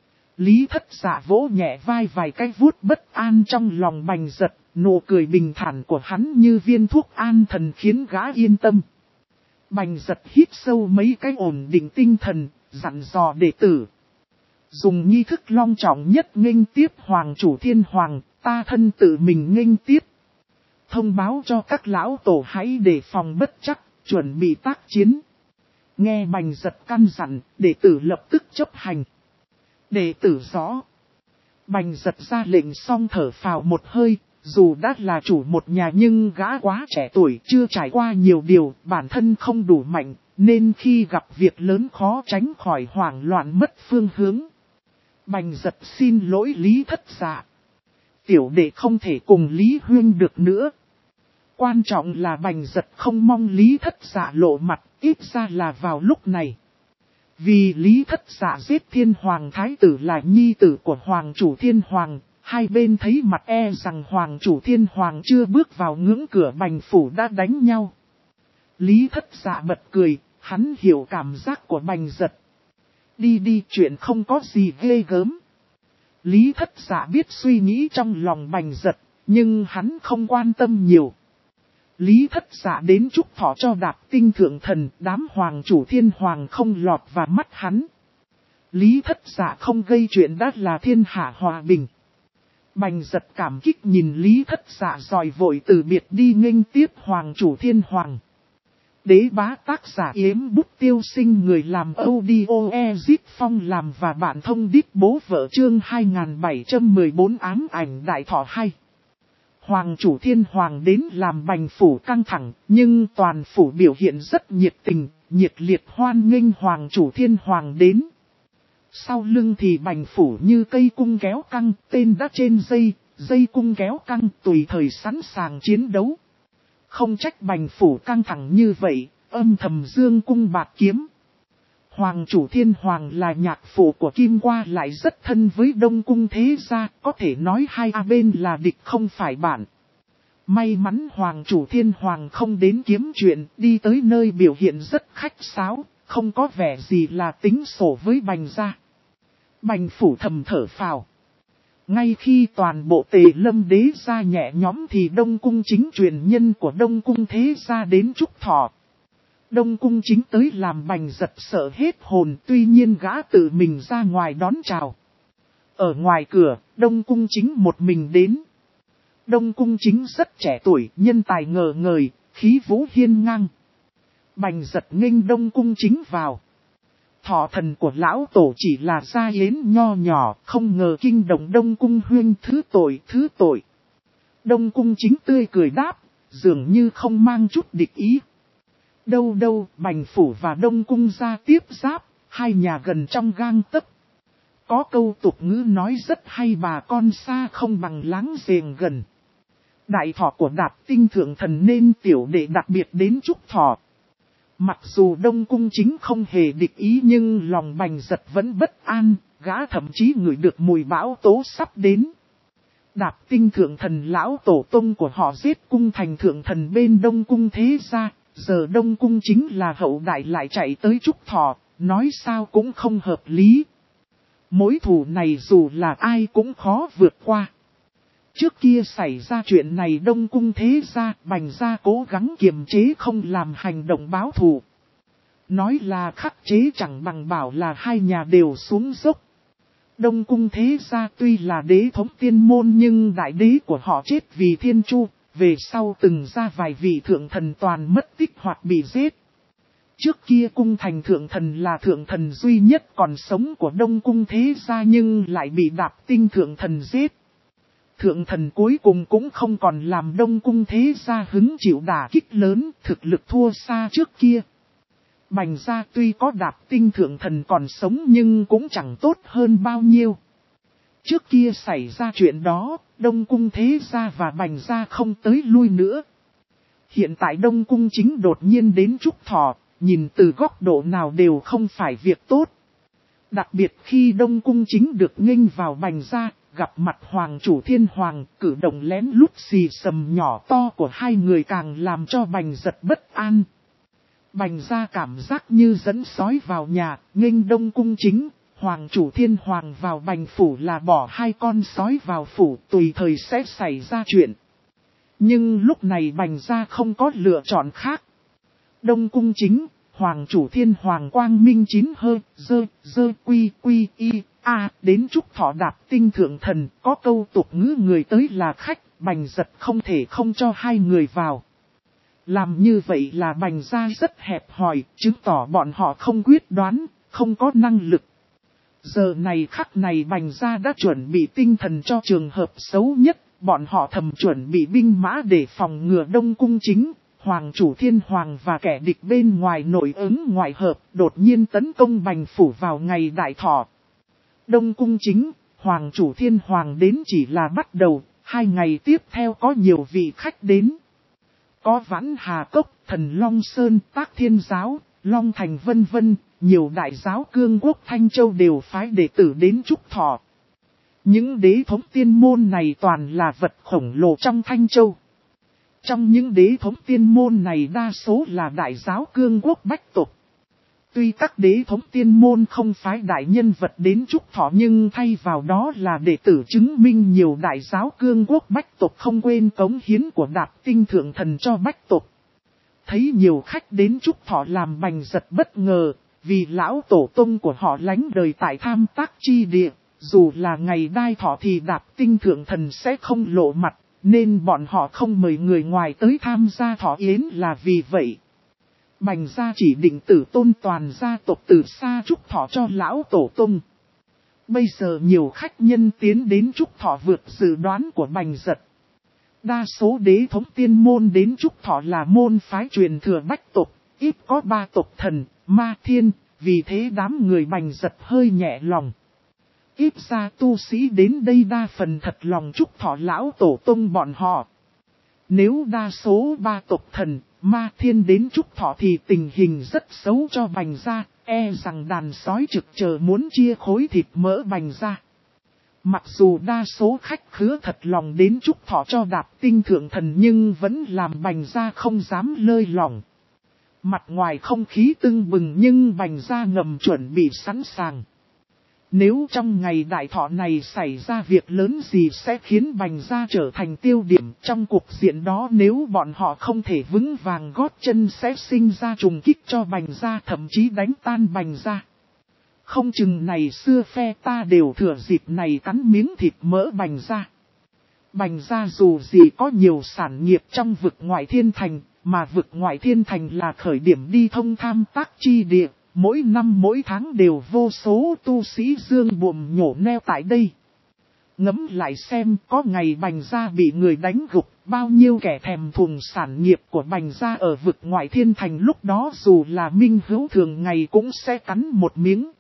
Lý Thất Dạ vỗ nhẹ vai vài cái vuốt bất an trong lòng Bành Giật, nụ cười bình thản của hắn như viên thuốc an thần khiến gã yên tâm. Bành Giật hít sâu mấy cái ổn định tinh thần, dặn dò đệ tử. Dùng nghi thức long trọng nhất nghênh tiếp Hoàng chủ Thiên Hoàng, ta thân tự mình nghênh tiếp. Thông báo cho các lão tổ hãy đề phòng bất trắc, chuẩn bị tác chiến. Nghe Bành Giật căn dặn, đệ tử lập tức chấp hành. Đệ tử rõ. Bành Giật ra lệnh xong thở phào một hơi, dù đã là chủ một nhà nhưng gã quá trẻ tuổi, chưa trải qua nhiều điều, bản thân không đủ mạnh, nên khi gặp việc lớn khó tránh khỏi hoảng loạn mất phương hướng. Bành giật xin lỗi Lý Thất Dạ. Tiểu đệ không thể cùng Lý Huyên được nữa. Quan trọng là Bành giật không mong Lý Thất Dạ lộ mặt, ít ra là vào lúc này. Vì Lý Thất Dạ giết Thiên Hoàng Thái tử là nhi tử của Hoàng chủ Thiên Hoàng, hai bên thấy mặt e rằng Hoàng chủ Thiên Hoàng chưa bước vào ngưỡng cửa Bành phủ đã đánh nhau. Lý Thất Dạ bật cười, hắn hiểu cảm giác của Bành giật. Đi chuyện không có gì ghê gớm. Lý Thất Dạ biết suy nghĩ trong lòng Bành giật, nhưng hắn không quan tâm nhiều. Lý Thất Dạ đến chúc thọ cho Đạp Tinh Thượng Thần, đám Hoàng chủ Thiên Hoàng không lọt vào mắt hắn. Lý Thất Dạ không gây chuyện đã là thiên hạ hòa bình. Bành giật cảm kích nhìn Lý Thất Dạ rồi vội từ biệt đi nghênh tiếp Hoàng chủ Thiên Hoàng. Đế bá tác giả Yếm Bút Tiêu Sinh, người làm audio Ezip Phong làm và bạn thông đít bố vợ chương 2714 ám ảnh đại thọ hay. Hoàng chủ Thiên Hoàng đến làm Bành phủ căng thẳng, nhưng toàn phủ biểu hiện rất nhiệt tình, nhiệt liệt hoan nghênh Hoàng chủ Thiên Hoàng đến. Sau lưng thì Bành phủ như cây cung kéo căng, tên đã trên dây, dây cung kéo căng tùy thời sẵn sàng chiến đấu. Không trách Bành phủ căng thẳng như vậy, âm thầm dương cung bạc kiếm. Hoàng chủ Thiên Hoàng là nhạc phụ của Kim Qua lại rất thân với Đông Cung thế gia, có thể nói hai bên là địch không phải bạn. May mắn Hoàng chủ Thiên Hoàng không đến kiếm chuyện, đi tới nơi biểu hiện rất khách sáo, không có vẻ gì là tính sổ với Bành gia. Bành phủ thầm thở phào. Ngay khi toàn bộ Tề Lâm đế gia nhẹ nhõm thì Đông Cung chính truyền nhân của Đông Cung thế gia đến chúc thọ. Đông Cung chính tới làm Bành giật sợ hết hồn, tuy nhiên gã tự mình ra ngoài đón chào. Ở ngoài cửa, Đông Cung chính một mình đến. Đông Cung chính rất trẻ tuổi, nhân tài ngời ngời, khí vũ hiên ngang. Bành giật nghênh Đông Cung chính vào. Thọ thần của lão tổ chỉ là gia yến nho nhỏ, không ngờ kinh động Đông Cung huyên, thứ tội. Đông Cung chính tươi cười đáp, dường như không mang chút địch ý. Đâu, Bành phủ và Đông Cung gia tiếp giáp, hai nhà gần trong gang tấc. Có câu tục ngữ nói rất hay, bà con xa không bằng láng giềng gần. Đại thọ của Đạp Tinh Thượng Thần nên tiểu đệ đặc biệt đến chúc thọ. Mặc dù Đông Cung chính không hề địch ý nhưng lòng Bành giật vẫn bất an, gã thậm chí ngửi được mùi bão tố sắp đến. Đạp Tinh Thượng Thần lão tổ tông của họ giết Cung Thành Thượng Thần bên Đông Cung thế gia, giờ Đông Cung chính là hậu đại lại chạy tới chúc thọ, nói sao cũng không hợp lý. Mối thù này dù là ai cũng khó vượt qua. Trước kia xảy ra chuyện này Đông Cung thế gia, Bành gia cố gắng kiềm chế không làm hành động báo thù. Nói là khắc chế chẳng bằng bảo là hai nhà đều xuống dốc. Đông Cung thế gia tuy là đế thống tiên môn nhưng đại đế của họ chết vì Thiên Chu, về sau từng ra vài vị thượng thần toàn mất tích hoặc bị giết. Trước kia Cung Thành Thượng Thần là thượng thần duy nhất còn sống của Đông Cung thế gia nhưng lại bị Đạp Tinh Thượng Thần giết. Thượng thần cuối cùng cũng không còn làm Đông Cung thế gia hứng chịu đả kích lớn, thực lực thua xa trước kia. Bành gia tuy có Đạp Tinh Thượng Thần còn sống nhưng cũng chẳng tốt hơn bao nhiêu. Trước kia xảy ra chuyện đó, Đông Cung thế gia và Bành gia không tới lui nữa. Hiện tại Đông Cung chính đột nhiên đến chúc thọ, nhìn từ góc độ nào đều không phải việc tốt. Đặc biệt khi Đông Cung chính được nghênh vào Bành gia, gặp mặt Hoàng chủ Thiên Hoàng, cử động lén lút xì xầm nhỏ to của hai người càng làm cho Bành giật bất an. Bành gia cảm giác như dẫn sói vào nhà, nghênh Đông Cung chính, Hoàng chủ Thiên Hoàng vào Bành phủ là bỏ hai con sói vào phủ, tùy thời sẽ xảy ra chuyện. Nhưng lúc này Bành gia không có lựa chọn khác. Đông Cung chính, Hoàng chủ Thiên Hoàng quang minh chín hơi, dơ quy y, đến chúc thọ Đạp Tinh Thượng Thần, có câu tục ngữ người tới là khách, Bành giật không thể không cho hai người vào. Làm như vậy là Bành gia rất hẹp hòi, chứng tỏ bọn họ không quyết đoán, không có năng lực. Giờ này khắc này Bành gia đã chuẩn bị tinh thần cho trường hợp xấu nhất, bọn họ thầm chuẩn bị binh mã để phòng ngừa Đông Cung chính. Hoàng chủ Thiên Hoàng và kẻ địch bên ngoài nội ứng ngoại hợp đột nhiên tấn công Bành phủ vào ngày đại thọ. Đông cung chính, Hoàng chủ Thiên Hoàng đến chỉ là bắt đầu, 2 ngày tiếp theo có nhiều vị khách đến. Có Vãn Hà Cốc, Thần Long Sơn, Tác Thiên Giáo, Long Thành vân vân, nhiều đại giáo cương quốc Thanh Châu đều phái đệ tử đến chúc thọ. Những đế thống tiên môn này toàn là vật khổng lồ trong Thanh Châu. Trong những đế thống tiên môn này đa số là đại giáo cương quốc bách tộc. Tuy các đế thống tiên môn không phái đại nhân vật đến chúc thọ nhưng thay vào đó là đệ tử chứng minh nhiều đại giáo cương quốc bách tộc không quên cống hiến của Đạp Tinh Thượng Thần cho bách tộc. Thấy nhiều khách đến chúc thọ làm Bành Giật bất ngờ, vì lão tổ tông của họ lánh đời tại Tham Tác chi địa, dù là ngày đai thọ thì Đạp Tinh Thượng Thần sẽ không lộ mặt, nên bọn họ không mời người ngoài tới tham gia thọ yến là vì vậy. Bành gia chỉ định tử tôn toàn gia tộc từ xa chúc thọ cho lão tổ tông. Bây giờ nhiều khách nhân tiến đến chúc thọ vượt dự đoán của Bành Giật. Đa số đế thống tiên môn đến chúc thọ là môn phái truyền thừa bách tộc, ít có 3 tộc thần, ma thiên, vì thế đám người Bành Giật hơi nhẹ lòng. Ít ra tu sĩ đến đây đa phần thật lòng chúc thọ lão tổ tông bọn họ. Nếu đa số 3 tộc thần, ma thiên đến chúc thọ thì tình hình rất xấu cho Bành gia, e rằng đàn sói trực chờ muốn chia khối thịt mỡ Bành gia. Mặc dù đa số khách khứa thật lòng đến chúc thọ cho Đạp Tinh Thượng Thần nhưng vẫn làm Bành gia không dám lơi lỏng. Mặt ngoài không khí tưng bừng nhưng Bành gia ngầm chuẩn bị sẵn sàng. Nếu trong ngày đại thọ này xảy ra việc lớn gì sẽ khiến Bành gia trở thành tiêu điểm trong cuộc diện đó, nếu bọn họ không thể vững vàng gót chân sẽ sinh ra trùng kích cho Bành gia, thậm chí đánh tan Bành gia. Không chừng này xưa phe ta đều thừa dịp này cắn miếng thịt mỡ Bành gia. Bành gia dù gì có nhiều sản nghiệp trong vực ngoại thiên thành, mà vực ngoại thiên thành là khởi điểm đi thông Tham Tác chi địa. Mỗi năm mỗi tháng đều vô số tu sĩ dương buồm nhổ neo tại đây. Ngẫm lại xem, có ngày Bành gia bị người đánh gục, bao nhiêu kẻ thèm thuồng sản nghiệp của Bành gia ở vực ngoại thiên thành lúc đó dù là minh hữu thường ngày cũng sẽ cắn một miếng.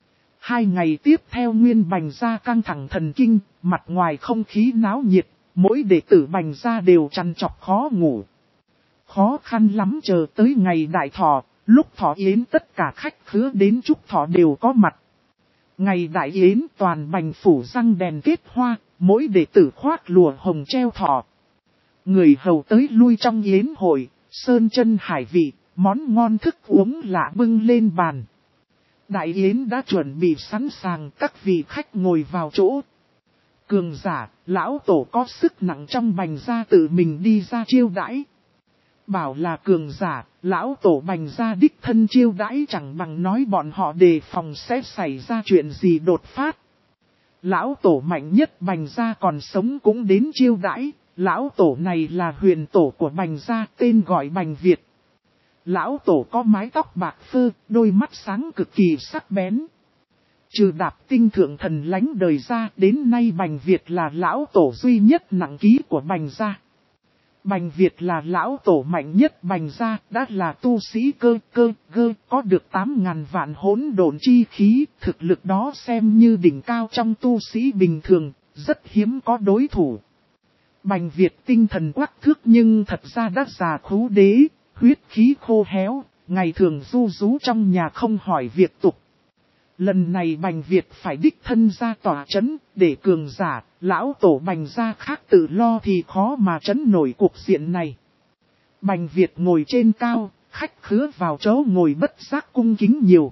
2 ngày tiếp theo nguyên Bành gia căng thẳng thần kinh, mặt ngoài không khí náo nhiệt, mỗi đệ tử Bành gia đều trằn trọc khó ngủ. Khó khăn lắm chờ tới ngày đại thọ. Lúc thọ yến tất cả khách khứa đến chúc thọ đều có mặt. Ngày đại yến toàn Bành phủ răng đèn kết hoa, mỗi đệ tử khoác lụa hồng treo thọ. Người hầu tới lui trong yến hội, sơn chân hải vị, món ngon thức uống lạ bưng lên bàn. Đại yến đã chuẩn bị sẵn sàng, các vị khách ngồi vào chỗ. Cường giả, lão tổ có sức nặng trong Bành gia tự mình đi ra chiêu đãi. Bảo là cường giả, lão tổ Bành gia đích thân chiêu đãi chẳng bằng nói bọn họ đề phòng sẽ xảy ra chuyện gì đột phát. Lão tổ mạnh nhất Bành gia còn sống cũng đến chiêu đãi, lão tổ này là huyền tổ của Bành gia tên gọi Bành Việt. Lão tổ có mái tóc bạc phơ, đôi mắt sáng cực kỳ sắc bén. Trừ Đạp Tinh Thượng Thần lánh đời ra, đến nay Bành Việt là lão tổ duy nhất nặng ký của Bành gia. Bành Việt là lão tổ mạnh nhất Bành gia, đã là tu sĩ cơ, có được 8.000 vạn hỗn độn chi khí, thực lực đó xem như đỉnh cao trong tu sĩ bình thường, rất hiếm có đối thủ. Bành Việt tinh thần quắc thước nhưng thật ra đã già khú đế, huyết khí khô héo, ngày thường du rú trong nhà không hỏi việc tục. Lần này Bành Việt phải đích thân ra tỏa chấn, để cường giả, lão tổ Bành gia khác tự lo thì khó mà chấn nổi cuộc diện này. Bành Việt ngồi trên cao, khách khứa vào chỗ ngồi bất giác cung kính nhiều.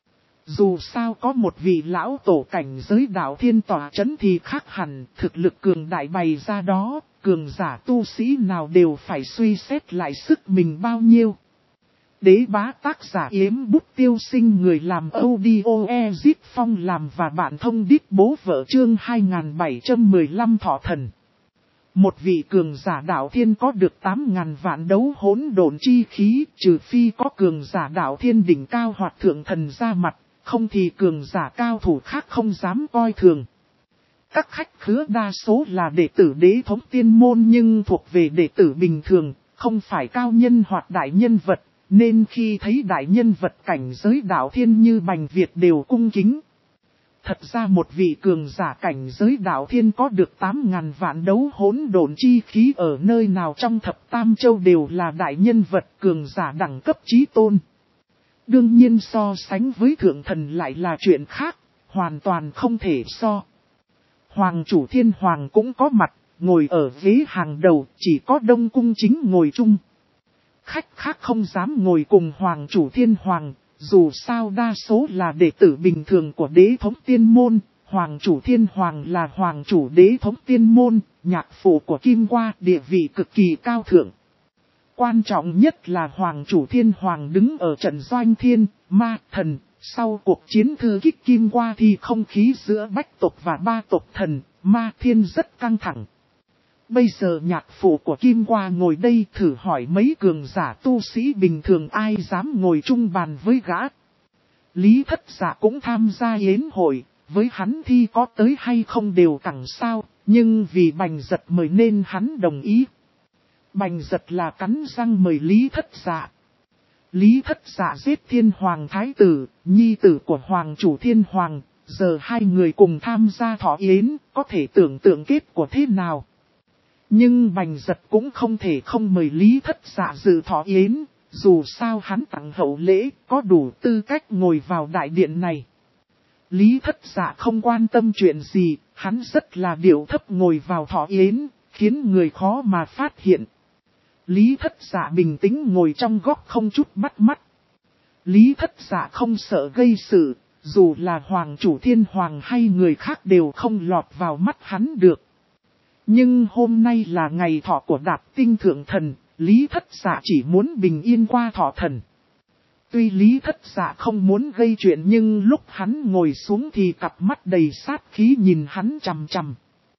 Dù sao có một vị lão tổ cảnh giới đạo thiên tỏa chấn thì khác hẳn, thực lực cường đại bày ra đó, cường giả tu sĩ nào đều phải suy xét lại sức mình bao nhiêu. Đế bá tác giả Yếm Bút Tiêu Sinh, người làm audio Ezip Phong làm và bạn thông đít bố vợ chương 2715 thọ thần. Một vị cường giả đạo thiên có được 8.000 vạn đấu hỗn độn chi khí, trừ phi có cường giả đạo thiên đỉnh cao hoặc thượng thần ra mặt, không thì cường giả cao thủ khác không dám coi thường. Các khách khứa đa số là đệ tử đế thống tiên môn nhưng thuộc về đệ tử bình thường, không phải cao nhân hoặc đại nhân vật. Nên khi thấy đại nhân vật cảnh giới đạo thiên như Bành Việt đều cung kính. Thật ra một vị cường giả cảnh giới đạo thiên có được 8.000 vạn đấu hỗn độn chi khí ở nơi nào trong thập tam châu đều là đại nhân vật cường giả đẳng cấp chí tôn. Đương nhiên so sánh với thượng thần lại là chuyện khác, hoàn toàn không thể so. Hoàng chủ thiên hoàng cũng có mặt, ngồi ở ghế hàng đầu, chỉ có Đông Cung Chính ngồi chung. Khách khác không dám ngồi cùng hoàng chủ thiên hoàng, dù sao đa số là đệ tử bình thường của đế thống tiên môn. Hoàng chủ thiên hoàng là hoàng chủ đế thống tiên môn, nhạc phụ của Kim Qua, địa vị cực kỳ cao thượng. Quan trọng nhất là hoàng chủ thiên hoàng đứng ở trận doanh thiên, ma, thần. Sau cuộc chiến thư kích Kim Qua thì không khí giữa bách tộc và ba tộc thần, ma thiên rất căng thẳng. Bây giờ nhạc phụ của Kim Qua ngồi đây, thử hỏi mấy cường giả tu sĩ bình thường ai dám ngồi chung bàn với gã. Lý Thất Dạ cũng tham gia yến hội, với hắn thì có tới hay không đều chẳng sao, nhưng vì Bành Giật mời nên hắn đồng ý. Bành Giật là cắn răng mời Lý Thất Dạ. Lý Thất Dạ giết Thiên Hoàng Thái Tử, nhi tử của Hoàng chủ Thiên Hoàng, giờ hai người cùng tham gia thọ yến, có thể tưởng tượng kết của thế nào. Nhưng Bành Giật cũng không thể không mời Lý Thất Dạ dự thọ yến, dù sao hắn tặng hậu lễ, có đủ tư cách ngồi vào đại điện này. Lý Thất Dạ không quan tâm chuyện gì, hắn rất là điệu thấp ngồi vào thọ yến, khiến người khó mà phát hiện. Lý Thất Dạ bình tĩnh ngồi trong góc không chút bắt mắt. Lý Thất Dạ không sợ gây sự, dù là Hoàng chủ Thiên Hoàng hay người khác đều không lọt vào mắt hắn được. Nhưng hôm nay là ngày thọ của Đạp Tinh Thượng Thần, Lý Thất Dạ chỉ muốn bình yên qua thọ thần. Tuy Lý Thất Dạ không muốn gây chuyện nhưng lúc hắn ngồi xuống thì cặp mắt đầy sát khí nhìn hắn chằm chằm.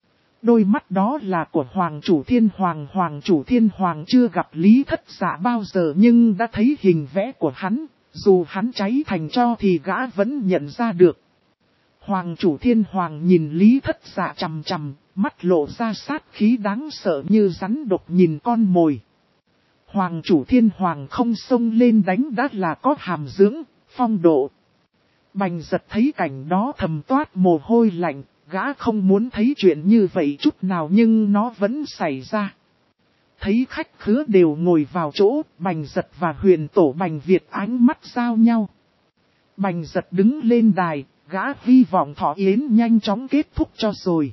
Đôi mắt đó là của Hoàng chủ Thiên Hoàng. Hoàng chủ Thiên Hoàng chưa gặp Lý Thất Dạ bao giờ nhưng đã thấy hình vẽ của hắn, dù hắn cháy thành tro thì gã vẫn nhận ra được. Hoàng chủ Thiên Hoàng nhìn Lý Thất Dạ chằm chằm, mắt lộ ra sát khí đáng sợ như rắn độc nhìn con mồi. Hoàng chủ Thiên Hoàng không xông lên đánh đã là có hàm dưỡng, phong độ. Bành Giật thấy cảnh đó thầm toát mồ hôi lạnh, gã không muốn thấy chuyện như vậy chút nào nhưng nó vẫn xảy ra. Thấy khách khứa đều ngồi vào chỗ, Bành Giật và Huyền Tổ Bành Việt ánh mắt giao nhau. Bành Giật đứng lên đài, gã hy vọng thọ yến nhanh chóng kết thúc cho rồi.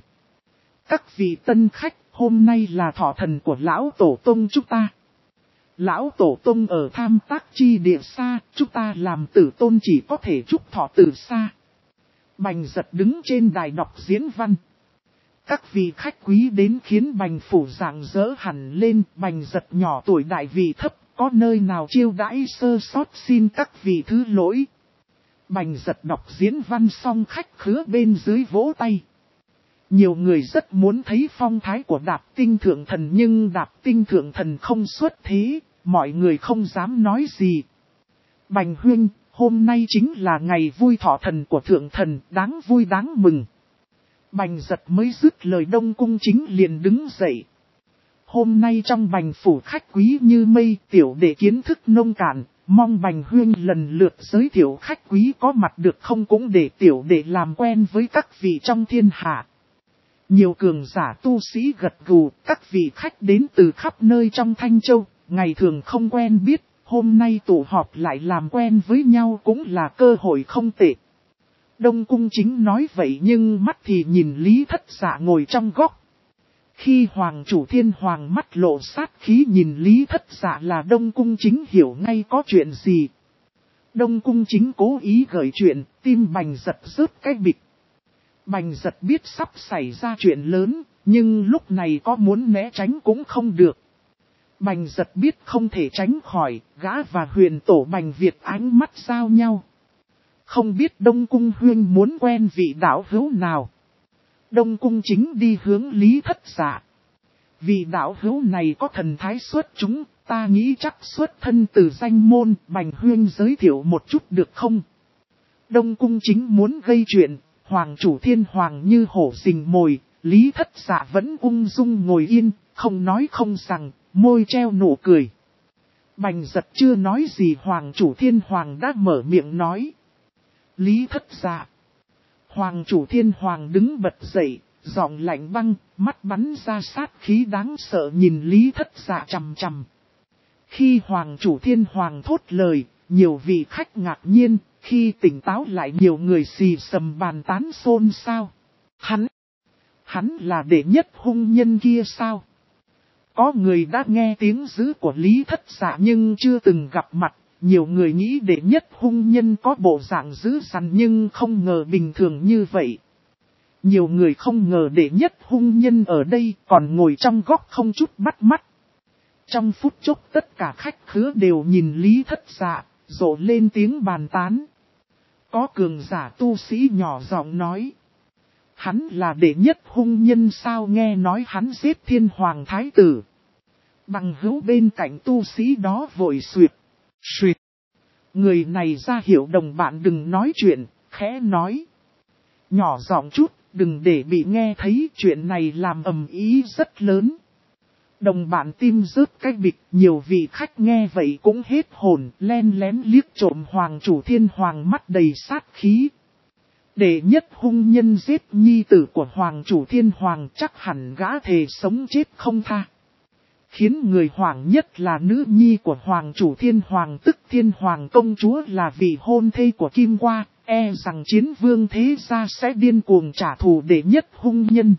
Các vị tân khách, hôm nay là thọ thần của Lão Tổ Tông chúng ta. Lão Tổ Tông ở Tham Tác chi địa xa, chúng ta làm tử tôn chỉ có thể chúc thọ từ xa. Bành Giật đứng trên đài đọc diễn văn. Các vị khách quý đến khiến Bành phủ rạng rỡ hẳn lên. Bành Giật nhỏ tuổi đại vị thấp, có nơi nào chiêu đãi sơ sót xin các vị thứ lỗi. Bành Giật đọc diễn văn xong khách khứa bên dưới vỗ tay. Nhiều người rất muốn thấy phong thái của Đạp Tinh Thượng Thần nhưng Đạp Tinh Thượng Thần không xuất thế, mọi người không dám nói gì. Bành huynh, hôm nay chính là ngày vui thọ thần của Thượng Thần, đáng vui đáng mừng. Bành Giật mới dứt lời Đông Cung Chính liền đứng dậy. Hôm nay trong Bành phủ khách quý như mây, tiểu đệ kiến thức nông cạn, mong Bành huynh lần lượt giới thiệu khách quý có mặt được không cũng để tiểu đệ làm quen với các vị trong thiên hạ. Nhiều cường giả tu sĩ gật gù, các vị khách đến từ khắp nơi trong Thanh Châu, ngày thường không quen biết, hôm nay tụ họp lại làm quen với nhau cũng là cơ hội không tệ. Đông Cung Chính nói vậy nhưng mắt thì nhìn Lý Thất Dạ ngồi trong góc. Khi Hoàng chủ Thiên Hoàng mắt lộ sát khí nhìn Lý Thất Dạ là Đông Cung Chính hiểu ngay có chuyện gì. Đông Cung Chính cố ý gợi chuyện, tim Bành Giật rớt cái bịch. Bành Giật biết sắp xảy ra chuyện lớn, nhưng lúc này có muốn né tránh cũng không được. Bành Giật biết không thể tránh khỏi, gã và Huyền Tổ Bành Việt ánh mắt giao nhau. Không biết Đông Cung huynh muốn quen vị đạo hữu nào. Đông Cung Chính đi hướng Lý Thất Dạ. Vị đạo hữu này có thần thái xuất chúng, ta nghĩ chắc xuất thân từ danh môn, Bành huynh giới thiệu một chút được không? Đông Cung Chính muốn gây chuyện, Hoàng chủ Thiên Hoàng như hổ rình mồi, Lý Thất Dạ vẫn ung dung ngồi yên, không nói không rằng, môi treo nụ cười. Bành Giật chưa nói gì Hoàng chủ Thiên Hoàng đã mở miệng nói. Lý Thất Dạ. Hoàng chủ thiên hoàng đứng bật dậy, giọng lạnh băng, mắt bắn ra sát khí đáng sợ nhìn Lý Thất Dạ chằm chằm. Khi hoàng chủ thiên hoàng thốt lời, nhiều vị khách ngạc nhiên, khi tỉnh táo lại nhiều người xì xầm bàn tán xôn xao. Hắn là đệ nhất hung nhân kia sao? Có người đã nghe tiếng dữ của Lý Thất Dạ nhưng chưa từng gặp mặt. Nhiều người nghĩ đệ nhất hung nhân có bộ dạng dữ dằn nhưng không ngờ bình thường như vậy. Nhiều người không ngờ đệ nhất hung nhân ở đây còn ngồi trong góc không chút bắt mắt. Trong phút chốc tất cả khách khứa đều nhìn Lý Thất Dạ, rộ lên tiếng bàn tán. Có cường giả tu sĩ nhỏ giọng nói. Hắn là đệ nhất hung nhân sao, nghe nói hắn giết thiên hoàng thái tử. Bằng hữu bên cạnh tu sĩ đó vội suyệt. Người này ra hiệu đồng bạn đừng nói chuyện, khẽ nói. Nhỏ giọng chút, đừng để bị nghe thấy, chuyện này làm ầm ĩ rất lớn. Đồng bạn tim rớt cái bịch, nhiều vị khách nghe vậy cũng hết hồn, len lén liếc trộm hoàng chủ thiên hoàng mắt đầy sát khí. Đệ nhất hung nhân giết nhi tử của hoàng chủ thiên hoàng chắc hẳn gã thề sống chết không tha. Khiến người hoảng nhất là nữ nhi của hoàng chủ thiên hoàng tức thiên hoàng công chúa là vị hôn thê của Kim Qua, e rằng chiến vương thế gia sẽ điên cuồng trả thù đệ nhất hung nhân.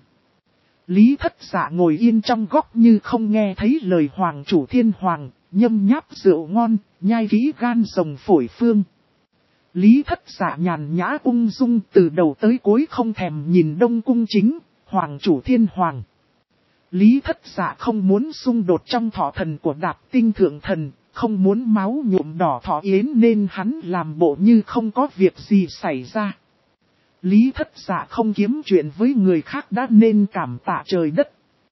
Lý Thất Dạ ngồi yên trong góc như không nghe thấy lời hoàng chủ thiên hoàng, nhâm nháp rượu ngon, nhai kỹ gan rồng phổi phương. Lý Thất Dạ nhàn nhã ung dung từ đầu tới cuối không thèm nhìn Đông Cung Chính, hoàng chủ thiên hoàng. Lý Thất Dạ không muốn xung đột trong thọ thần của Đạp Tinh Thượng Thần, không muốn máu nhuộm đỏ thọ yến nên hắn làm bộ như không có việc gì xảy ra. Lý Thất Dạ không kiếm chuyện với người khác đã nên cảm tạ trời đất.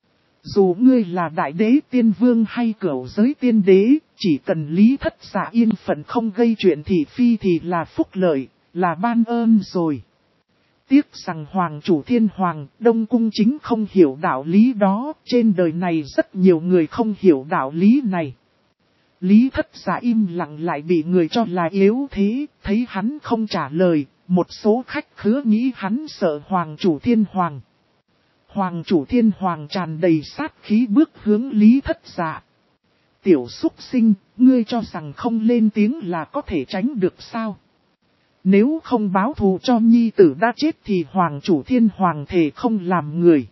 Dù ngươi là đại đế tiên vương hay cửu giới tiên đế, chỉ cần Lý Thất Dạ yên phận không gây chuyện thị phi thì là phúc lợi, là ban ơn rồi. Tiếc rằng Hoàng chủ thiên hoàng, Đông Cung Chính không hiểu đạo lý đó, trên đời này rất nhiều người không hiểu đạo lý này. Lý Thất Dạ im lặng lại bị người cho là yếu thế, thấy hắn không trả lời, một số khách khứa nghĩ hắn sợ Hoàng chủ thiên hoàng. Hoàng chủ thiên hoàng tràn đầy sát khí bước hướng Lý Thất Dạ. Tiểu súc sinh, ngươi cho rằng không lên tiếng là có thể tránh được sao? Nếu không báo thù cho nhi tử đã chết thì hoàng chủ thiên hoàng thề không làm người.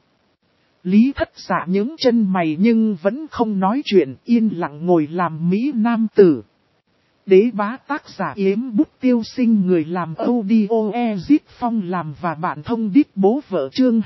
Lý Thất Dạ nhướng chân mày nhưng vẫn không nói chuyện, yên lặng ngồi làm mỹ nam tử. Đế bá tác giả Yếm Bút Tiêu Sinh, người làm audio Ezit Phong làm và bạn thông đít bố vợ chương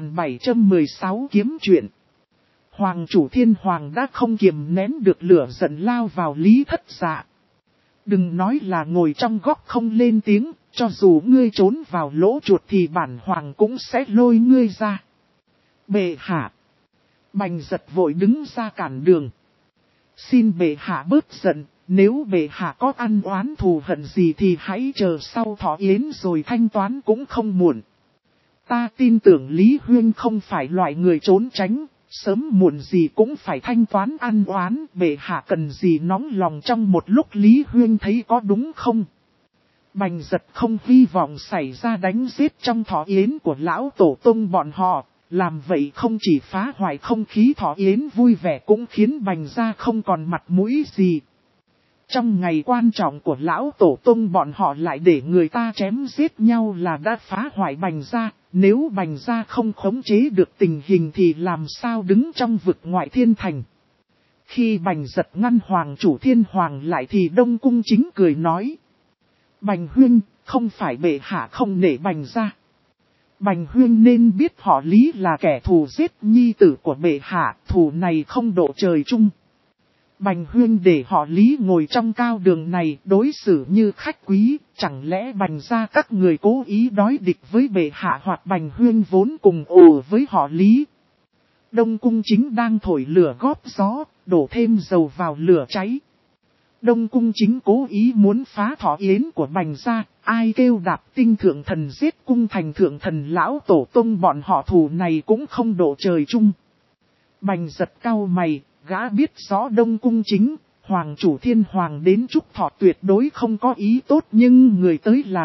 2716 kiếm chuyện. Hoàng chủ thiên hoàng đã không kiềm nén được lửa giận lao vào Lý Thất Dạ. Đừng nói là ngồi trong góc không lên tiếng, cho dù ngươi trốn vào lỗ chuột thì bản hoàng cũng sẽ lôi ngươi ra. Bệ hạ. Bành Giật vội đứng ra cản đường. Xin bệ hạ bớt giận, nếu bệ hạ có ăn oán thù hận gì thì hãy chờ sau thọ yến rồi thanh toán cũng không muộn. Ta tin tưởng Lý Huyên không phải loại người trốn tránh. Sớm muộn gì cũng phải thanh toán ăn oán, bệ hạ cần gì nóng lòng trong một lúc. Lý Huyên thấy có đúng không? Bành Giật không hy vọng xảy ra đánh giết trong thọ yến của lão tổ tông bọn họ, làm vậy không chỉ phá hoại không khí thọ yến vui vẻ cũng khiến Bành gia không còn mặt mũi gì. Trong ngày quan trọng của lão tổ tông bọn họ lại để người ta chém giết nhau là đã phá hoại Bành gia. Nếu Bành gia không khống chế được tình hình thì làm sao đứng trong vực ngoại thiên thành. Khi Bành Giật ngăn hoàng chủ thiên hoàng lại thì Đông Cung Chính cười nói. Bành Huyên, không phải bệ hạ không nể Bành gia. Bành Huyên nên biết họ Lý là kẻ thù giết nhi tử của bệ hạ, thù này không độ trời chung. Bành Huyên để họ Lý ngồi trong cao đường này đối xử như khách quý, chẳng lẽ Bành gia các người cố ý đối địch với bệ hạ hoặc Bành Huyên vốn cùng ồ với họ Lý. Đông Cung Chính đang thổi lửa góp gió, đổ thêm dầu vào lửa cháy. Đông Cung Chính cố ý muốn phá thọ yến của Bành gia, ai kêu Đạp Tinh Thượng Thần giết cung thành Thượng Thần lão tổ tông bọn họ thù này cũng không độ trời chung. Bành Giật cau mày. Gã biết rõ Đông Cung Chính, hoàng chủ thiên hoàng đến chúc thọ tuyệt đối không có ý tốt nhưng người tới là khách,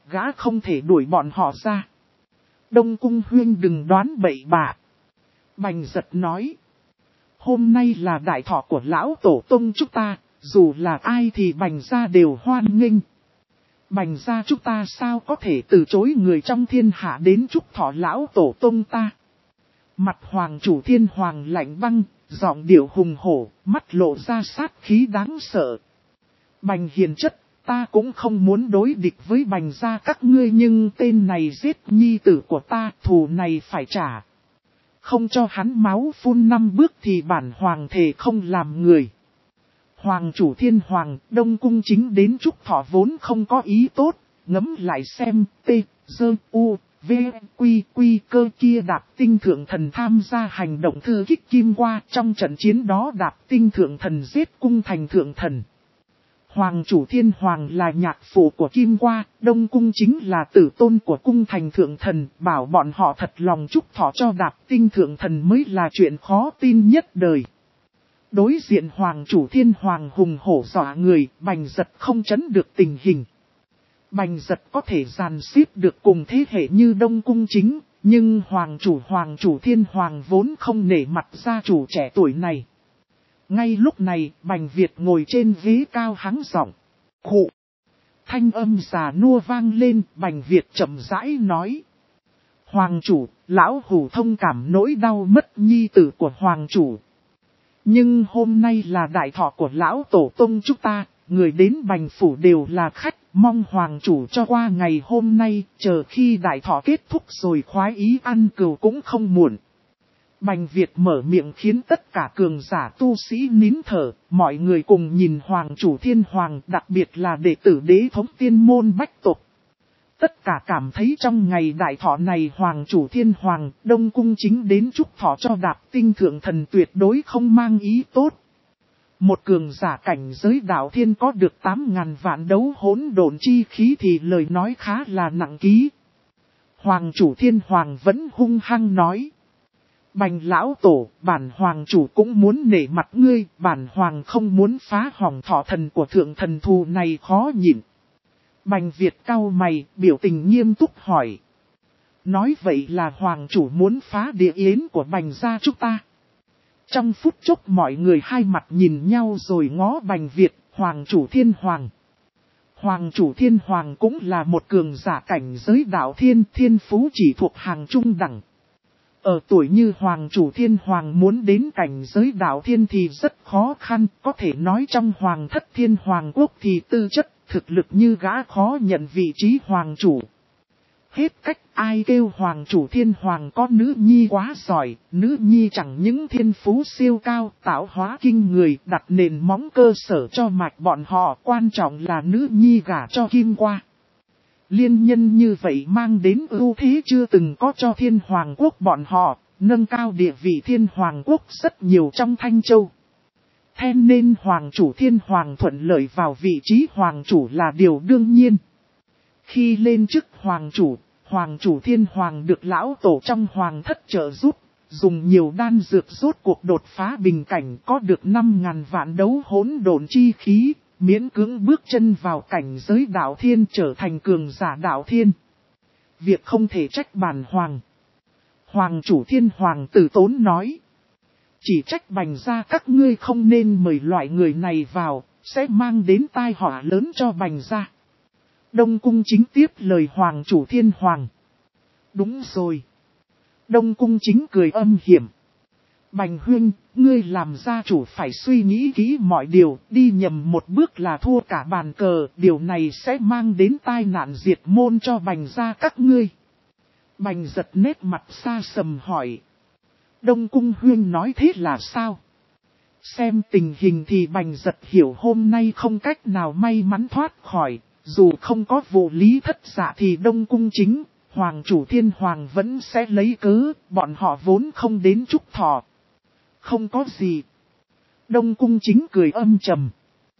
gã không thể đuổi bọn họ ra. Đông Cung huynh đừng đoán bậy bạ. Bành Giật nói. Hôm nay là đại thọ của lão tổ tông chúng ta, dù là ai thì Bành gia đều hoan nghênh. Bành gia chúng ta sao có thể từ chối người trong thiên hạ đến chúc thọ lão tổ tông ta. Mặt hoàng chủ Thiên Hoàng lạnh băng, giọng điệu hùng hổ, mắt lộ ra sát khí đáng sợ. Bành hiền chất, ta cũng không muốn đối địch với Bành gia các ngươi, nhưng tên này giết nhi tử của ta, thù này phải trả. Không cho hắn máu phun 5 bước thì bản hoàng thề không làm người. Hoàng chủ Thiên Hoàng, Đông Cung chính đến chúc thọ vốn không có ý tốt, ngẫm lại xem, Quy cơ kia Đạp Tinh Thượng Thần tham gia hành động thư kích Kim Qua, trong trận chiến đó Đạp Tinh Thượng Thần giết Cung Thành Thượng Thần. Hoàng chủ Thiên Hoàng là nhạc phụ của Kim Qua, Đông Cung chính là tử tôn của Cung Thành Thượng Thần, bảo bọn họ thật lòng chúc thọ cho Đạp Tinh Thượng Thần mới là chuyện khó tin nhất đời. Đối diện Hoàng chủ Thiên Hoàng hùng hổ dọa người, Bành Giật không trấn được tình hình. Bành Giật có thể dàn xếp được cùng thế hệ như Đông Cung chính, nhưng Hoàng chủ Thiên Hoàng vốn không nể mặt gia chủ trẻ tuổi này. Ngay lúc này, Bành Việt ngồi trên ghế cao hắng giọng. Khụ! Thanh âm già nua vang lên, Bành Việt chậm rãi nói. Hoàng chủ, lão hủ thông cảm nỗi đau mất nhi tử của Hoàng chủ. Nhưng hôm nay là đại thọ của lão tổ tông chúng ta, người đến Bành phủ đều là khách, mong Hoàng chủ cho qua ngày hôm nay, chờ khi đại thọ kết thúc rồi khoái ý ăn cừu cũng không muộn. Bành Việt mở miệng khiến tất cả cường giả tu sĩ nín thở, mọi người cùng nhìn Hoàng chủ Thiên Hoàng, đặc biệt là đệ tử đế thống tiên môn bách tộc. Tất cả cảm thấy trong ngày đại thọ này Hoàng chủ Thiên Hoàng, Đông Cung chính đến chúc thọ cho Đạp Tinh Thượng Thần tuyệt đối không mang ý tốt. Một cường giả cảnh giới đạo thiên có được 8.000 vạn đấu hỗn độn chi khí thì lời nói khá là nặng ký. Hoàng chủ Thiên Hoàng vẫn hung hăng nói. Bành lão tổ, bản hoàng chủ cũng muốn nể mặt ngươi, bản hoàng không muốn phá hỏng thọ thần của thượng thần, thù này khó nhịn. Bành Việt cau mày, biểu tình nghiêm túc hỏi. Nói vậy là hoàng chủ muốn phá địa yến của Bành gia chúng ta. Trong phút chốc mọi người hai mặt nhìn nhau rồi ngó Bành Việt, Hoàng chủ Thiên Hoàng. Hoàng chủ Thiên Hoàng cũng là một cường giả cảnh giới đạo thiên, thiên phú chỉ thuộc hàng trung đẳng. Ở tuổi như Hoàng chủ Thiên Hoàng muốn đến cảnh giới đạo thiên thì rất khó khăn, có thể nói trong Hoàng thất Thiên Hoàng quốc thì tư chất, thực lực như gã khó nhận vị trí Hoàng chủ. Hết cách ai kêu Hoàng chủ Thiên Hoàng có nữ nhi quá giỏi, nữ nhi chẳng những thiên phú siêu cao, tạo hóa kinh người, đặt nền móng cơ sở cho mạch bọn họ, quan trọng là nữ nhi gả cho Kim Qua. Liên nhân như vậy mang đến ưu thế chưa từng có cho Thiên Hoàng quốc bọn họ, nâng cao địa vị Thiên Hoàng quốc rất nhiều trong Thanh Châu. Thế nên Hoàng chủ Thiên Hoàng thuận lợi vào vị trí Hoàng chủ là điều đương nhiên. Khi lên chức Hoàng chủ Thiên Hoàng được lão tổ trong Hoàng thất trợ giúp, dùng nhiều đan dược rốt cuộc đột phá bình cảnh, có được 5.000 vạn đấu hỗn độn chi khí, miễn cưỡng bước chân vào cảnh giới đạo thiên, trở thành cường giả đạo thiên. Việc không thể trách bản hoàng. Hoàng chủ Thiên Hoàng từ tốn nói. Chỉ trách Bành gia các ngươi không nên mời loại người này vào, sẽ mang đến tai họa lớn cho Bành gia. Đông Cung chính tiếp lời Hoàng chủ Thiên Hoàng. Đúng rồi. Đông Cung chính cười âm hiểm. Bành huynh, ngươi làm gia chủ phải suy nghĩ kỹ mọi điều, đi nhầm một bước là thua cả bàn cờ, điều này sẽ mang đến tai nạn diệt môn cho Bành gia các ngươi. Bành Giật nét mặt xa sầm hỏi. Đông Cung huynh nói thế là sao? Xem tình hình thì Bành Giật hiểu hôm nay không cách nào may mắn thoát khỏi, dù không có vụ lý thất giả thì Đông Cung chính, Hoàng chủ Thiên Hoàng vẫn sẽ lấy cớ, bọn họ vốn không đến chúc thọ. Không có gì. Đông Cung chính cười âm trầm.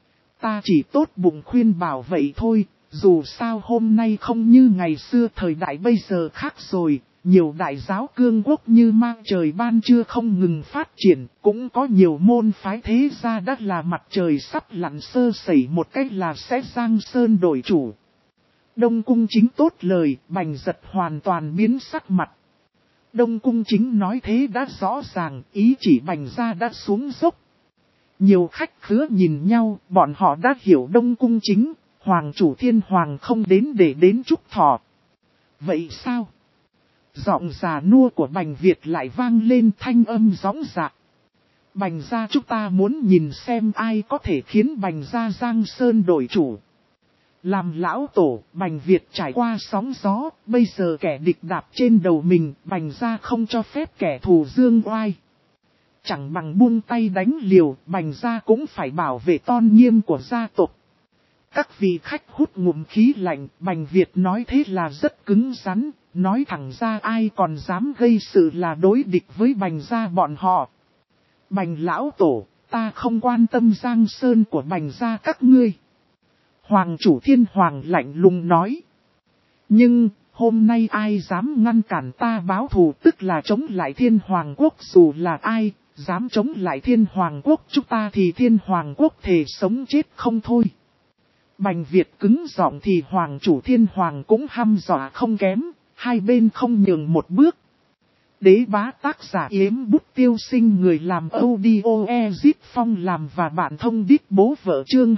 Ta chỉ tốt bụng khuyên bảo vậy thôi, dù sao hôm nay không như ngày xưa, thời đại bây giờ khác rồi. Nhiều đại giáo cương quốc như mang trời ban trưa không ngừng phát triển, cũng có nhiều môn phái thế gia đã là mặt trời sắp lặn sơ sẩy một cách là sẽ giang sơn đổi chủ. Đông Cung Chính tốt lời, Bành Giật hoàn toàn biến sắc mặt. Đông Cung Chính nói thế đã rõ ràng, ý chỉ Bành gia đã xuống dốc. Nhiều khách khứa nhìn nhau, bọn họ đã hiểu Đông Cung Chính, Hoàng chủ Thiên Hoàng không đến để đến chúc thọ. Vậy sao? Giọng già nua của Bành Việt lại vang lên thanh âm rõng rạc. Bành gia chúng ta muốn nhìn xem ai có thể khiến Bành gia Giang Sơn đổi chủ. Làm lão tổ, Bành Việt trải qua sóng gió, bây giờ kẻ địch đạp trên đầu mình, Bành gia không cho phép kẻ thù dương oai. Chẳng bằng buông tay đánh liều, Bành gia cũng phải bảo vệ tôn nghiêm của gia tộc. Các vị khách hút ngụm khí lạnh, Bành Việt nói thế là rất cứng rắn, nói thẳng ra ai còn dám gây sự là đối địch với Bành gia bọn họ. Bành lão tổ, ta không quan tâm Giang Sơn của Bành gia các ngươi. Hoàng chủ Thiên Hoàng lạnh lùng nói. Nhưng, hôm nay ai dám ngăn cản ta báo thù tức là chống lại Thiên Hoàng quốc, dù là ai, dám chống lại Thiên Hoàng quốc chúng ta thì Thiên Hoàng quốc thề sống chết không thôi. Bành Việt cứng giọng thì Hoàng chủ Thiên Hoàng cũng hăm dọa không kém, hai bên không nhường một bước. Đế bá tác giả Yếm Bút Tiêu Sinh, người làm audio Ezit Phong làm và bạn thông đích bố vợ chương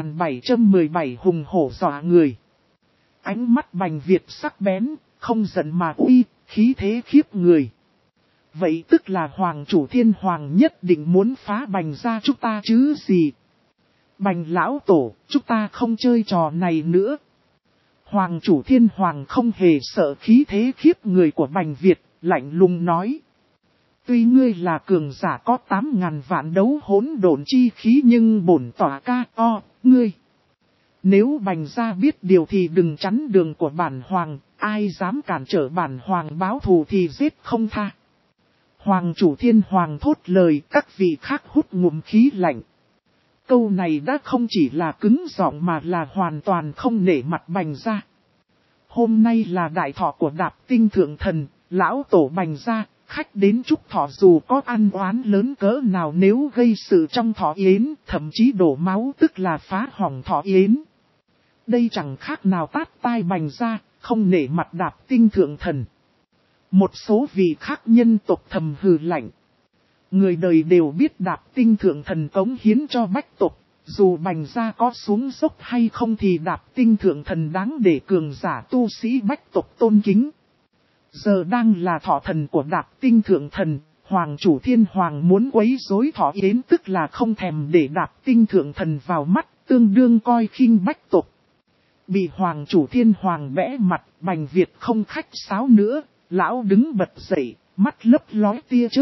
2717 hùng hổ dọa người. Ánh mắt Bành Việt sắc bén, không giận mà uy, khí thế khiếp người. Vậy tức là Hoàng chủ Thiên Hoàng nhất định muốn phá Bành gia chúng ta chứ gì? Bành lão tổ, chúng ta không chơi trò này nữa. Hoàng chủ Thiên Hoàng không hề sợ khí thế khiếp người của Bành Việt, lạnh lùng nói. Tuy ngươi là cường giả có 8.000 vạn đấu hỗn độn chi khí nhưng bổn tỏa ca ngươi. Nếu Bành gia biết điều thì đừng chắn đường của bản hoàng, ai dám cản trở bản hoàng báo thù thì giết không tha. Hoàng chủ Thiên Hoàng thốt lời, các vị khác hút ngụm khí lạnh. Câu này đã không chỉ là cứng giọng mà là hoàn toàn không nể mặt Bành gia. Hôm nay là đại thọ của Đạp Tinh Thượng Thần, lão tổ Bành gia, khách đến chúc thọ dù có ăn oán lớn cỡ nào nếu gây sự trong thọ yến, thậm chí đổ máu tức là phá hỏng thọ yến. Đây chẳng khác nào tát tai Bành gia, không nể mặt Đạp Tinh Thượng Thần. Một số vị khác nhân tộc thầm hừ lạnh. Người đời đều biết Đạp Tinh Thượng Thần cống hiến cho bách tộc, dù Bành gia có xuống dốc hay không thì Đạp Tinh Thượng Thần đáng để cường giả tu sĩ bách tộc tôn kính. Giờ đang là thọ thần của Đạp Tinh Thượng Thần, Hoàng chủ Thiên Hoàng muốn quấy rối thọ yến tức là không thèm để Đạp Tinh Thượng Thần vào mắt, tương đương coi khinh bách tộc. Bị Hoàng chủ Thiên Hoàng bẽ mặt, Bành Việt không khách sáo nữa, lão đứng bật dậy, mắt lấp lóe tia chớp.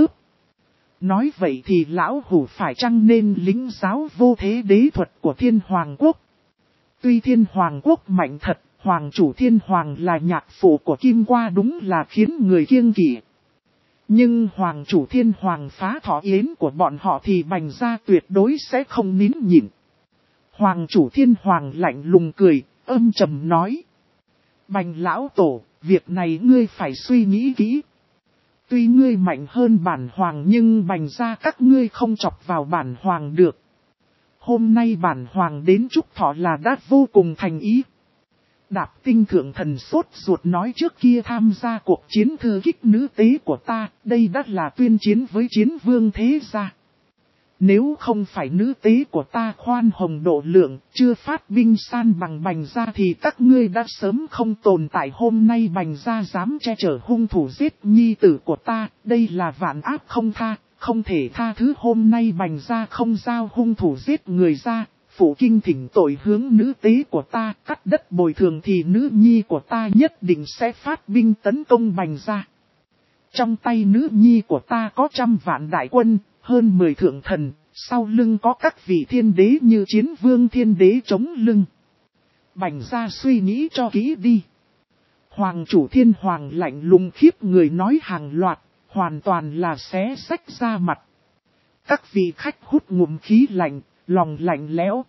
Nói vậy thì lão hủ phải chăng nên lĩnh giáo vô thế đế thuật của Thiên Hoàng quốc? Tuy Thiên Hoàng quốc mạnh thật, Hoàng chủ Thiên Hoàng là nhạc phụ của Kim Qua đúng là khiến người kiêng kỵ. Nhưng Hoàng chủ Thiên Hoàng phá thọ yến của bọn họ thì Bành gia tuyệt đối sẽ không nín nhịn. Hoàng chủ Thiên Hoàng lạnh lùng cười, âm trầm nói. Bành lão tổ, việc này ngươi phải suy nghĩ kỹ. Tuy ngươi mạnh hơn bản hoàng nhưng Bành gia các ngươi không chọc vào bản hoàng được. Hôm nay bản hoàng đến chúc thọ là đã vô cùng thành ý. Đạp Tinh Thượng Thần sốt ruột nói trước kia tham gia cuộc chiến thư kích nữ tế của ta, đây đã là tuyên chiến với chiến vương thế gia. Nếu không phải nữ tế của ta khoan hồng độ lượng, chưa phát binh san bằng Bành gia thì các ngươi đã sớm không tồn tại. Hôm nay Bành gia dám che chở hung thủ giết nhi tử của ta, đây là vạn ác không tha, không thể tha thứ. Hôm nay Bành gia không giao hung thủ giết người ra, phụ kinh thỉnh tội hướng nữ tế của ta, cắt đất bồi thường thì nữ nhi của ta nhất định sẽ phát binh tấn công Bành gia. Trong tay nữ nhi của ta có 100 vạn đại quân, hơn 10 thượng thần, sau lưng có các vị thiên đế như chiến vương thiên đế chống lưng. Bành gia suy nghĩ cho kỹ đi. Hoàng chủ Thiên Hoàng lạnh lùng khiếp người nói hàng loạt, hoàn toàn là xé rách ra mặt. Các vị khách hút ngụm khí lạnh, lòng lạnh lẽo.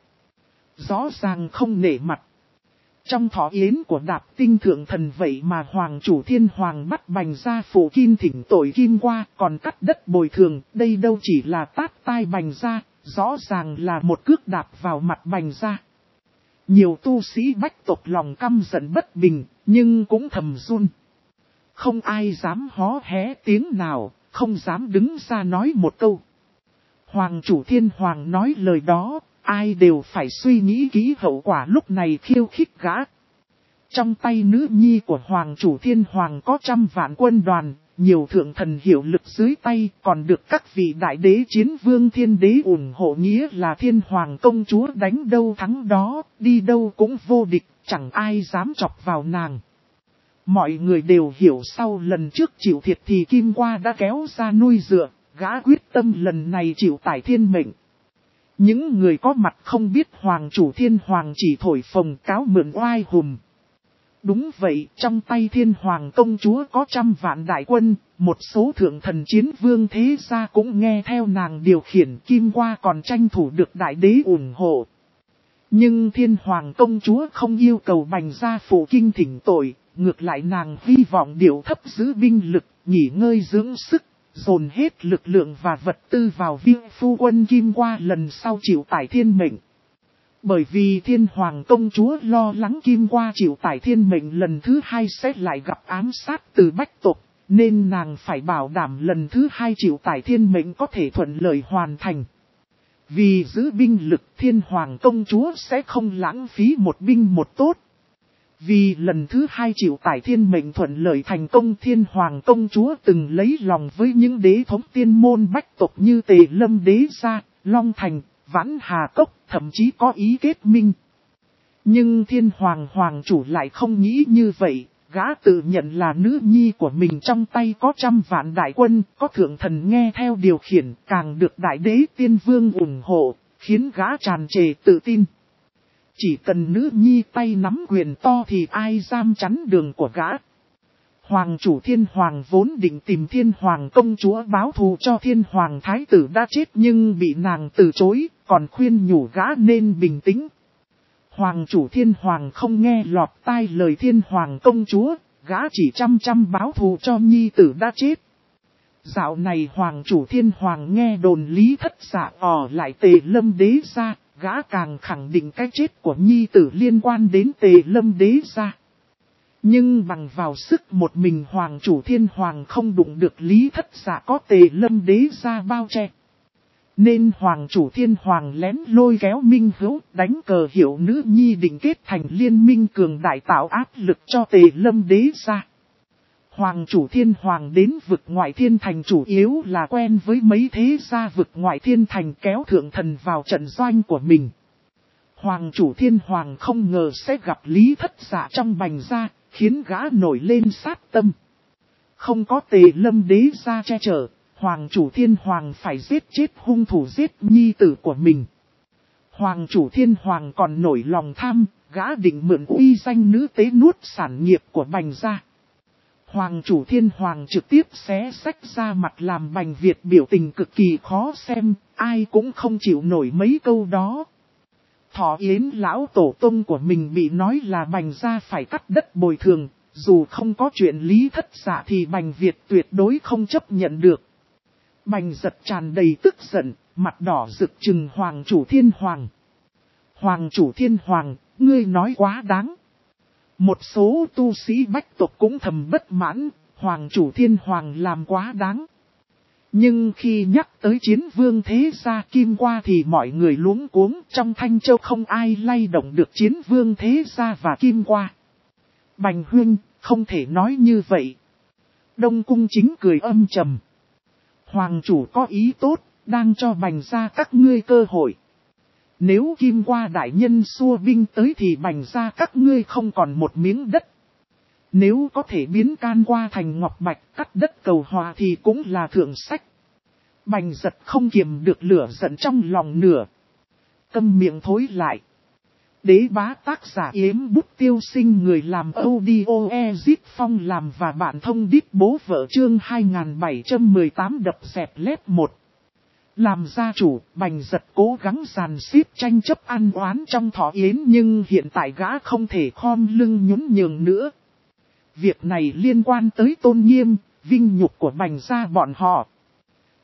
Rõ ràng không nể mặt. Trong thọ yến của Đạp Tinh Thượng Thần vậy mà Hoàng chủ Thiên Hoàng bắt Bành gia phụ kim thỉnh tội Kim Qua, còn cắt đất bồi thường, đây đâu chỉ là tát tai Bành gia, rõ ràng là một cước đạp vào mặt Bành gia. Nhiều tu sĩ bách tộc lòng căm giận bất bình, nhưng cũng thầm run. Không ai dám hó hé tiếng nào, không dám đứng ra nói một câu. Hoàng chủ Thiên Hoàng nói lời đó, ai đều phải suy nghĩ kỹ hậu quả lúc này khiêu khích gã. Trong tay nữ nhi của Hoàng chủ Thiên Hoàng có 100 vạn quân đoàn, nhiều thượng thần hiệu lực dưới tay, còn được các vị đại đế chiến vương thiên đế ủng hộ, nghĩa là Thiên Hoàng công chúa đánh đâu thắng đó, đi đâu cũng vô địch, chẳng ai dám chọc vào nàng. Mọi người đều hiểu sau lần trước chịu thiệt thì Kim Qua đã kéo ra nuôi dựa, gã quyết tâm lần này chịu tải thiên mệnh. Những người có mặt không biết Hoàng chủ Thiên Hoàng chỉ thổi phồng cáo mượn oai hùm. Đúng vậy, trong tay Thiên Hoàng công chúa có 100 vạn đại quân, một số thượng thần chiến vương thế gia cũng nghe theo nàng điều khiển, Kim Qua còn tranh thủ được đại đế ủng hộ. Nhưng Thiên Hoàng công chúa không yêu cầu Bành gia phụ kinh thỉnh tội, ngược lại nàng hy vọng điều thấp giữ binh lực, nghỉ ngơi dưỡng sức, dồn hết lực lượng và vật tư vào viên phu quân Kim Qua lần sau chịu tải thiên mệnh. Bởi vì Thiên Hoàng công chúa lo lắng Kim Qua chịu tải thiên mệnh lần thứ 2 sẽ lại gặp ám sát từ bách tộc, nên nàng phải bảo đảm lần thứ 2 chịu tải thiên mệnh có thể thuận lợi hoàn thành. Vì giữ binh lực, Thiên Hoàng công chúa sẽ không lãng phí một binh một tốt. Vì lần thứ 2 chịu tải thiên mệnh thuận lợi thành công, Thiên Hoàng công chúa từng lấy lòng với những đế thống tiên môn bách tộc như Tề Lâm Đế Gia, Long Thành, Vãn Hà Cốc, thậm chí có ý kết minh. Nhưng Thiên Hoàng chủ lại không nghĩ như vậy, gã tự nhận là nữ nhi của mình trong tay có 100 vạn đại quân, có thượng thần nghe theo điều khiển, càng được đại đế tiên vương ủng hộ, khiến gã tràn trề tự tin. Chỉ cần nữ nhi tay nắm quyền to thì ai dám chắn đường của gã. Hoàng chủ Thiên Hoàng vốn định tìm Thiên Hoàng công chúa báo thù cho Thiên Hoàng thái tử đã chết nhưng bị nàng từ chối, còn khuyên nhủ gã nên bình tĩnh. Hoàng chủ Thiên Hoàng không nghe lọt tai lời Thiên Hoàng công chúa, gã chỉ chăm báo thù cho nhi tử đã chết. Dạo này Hoàng chủ Thiên Hoàng nghe đồn Lý Thất Dạ lại Tề Lâm Đế Gia, gã càng khẳng định cái chết của nhi tử liên quan đến Tề Lâm Đế Gia. Nhưng bằng vào sức một mình Hoàng chủ Thiên Hoàng không đụng được Lý Thất Dạ có Tề Lâm Đế Gia bao che. Nên Hoàng chủ Thiên Hoàng lén lôi kéo Minh Hữu đánh cờ hiệu nữ nhi định kết thành liên minh cường đại tạo áp lực cho Tề Lâm Đế Gia. Hoàng chủ Thiên Hoàng đến vực ngoại thiên thành chủ yếu là quen với mấy thế gia vực ngoại thiên thành kéo thượng thần vào trận doanh của mình. Hoàng chủ Thiên Hoàng không ngờ sẽ gặp Lý Thất Dạ trong Bành gia, khiến gã nổi lên sát tâm. Không có Tề Lâm Đế Gia che chở, Hoàng chủ Thiên Hoàng phải giết chết hung thủ giết nhi tử của mình. Hoàng chủ Thiên Hoàng còn nổi lòng tham, gã định mượn uy danh nữ tế nuốt sản nghiệp của Bành gia. Hoàng chủ Thiên Hoàng trực tiếp xé xách ra mặt làm Bành Việt biểu tình cực kỳ khó xem, ai cũng không chịu nổi mấy câu đó. Thọ yến lão tổ tông của mình bị nói là Bành gia phải cắt đất bồi thường, dù không có chuyện Lý Thất Dạ thì Bành Việt tuyệt đối không chấp nhận được. Bành Giật tràn đầy tức giận, mặt đỏ rực trừng Hoàng chủ Thiên Hoàng. Hoàng chủ Thiên Hoàng, ngươi nói quá đáng. Một số tu sĩ bách tộc cũng thầm bất mãn, Hoàng chủ Thiên Hoàng làm quá đáng. Nhưng khi nhắc tới chiến vương thế gia Kim Qua thì mọi người luống cuống, trong Thanh Châu không ai lay động được chiến vương thế gia và Kim Qua. Bành huynh, không thể nói như vậy. Đông Cung Chính cười âm trầm. Hoàng chủ có ý tốt, đang cho Bành gia các ngươi cơ hội. Nếu Kim Qua đại nhân xua binh tới thì Bành gia các ngươi không còn một miếng đất. Nếu có thể biến Can Qua thành ngọc bạch cắt đất cầu hòa thì cũng là thượng sách. Bành Giật không kiềm được lửa giận trong lòng nửa. Câm miệng thối lại. Đế bá tác giả Yếm Bút Tiêu Sinh, người làm audio Ezit Phong làm và bạn thông đít bố vợ chương 2718 đập dẹp lép 1. Làm gia chủ, Bành Giật cố gắng dàn xếp tranh chấp ăn oán trong thọ yến nhưng hiện tại gã không thể khom lưng nhún nhường nữa. Việc này liên quan tới tôn nghiêm, vinh nhục của Bành gia bọn họ.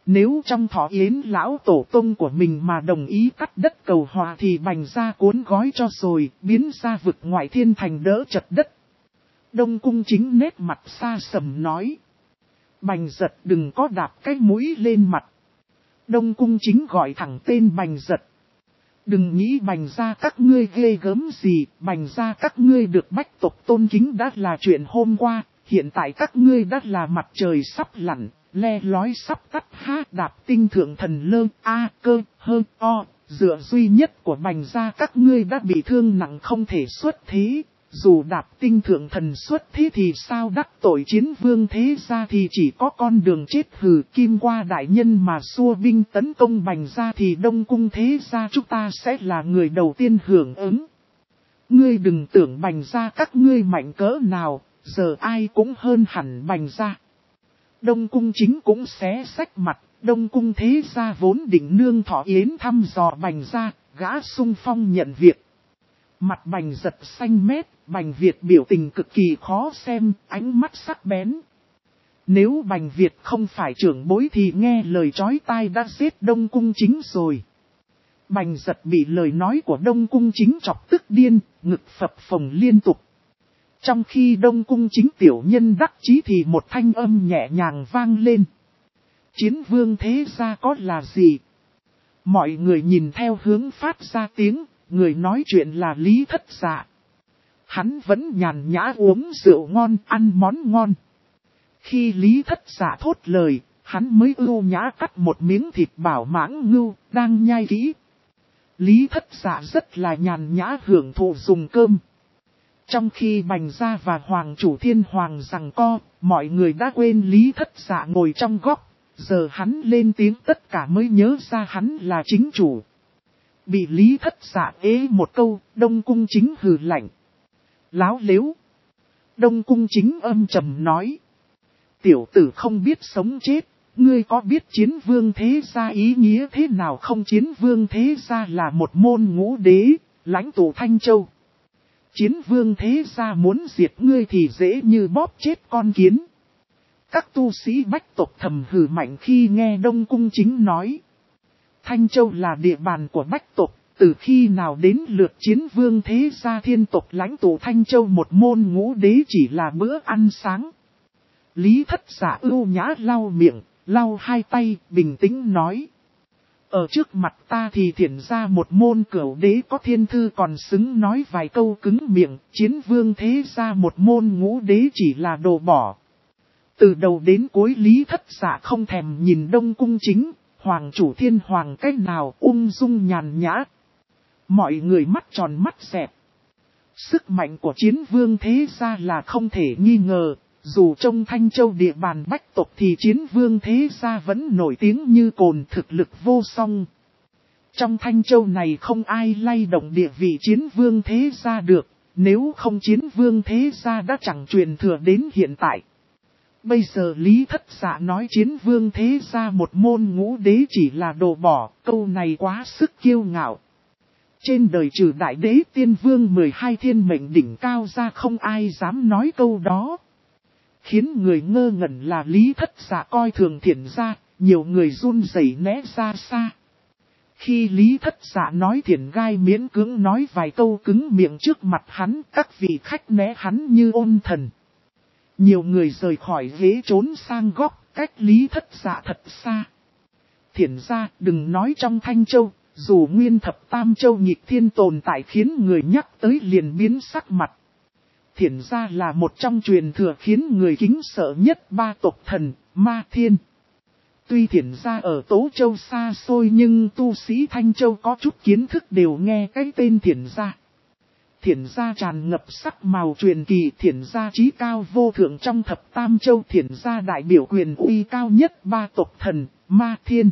Nếu trong thọ yến lão tổ tông của mình mà đồng ý cắt đất cầu hòa thì Bành gia cuốn gói cho rồi, biến ra vực ngoại thiên thành đỡ chật đất. Đông Cung Chính nét mặt xa sầm nói. Bành Giật đừng có đạp cái mũi lên mặt. Đông Cung Chính gọi thẳng tên Bành Giật. Đừng nghĩ Bành gia các ngươi ghê gớm gì, Bành gia các ngươi được bách tộc tôn kính đã là chuyện hôm qua, hiện tại các ngươi đã là mặt trời sắp lặn, le lói sắp tắt đạp tinh thượng thần lơ, cơ, hơ, o, dựa duy nhất của Bành gia các ngươi đã bị thương nặng không thể xuất thế. Dù đạp tinh thượng thần xuất thế thì sao đắc tội chiến vương thế gia thì chỉ có con đường chết hừ kim qua đại nhân mà xua binh tấn công Bành gia thì Đông Cung thế gia chúng ta sẽ là người đầu tiên hưởng ứng. Ngươi đừng tưởng Bành gia các ngươi mạnh cỡ nào, giờ ai cũng hơn hẳn Bành gia. Đông Cung Chính cũng xé xách mặt, Đông Cung thế gia vốn định nương thọ yến thăm dò Bành gia, gã sung phong nhận việc. Mặt Bành Giật xanh mét, Bành Việt biểu tình cực kỳ khó xem, ánh mắt sắc bén. Nếu Bành Việt không phải trưởng bối thì nghe lời chói tai đã giết Đông Cung Chính rồi. Bành Giật bị lời nói của Đông Cung Chính chọc tức điên, ngực phập phồng liên tục. Trong khi Đông Cung Chính tiểu nhân đắc chí thì một thanh âm nhẹ nhàng vang lên. Chiến vương thế gia có là gì? Mọi người nhìn theo hướng phát ra tiếng, người nói chuyện là Lý Thất Dạ. Hắn vẫn nhàn nhã uống rượu ngon, ăn món ngon. Khi Lý Thất Dạ thốt lời, hắn mới ưu nhã cắt một miếng thịt bảo mãng ngưu, đang nhai kỹ. Lý Thất Dạ rất là nhàn nhã hưởng thụ dùng cơm. Trong khi Bành gia và Hoàng chủ Thiên Hoàng giằng co, mọi người đã quên Lý Thất Dạ ngồi trong góc. Giờ hắn lên tiếng tất cả mới nhớ ra hắn là chính chủ. Bị Lý Thất Dạ ế một câu, Đông Cung Chính hừ lạnh. Láo lếu. Đông Cung Chính âm trầm nói. Tiểu tử không biết sống chết, ngươi có biết chiến vương thế gia ý nghĩa thế nào không? Chiến vương thế gia là một môn ngũ đế, lãnh tụ Thanh Châu. Chiến vương thế gia muốn diệt ngươi thì dễ như bóp chết con kiến. Các tu sĩ bách tộc thầm hừ mạnh khi nghe Đông Cung Chính nói. Thanh Châu là địa bàn của bách tộc, từ khi nào đến lượt chiến vương thế gia thiên tộc lãnh tụ Thanh Châu một môn ngũ đế chỉ là bữa ăn sáng. Lý Thất Dạ ưu nhã lau miệng, lau hai tay, bình tĩnh nói. Ở trước mặt ta thì thiển ra một môn cửu đế có thiên thư còn xứng nói vài câu cứng miệng, chiến vương thế gia một môn ngũ đế chỉ là đồ bỏ. Từ đầu đến cuối Lý Thất Dạ không thèm nhìn Đông Cung Chính, Hoàng chủ Thiên Hoàng cách nào ung dung nhàn nhã. Mọi người mắt tròn mắt dẹt. Sức mạnh của chiến vương thế gia là không thể nghi ngờ, dù trong Thanh Châu địa bàn bách tộc thì chiến vương thế gia vẫn nổi tiếng như cồn, thực lực vô song. Trong Thanh Châu này không ai lay động địa vị chiến vương thế gia được, nếu không chiến vương thế gia đã chẳng truyền thừa đến hiện tại. Bây giờ Lý Thất Dạ nói chiến vương thế gia một môn ngũ đế chỉ là đồ bỏ, câu này quá sức kiêu ngạo. Trên đời trừ đại đế tiên vương 12 thiên mệnh đỉnh cao ra không ai dám nói câu đó. Khiến người ngơ ngẩn là Lý Thất Dạ coi thường thiển gia, nhiều người run rẩy né ra xa. Khi Lý Thất Dạ nói thiển gai miễn cưỡng nói vài câu cứng miệng trước mặt hắn, các vị khách né hắn như ôn thần. Nhiều người rời khỏi ghế trốn sang góc, cách Lý Thất Dạ thật xa. Thiển gia đừng nói trong Thanh Châu, dù nguyên thập tam châu nhịp thiên tồn tại khiến người nhắc tới liền biến sắc mặt. Thiển gia là một trong truyền thừa khiến người kính sợ nhất ba tộc thần, Ma Thiên. Tuy thiển gia ở Tố Châu xa xôi nhưng tu sĩ Thanh Châu có chút kiến thức đều nghe cái tên thiển gia. Thiển gia tràn ngập sắc màu truyền kỳ, thiển gia trí cao vô thượng trong thập tam châu, thiển gia đại biểu quyền uy cao nhất ba tộc thần, Ma Thiên.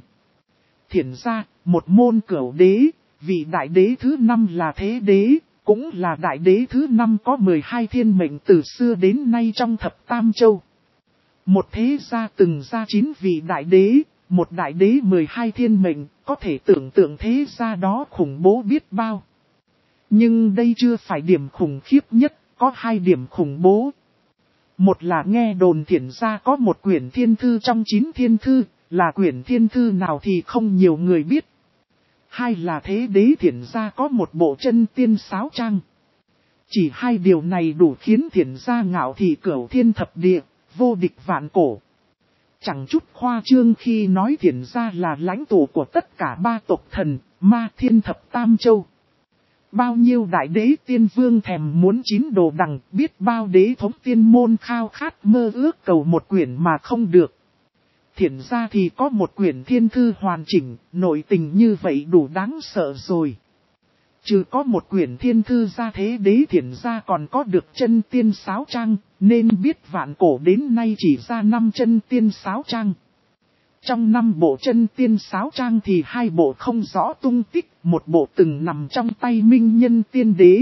Thiển gia, một môn cửu đế, vị đại đế thứ 5 là Thế Đế, cũng là đại đế thứ 5 có 12 thiên mệnh từ xưa đến nay trong thập tam châu. Một thế gia từng ra 9 vị đại đế, một đại đế 12 thiên mệnh, có thể tưởng tượng thế gia đó khủng bố biết bao. Nhưng đây chưa phải điểm khủng khiếp nhất, có 2 điểm khủng bố. Một là nghe đồn thiển gia có một quyển thiên thư trong 9 thiên thư, là quyển thiên thư nào thì không nhiều người biết. Hai là thế đế thiển gia có một bộ chân tiên sáo trang. Chỉ hai điều này đủ khiến thiển gia ngạo thị cửu thiên thập địa, vô địch vạn cổ. Chẳng chút khoa trương khi nói thiển gia là lãnh tụ của tất cả ba tộc thần, ma thiên thập tam châu. Bao nhiêu đại đế tiên vương thèm muốn chín đồ đằng, biết bao đế thống tiên môn khao khát mơ ước cầu một quyển mà không được. Thiển gia thì có một quyển thiên thư hoàn chỉnh, nội tình như vậy đủ đáng sợ rồi. Trừ có một quyển thiên thư ra thế đế thiển gia còn có được chân tiên sáo trang, nên biết vạn cổ đến nay chỉ ra 5 chân tiên sáo trang. Trong 5 bộ chân tiên sáo trang thì 2 bộ không rõ tung tích, một bộ từng nằm trong tay Minh Nhân Tiên Đế.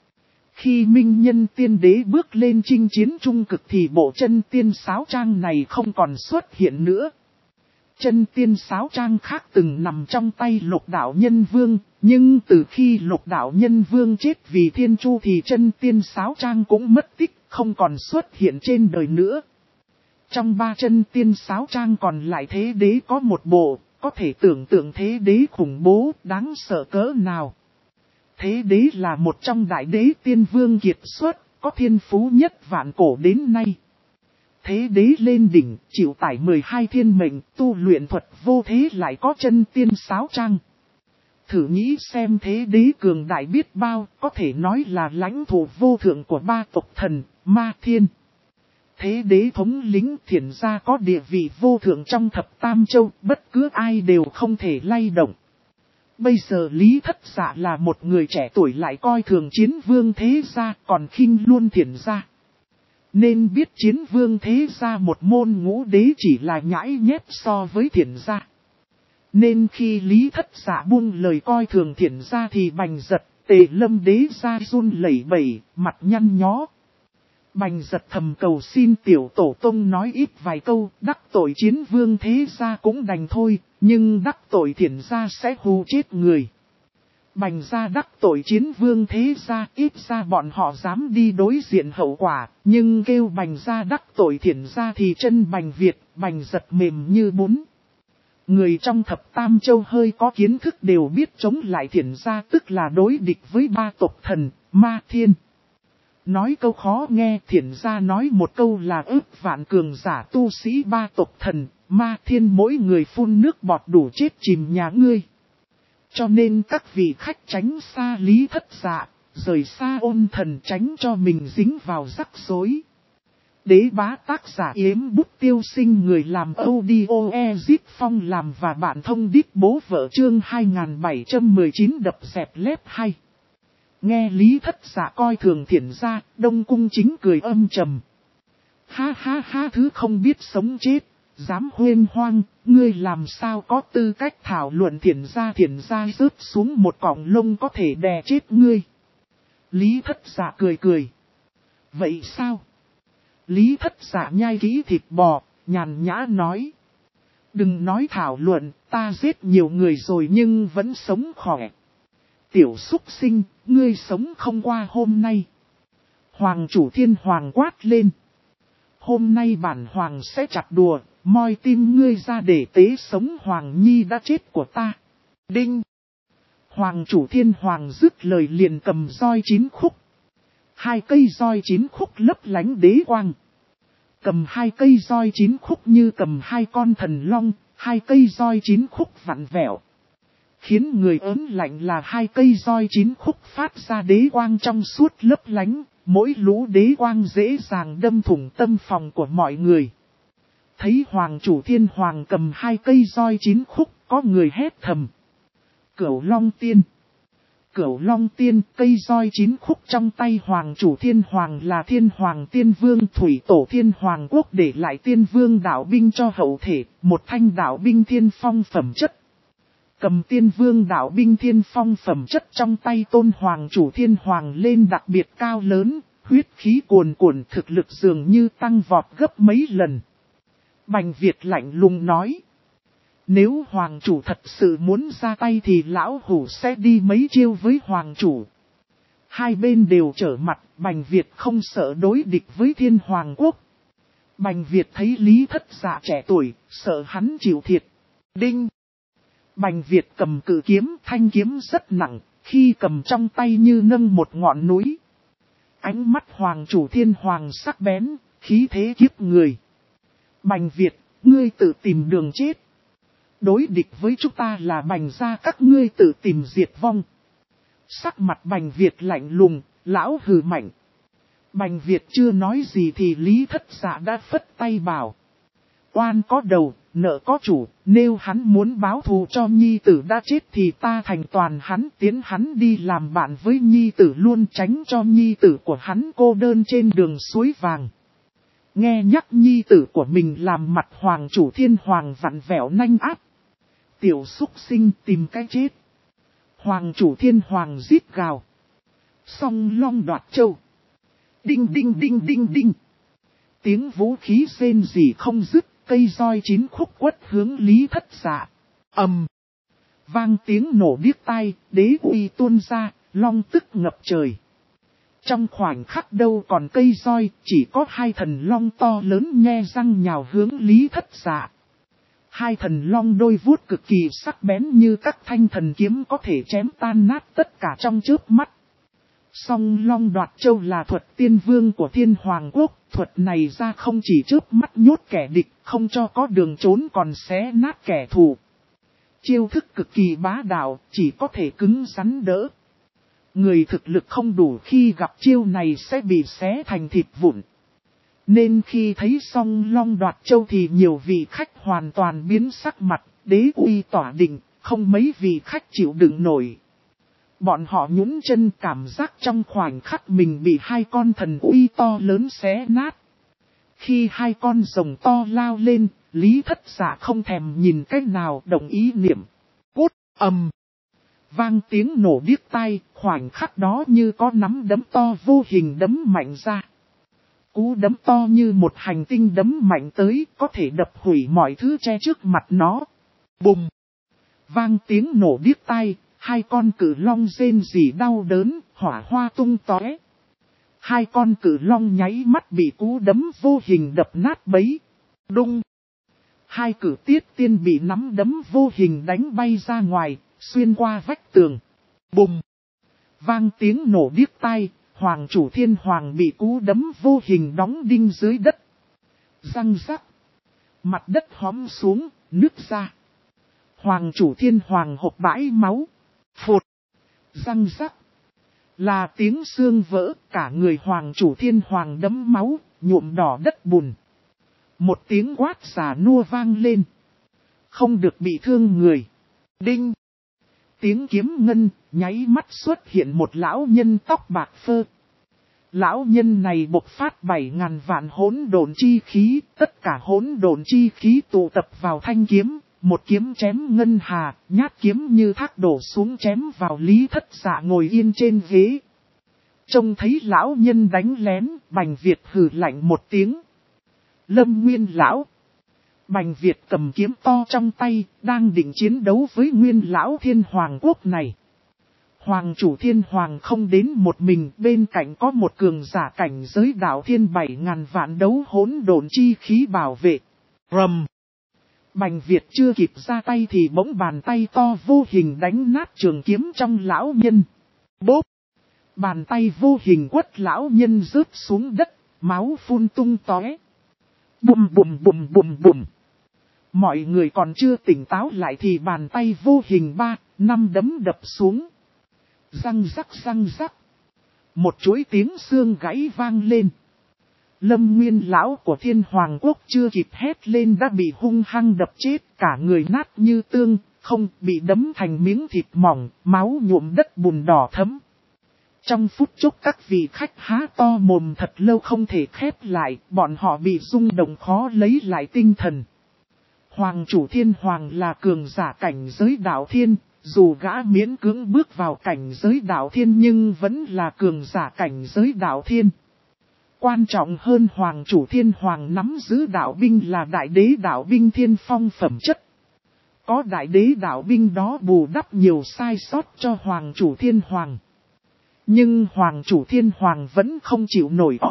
Khi Minh Nhân Tiên Đế bước lên chinh chiến trung cực thì bộ chân tiên sáo trang này không còn xuất hiện nữa. Chân tiên sáo trang khác từng nằm trong tay Lục Đạo Nhân Vương, nhưng từ khi Lục Đạo Nhân Vương chết vì thiên chu thì chân tiên sáo trang cũng mất tích, không còn xuất hiện trên đời nữa. Trong 3 chân tiên sáo trang còn lại thế đế có một bộ, có thể tưởng tượng thế đế khủng bố, đáng sợ cỡ nào. Thế đế là một trong đại đế tiên vương kiệt xuất, có thiên phú nhất vạn cổ đến nay. Thế đế lên đỉnh, chịu tải 12 thiên mệnh, tu luyện thuật vô thế lại có chân tiên sáo trang. Thử nghĩ xem thế đế cường đại biết bao, có thể nói là lãnh tụ vô thượng của ba tộc thần, ma thiên. Thế đế thống lĩnh thiển gia có địa vị vô thượng trong thập tam châu, bất cứ ai đều không thể lay động. Bây giờ Lý Thất Dạ là một người trẻ tuổi lại coi thường chiến vương thế gia, còn khinh luôn thiển gia. Nên biết chiến vương thế gia một môn ngũ đế chỉ là nhãi nhép so với thiển gia. Nên khi Lý Thất Dạ buông lời coi thường thiển gia thì Bành Giật, Tề Lâm đế gia run lẩy bẩy, mặt nhăn nhó. Bành Giật thầm cầu xin tiểu tổ tông nói ít vài câu, đắc tội chiến vương thế gia cũng đành thôi, nhưng đắc tội thiển gia sẽ hù chết người. Bành gia đắc tội chiến vương thế gia, ít ra bọn họ dám đi đối diện hậu quả, nhưng kêu Bành gia đắc tội thiển gia thì chân Bành Việt, Bành Giật mềm như bún. Người trong thập tam châu hơi có kiến thức đều biết chống lại thiển gia, tức là đối địch với ba tộc thần, ma thiên. Nói câu khó nghe, thiển gia nói một câu là ức vạn cường giả tu sĩ ba tộc thần, ma thiên mỗi người phun nước bọt đủ chết chìm nhà ngươi. Cho nên các vị khách tránh xa Lý Thất Dạ, rời xa Ôn Thần tránh cho mình dính vào rắc rối. Đế bá tác giả Yếm Bút Tiêu Sinh, người làm audio Ezip Phong làm và bạn thông đít bố vợ chương 2719 đập dẹp lép hay. Nghe Lý Thất Dạ coi thường thiển gia, Đông Cung chính cười âm trầm. Ha ha ha, thứ không biết sống chết, dám huyên hoang, ngươi làm sao có tư cách thảo luận thiển gia rớt xuống một cọng lông có thể đè chết ngươi. Lý Thất Dạ cười cười. Vậy sao? Lý Thất Dạ nhai kỹ thịt bò, nhàn nhã nói. Đừng nói thảo luận, ta giết nhiều người rồi nhưng vẫn sống khỏe. Tiểu súc sinh, ngươi sống không qua hôm nay. Hoàng chủ Thiên Hoàng quát lên. Hôm nay bản hoàng sẽ chặt đùa, moi tim ngươi ra để tế sống Hoàng Nhi đã chết của ta. Đinh! Hoàng chủ Thiên Hoàng dứt lời liền cầm roi 9 khúc. 2 cây roi 9 khúc lấp lánh đế quang. Cầm 2 cây roi 9 khúc như cầm 2 con thần long, 2 cây roi 9 khúc vặn vẹo. Khiến người ớn lạnh là 2 cây roi 9 khúc phát ra đế quang trong suốt lấp lánh, mỗi lũ đế quang dễ dàng đâm thủng tâm phòng của mọi người. Thấy Hoàng chủ Thiên Hoàng cầm 2 cây roi 9 khúc, có người hét thầm. Cửu Long Tiên! Cửu Long Tiên, cây roi 9 khúc trong tay Hoàng chủ Thiên Hoàng là Thiên Hoàng Tiên Vương Thủy Tổ Thiên Hoàng Quốc để lại Tiên Vương đạo binh cho hậu thể, một thanh đạo binh thiên phong phẩm chất. Cầm Tiên Vương đạo binh thiên phong phẩm chất trong tay tôn Hoàng chủ Thiên Hoàng lên đặc biệt cao lớn, huyết khí cuồn cuộn, thực lực dường như tăng vọt gấp mấy lần. Bành Việt lạnh lùng nói. Nếu Hoàng chủ thật sự muốn ra tay thì lão hủ sẽ đi mấy chiêu với Hoàng chủ. Hai bên đều trở mặt, Bành Việt không sợ đối địch với Thiên Hoàng Quốc. Bành Việt thấy Lý Thất Dạ trẻ tuổi, sợ hắn chịu thiệt. Đinh! Bành Việt cầm cự kiếm, thanh kiếm rất nặng, khi cầm trong tay như nâng một ngọn núi. Ánh mắt Hoàng chủ Thiên Hoàng sắc bén, khí thế kiếp người. Bành Việt, ngươi tự tìm đường chết. Đối địch với chúng ta là Bành gia, các ngươi tự tìm diệt vong. Sắc mặt Bành Việt lạnh lùng, lão hừ mạnh. Bành Việt chưa nói gì thì Lý Thất Dạ đã phất tay bảo. Oan có đầu, nợ có chủ, nếu hắn muốn báo thù cho nhi tử đã chết thì ta thành toàn hắn, tiến hắn đi làm bạn với nhi tử luôn, tránh cho nhi tử của hắn cô đơn trên đường suối vàng. Nghe nhắc nhi tử của mình làm mặt Hoàng chủ Thiên Hoàng vặn vẹo nanh áp. Tiểu súc sinh tìm cái chết. Hoàng chủ Thiên Hoàng rít gào. Song long đoạt châu. Đinh đinh đinh đinh đinh. Tiếng vũ khí rên rỉ không dứt, cây roi chín khúc quất hướng Lý Thất Dạ. Ầm. Vang tiếng nổ điếc tai, đế uy tuôn ra, long tức ngập trời. Trong khoảnh khắc đâu còn cây roi, chỉ có hai thần long to lớn nhe răng nhào hướng Lý Thất Dạ. Hai thần long đôi vuốt cực kỳ sắc bén như các thanh thần kiếm có thể chém tan nát tất cả trong chớp mắt. Song long đoạt châu là thuật tiên vương của Thiên Hoàng Quốc, thuật này ra không chỉ chớp mắt nhốt kẻ địch, không cho có đường trốn còn xé nát kẻ thù. Chiêu thức cực kỳ bá đạo, chỉ có thể cứng rắn đỡ. Người thực lực không đủ khi gặp chiêu này sẽ bị xé thành thịt vụn. Nên khi thấy song long đoạt châu thì nhiều vị khách hoàn toàn biến sắc mặt, đế uy tỏa định, không mấy vị khách chịu đựng nổi. Bọn họ nhún chân cảm giác trong khoảnh khắc mình bị hai con thần uy to lớn xé nát. Khi hai con rồng to lao lên, Lý Thất Dạ không thèm nhìn cách nào đồng ý niệm. Cút, ầm. Vang tiếng nổ điếc tai, khoảnh khắc đó như có nắm đấm to vô hình đấm mạnh ra. Cú đấm to như một hành tinh đấm mạnh tới, có thể đập hủy mọi thứ che trước mặt nó. Bùng! Vang tiếng nổ điếc tai, hai con cự long rên rỉ đau đớn, hỏa hoa tung tóe. Hai con cự long nháy mắt bị cú đấm vô hình đập nát bấy. Đung! Hai cử tiết tiên bị nắm đấm vô hình đánh bay ra ngoài, xuyên qua vách tường. Bùng! Vang tiếng nổ điếc tai, Hoàng chủ Thiên Hoàng bị cú đấm vô hình đóng đinh dưới đất. Răng rắc. Mặt đất hóm xuống, nứt ra. Hoàng chủ Thiên Hoàng hộc bãi máu. Phụt. Răng rắc. Là tiếng xương vỡ, cả người Hoàng chủ Thiên Hoàng đấm máu, nhuộm đỏ đất bùn. Một tiếng quát già nua vang lên. Không được bị thương người. Đinh. Tiếng kiếm ngân, nháy mắt xuất hiện một lão nhân tóc bạc phơ. Lão nhân này bộc phát 7.000 vạn hỗn độn chi khí, tất cả hỗn độn chi khí tụ tập vào thanh kiếm, một kiếm chém ngân hà, nhát kiếm như thác đổ xuống chém vào Lý Thất Dạ ngồi yên trên ghế. Trông thấy lão nhân đánh lén, Bành Việt hừ lạnh một tiếng. Lâm Nguyên lão. Bành Việt cầm kiếm to trong tay, đang định chiến đấu với Nguyên lão Thiên Hoàng Quốc này. Hoàng chủ Thiên Hoàng không đến một mình, bên cạnh có một cường giả cảnh giới đạo thiên 7.000 vạn đấu hỗn độn chi khí bảo vệ. Rầm! Bành Việt chưa kịp ra tay thì bỗng bàn tay to vô hình đánh nát trường kiếm trong lão nhân. Bốp! Bàn tay vô hình quất lão nhân rớt xuống đất, máu phun tung tóe. Bùm bùm bùm bùm bùm! Mọi người còn chưa tỉnh táo lại thì bàn tay vô hình 3-5 đấm đập xuống. Răng rắc răng rắc. Một chuỗi tiếng xương gãy vang lên. Lâm Nguyên lão của Thiên Hoàng Quốc chưa kịp hét lên đã bị hung hăng đập chết, cả người nát như tương, không bị đấm thành miếng thịt mỏng, máu nhuộm đất bùn đỏ thấm. Trong phút chốc các vị khách há to mồm thật lâu không thể khép lại, bọn họ bị rung động khó lấy lại tinh thần. Hoàng chủ Thiên Hoàng là cường giả cảnh giới đạo thiên, dù gã miễn cưỡng bước vào cảnh giới đạo thiên nhưng vẫn là cường giả cảnh giới đạo thiên. Quan trọng hơn Hoàng chủ Thiên Hoàng nắm giữ đạo binh là đại đế đạo binh thiên phong phẩm chất. Có đại đế đạo binh đó bù đắp nhiều sai sót cho Hoàng chủ Thiên Hoàng. Nhưng Hoàng chủ Thiên Hoàng vẫn không chịu nổi oanh kích,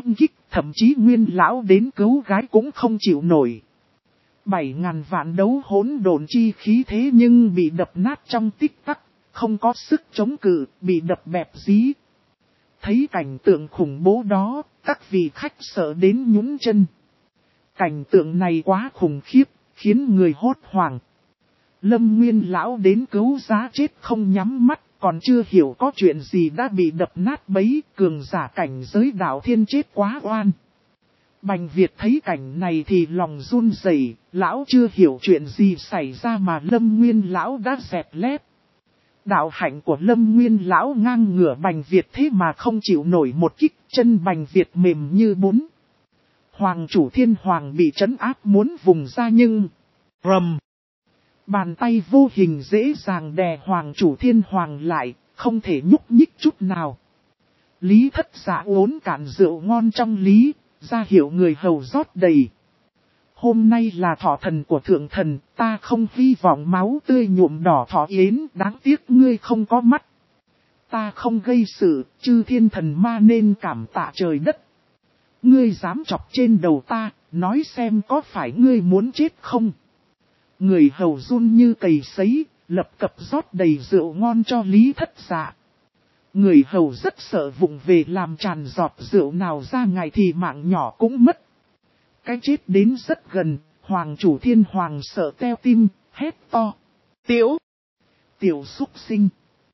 thậm chí Nguyên lão đến cứu gái cũng không chịu nổi. 7.000 vạn đấu hỗn độn chi khí thế nhưng bị đập nát trong tích tắc, không có sức chống cự, bị đập bẹp dí. Thấy cảnh tượng khủng bố đó, các vị khách sợ đến nhún chân. Cảnh tượng này quá khủng khiếp, khiến người hốt hoảng. Lâm Nguyên lão đến cứu giá chết không nhắm mắt, còn chưa hiểu có chuyện gì đã bị đập nát bấy, cường giả cảnh giới đạo thiên chết quá oan. Bành Việt thấy cảnh này thì lòng run rẩy, lão chưa hiểu chuyện gì xảy ra mà Lâm Nguyên lão đã dẹp lép. Đạo hạnh của Lâm Nguyên lão ngang ngửa Bành Việt thế mà không chịu nổi một kích, chân Bành Việt mềm như bún. Hoàng chủ Thiên Hoàng bị trấn áp muốn vùng ra nhưng... rầm. Bàn tay vô hình dễ dàng đè Hoàng chủ Thiên Hoàng lại, không thể nhúc nhích chút nào. Lý Thất Dạ uốn cạn rượu ngon trong lý, ra hiệu người hầu rót đầy. Hôm nay là thọ thần của thượng thần, ta không hy vọng máu tươi nhuộm đỏ thọ yến, đáng tiếc ngươi không có mắt. Ta không gây sự, chư thiên thần ma nên cảm tạ trời đất. Ngươi dám chọc trên đầu ta, nói xem có phải ngươi muốn chết không? Người hầu run như cầy sấy, lập cập rót đầy rượu ngon cho Lý Thất Dạ. Người hầu rất sợ vụng về làm tràn giọt rượu nào ra ngoài thì mạng nhỏ cũng mất. Cái chết đến rất gần, Hoàng chủ Thiên Hoàng sợ teo tim, hét to. Tiểu súc sinh.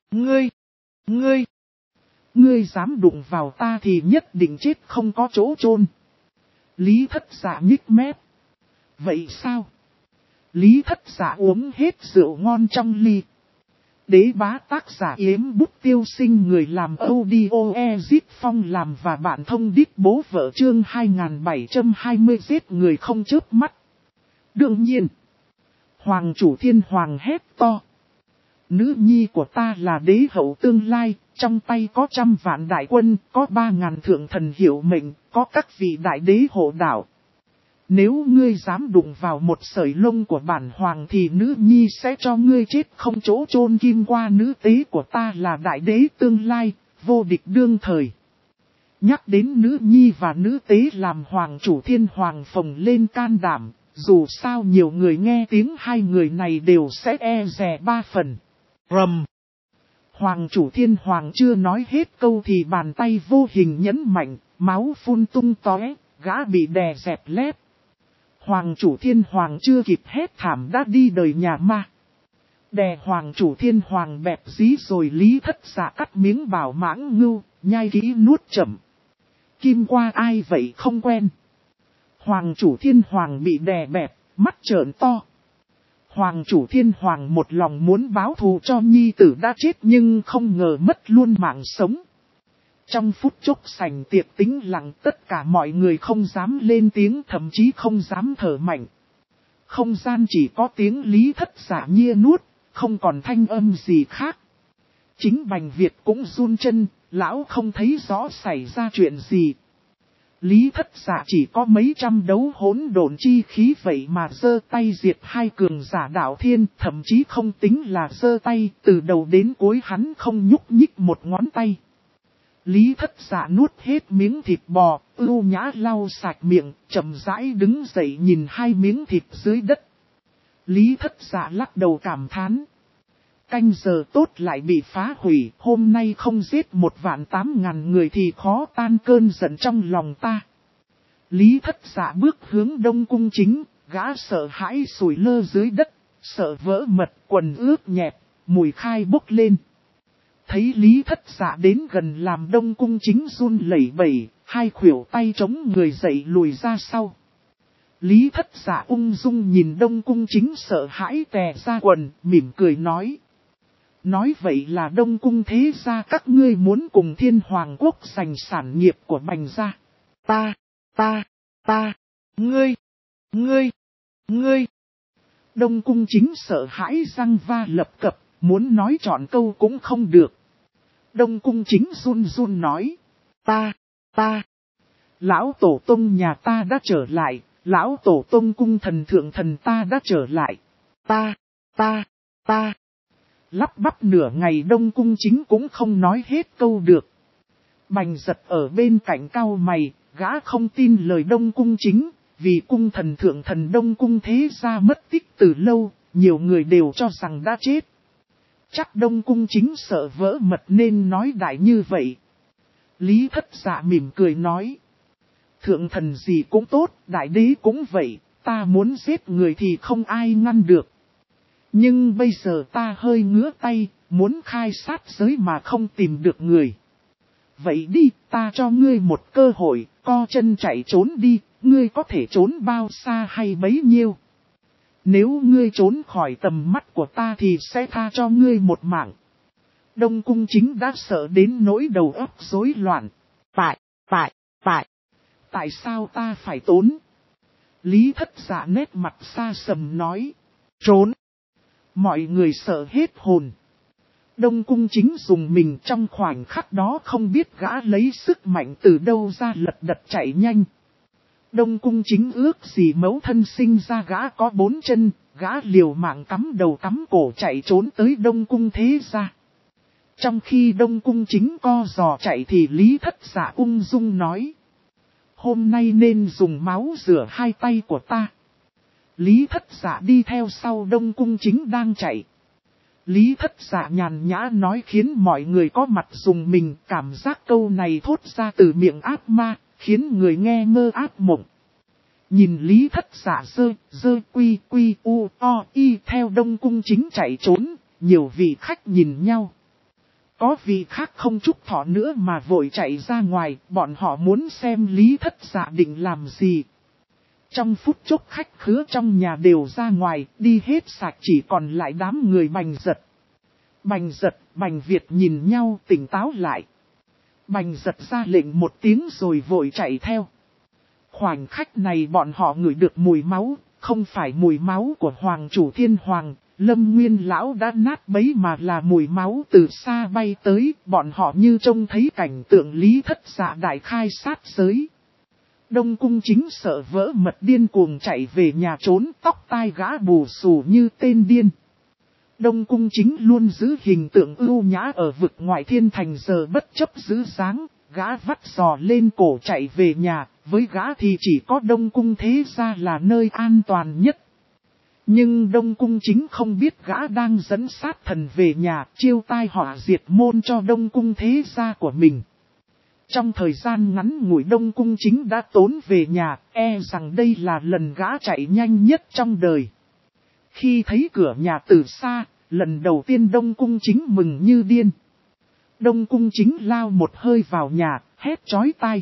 Ngươi dám đụng vào ta thì nhất định chết không có chỗ chôn. Lý Thất Dạ nhích mép. Vậy sao? Lý Thất Dạ uống hết rượu ngon trong ly. Đế bá tác giả Yếm Bút Tiêu Sinh, người làm audio Ezit Phong làm và bạn thông điệp bố vợ chương 2720 giết người không chớp mắt. Đương nhiên, Hoàng chủ Thiên Hoàng hét to. Nữ nhi của ta là đế hậu tương lai, trong tay có 100 vạn đại quân, có 3.000 thượng thần hiệu mệnh, có các vị đại đế hộ đạo. Nếu ngươi dám đụng vào một sợi lông của bản hoàng thì nữ nhi sẽ cho ngươi chết không chỗ chôn. Kim qua nữ tế của ta là đại đế tương lai, vô địch đương thời. Nhắc đến nữ nhi và nữ tế làm Hoàng chủ Thiên Hoàng phồng lên can đảm, dù sao nhiều người nghe tiếng hai người này đều sẽ e dè 3 phần. Rầm. Hoàng chủ Thiên Hoàng chưa nói hết câu thì bàn tay vô hình nhấn mạnh, máu phun tung tóe, gã bị đè dẹp lép. Hoàng chủ Thiên Hoàng chưa kịp hét thảm đã đi đời nhà ma. Đè Hoàng chủ Thiên Hoàng bẹp dí rồi Lý Thất Dạ cắt miếng bảo mãng ngưu, nhai kỹ nuốt chậm. Kim qua ai vậy không quen. Hoàng chủ Thiên Hoàng bị đè bẹp, mắt trợn to. Hoàng chủ Thiên Hoàng một lòng muốn báo thù cho nhi tử đã chết nhưng không ngờ mất luôn mạng sống. Trong phút chốc sảnh tiệc tĩnh lặng, tất cả mọi người không dám lên tiếng, thậm chí không dám thở mạnh. Không gian chỉ có tiếng Lý Thất Dạ nhia nuốt, không còn thanh âm gì khác. Chính Bành Việt cũng run chân, lão không thấy rõ xảy ra chuyện gì. Lý Thất Dạ chỉ có mấy trăm đấu hỗn độn chi khí vậy mà giơ tay diệt hai cường giả đạo thiên, thậm chí không tính là giơ tay, từ đầu đến cuối hắn không nhúc nhích một ngón tay. Lý Thất Dạ nuốt hết miếng thịt bò, ưu nhã lau sạch miệng, chậm rãi đứng dậy nhìn hai miếng thịt dưới đất. Lý Thất Dạ lắc đầu cảm thán. Canh giờ tốt lại bị phá hủy, hôm nay không giết 1.800.000 người thì khó tan cơn giận trong lòng ta. Lý Thất Dạ bước hướng Đông Cung chính, gã sợ hãi sủi lơ dưới đất, sợ vỡ mật, quần ướt nhẹp, mùi khai bốc lên. Thấy Lý Thất Dạ đến gần làm Đông Cung chính run lẩy bẩy, hai khuỷu tay chống người dậy lùi ra sau. Lý Thất Dạ ung dung nhìn Đông Cung chính sợ hãi tè ra quần, mỉm cười nói. Nói vậy là Đông Cung thế gia các ngươi muốn cùng Thiên Hoàng quốc giành sản nghiệp của Bành gia. Ngươi. Đông Cung chính sợ hãi răng va lập cập, muốn nói trọn câu cũng không được. Đông Cung chính run run nói. Ta. Lão tổ tông nhà ta đã trở lại, lão tổ tông cung thần thượng thần ta đã trở lại. Ta. Lắp bắp nửa ngày Đông Cung chính cũng không nói hết câu được. Bành Giật ở bên cạnh cau mày, gã không tin lời Đông Cung Chính, vì cung thần thượng thần Đông Cung Thế Gia mất tích từ lâu, nhiều người đều cho rằng đã chết. Chắc Đông Cung Chính sợ vỡ mật nên nói đại như vậy. Lý Thất Dạ mỉm cười nói. Thượng thần gì cũng tốt, đại đế cũng vậy, ta muốn giết người thì không ai ngăn được. Nhưng bây giờ ta hơi ngứa tay, muốn khai sát giới mà không tìm được người. Vậy đi, ta cho ngươi một cơ hội, co chân chạy trốn đi, ngươi có thể trốn bao xa hay bấy nhiêu. Nếu ngươi trốn khỏi tầm mắt của ta thì sẽ tha cho ngươi một mạng. Đông Cung Chính đã sợ đến nỗi đầu óc rối loạn. Tại sao ta phải trốn? Lý Thất Dạ nét mặt xa sầm nói. Trốn. Mọi người sợ hết hồn. Đông Cung Chính dùng mình trong khoảnh khắc đó không biết gã lấy sức mạnh từ đâu ra lật đật chạy nhanh. Đông Cung Chính ước gì mẫu thân sinh ra gã có 4 chân, gã liều mạng cắm đầu cắm cổ chạy trốn tới Đông Cung Thế Gia. Trong khi Đông Cung Chính co giò chạy thì Lý Thất Dạ ung dung nói. Hôm nay nên dùng máu rửa hai tay của ta. Lý Thất Dạ đi theo sau Đông Cung Chính đang chạy. Lý Thất Dạ nhàn nhã nói khiến mọi người có mặt dùng mình, cảm giác câu này thốt ra từ miệng ác ma, khiến người nghe mơ ác mộng. Nhìn Lý Thất Dạ dơ quy u o y theo Đông Cung Chính chạy trốn, nhiều vị khách nhìn nhau. Có vị khác không chúc thọ nữa mà vội chạy ra ngoài, bọn họ muốn xem Lý Thất Dạ định làm gì. Trong phút chốc khách khứa trong nhà đều ra ngoài, đi hết sạch chỉ còn lại đám người Bành Giật. Bành Giật, Bành Việt nhìn nhau tỉnh táo lại. Bành Giật ra lệnh một tiếng rồi vội chạy theo. Khoảnh khắc này bọn họ ngửi được mùi máu, không phải mùi máu của Hoàng chủ Thiên Hoàng, Lâm Nguyên Lão đã nát bấy mà là mùi máu từ xa bay tới, bọn họ như trông thấy cảnh tượng Lý Thất Dạ đại khai sát giới. Đông Cung Chính sợ vỡ mật điên cuồng chạy về nhà trốn, tóc tai gã bù xù như tên điên. Đông Cung Chính luôn giữ hình tượng ưu nhã ở vực ngoại thiên thành, giờ bất chấp giữ dáng, gã vắt giò lên cổ chạy về nhà, với gã thì chỉ có Đông Cung Thế Gia là nơi an toàn nhất. Nhưng Đông Cung Chính không biết gã đang dẫn sát thần về nhà, chiêu tai họa diệt môn cho Đông Cung Thế Gia của mình. Trong thời gian ngắn ngủi Đông Cung Chính đã trốn về nhà, e rằng đây là lần gã chạy nhanh nhất trong đời. Khi thấy cửa nhà từ xa, lần đầu tiên Đông Cung Chính mừng như điên. Đông Cung Chính lao một hơi vào nhà, hét chói tai.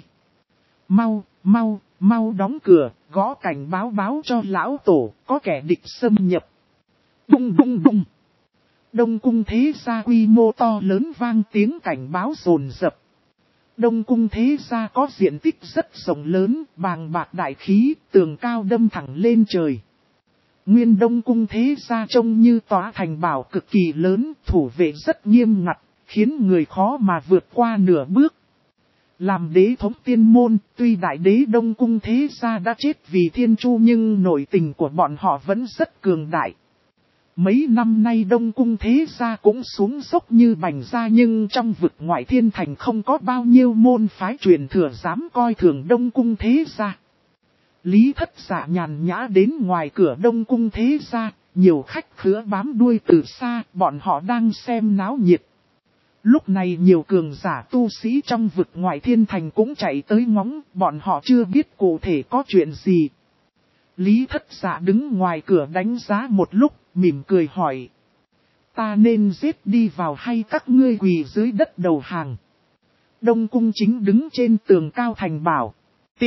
Mau đóng cửa, gõ cảnh báo cho lão tổ, có kẻ địch xâm nhập. Bung. Đông Cung Thế Gia quy mô to lớn vang tiếng cảnh báo rồn rập. Đông Cung Thế Gia có diện tích rất rộng lớn, bàng bạc đại khí, tường cao đâm thẳng lên trời. Nguyên Đông Cung Thế Gia trông như tòa thành bảo cực kỳ lớn, thủ vệ rất nghiêm ngặt, khiến người khó mà vượt qua nửa bước. Làm đế thống tiên môn, tuy đại đế Đông Cung Thế Gia đã chết vì thiên chu nhưng nội tình của bọn họ vẫn rất cường đại. Mấy năm nay Đông Cung Thế Gia cũng xuống dốc như Bành Gia, nhưng trong vực ngoại thiên thành không có bao nhiêu môn phái truyền thừa dám coi thường Đông Cung Thế Gia. Lý Thất Dạ nhàn nhã đến ngoài cửa Đông Cung Thế Gia, nhiều khách khứa bám đuôi từ xa, bọn họ đang xem náo nhiệt. Lúc này nhiều cường giả tu sĩ trong vực ngoại thiên thành cũng chạy tới ngóng, bọn họ chưa biết cụ thể có chuyện gì. Lý Thất Dạ đứng ngoài cửa đánh giá một lúc, mỉm cười hỏi. Ta nên giết đi vào hay các ngươi quỳ dưới đất đầu hàng? Đông Cung Chính đứng trên tường cao thành bảo.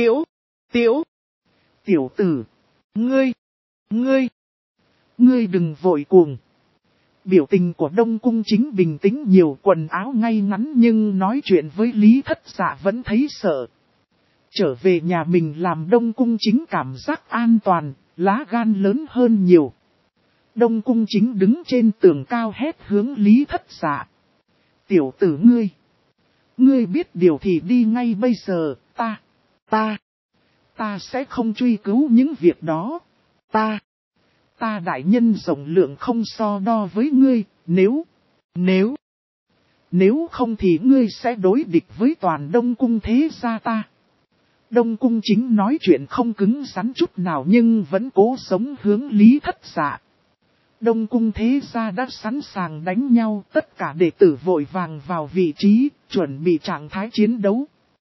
Tiểu tử, ngươi đừng vội cuồng. Biểu tình của Đông Cung Chính bình tĩnh nhiều, quần áo ngay ngắn nhưng nói chuyện với Lý Thất Dạ vẫn thấy sợ. Trở về nhà mình làm Đông Cung Chính cảm giác an toàn, lá gan lớn hơn nhiều. Đông Cung Chính đứng trên tường cao hét hướng Lý Thất Dạ. Tiểu tử ngươi biết điều thì đi ngay bây giờ, ta sẽ không truy cứu những việc đó. Ta đại nhân rộng lượng không so đo với ngươi, nếu không thì ngươi sẽ đối địch với toàn Đông Cung Thế Gia ta. Đông Cung Chính nói chuyện không cứng rắn chút nào nhưng vẫn cố sống hướng Lý Thất Dạ. Đông Cung thế gia đã sẵn sàng đánh nhau, tất cả đệ tử vội vàng vào vị trí, chuẩn bị trạng thái chiến đấu.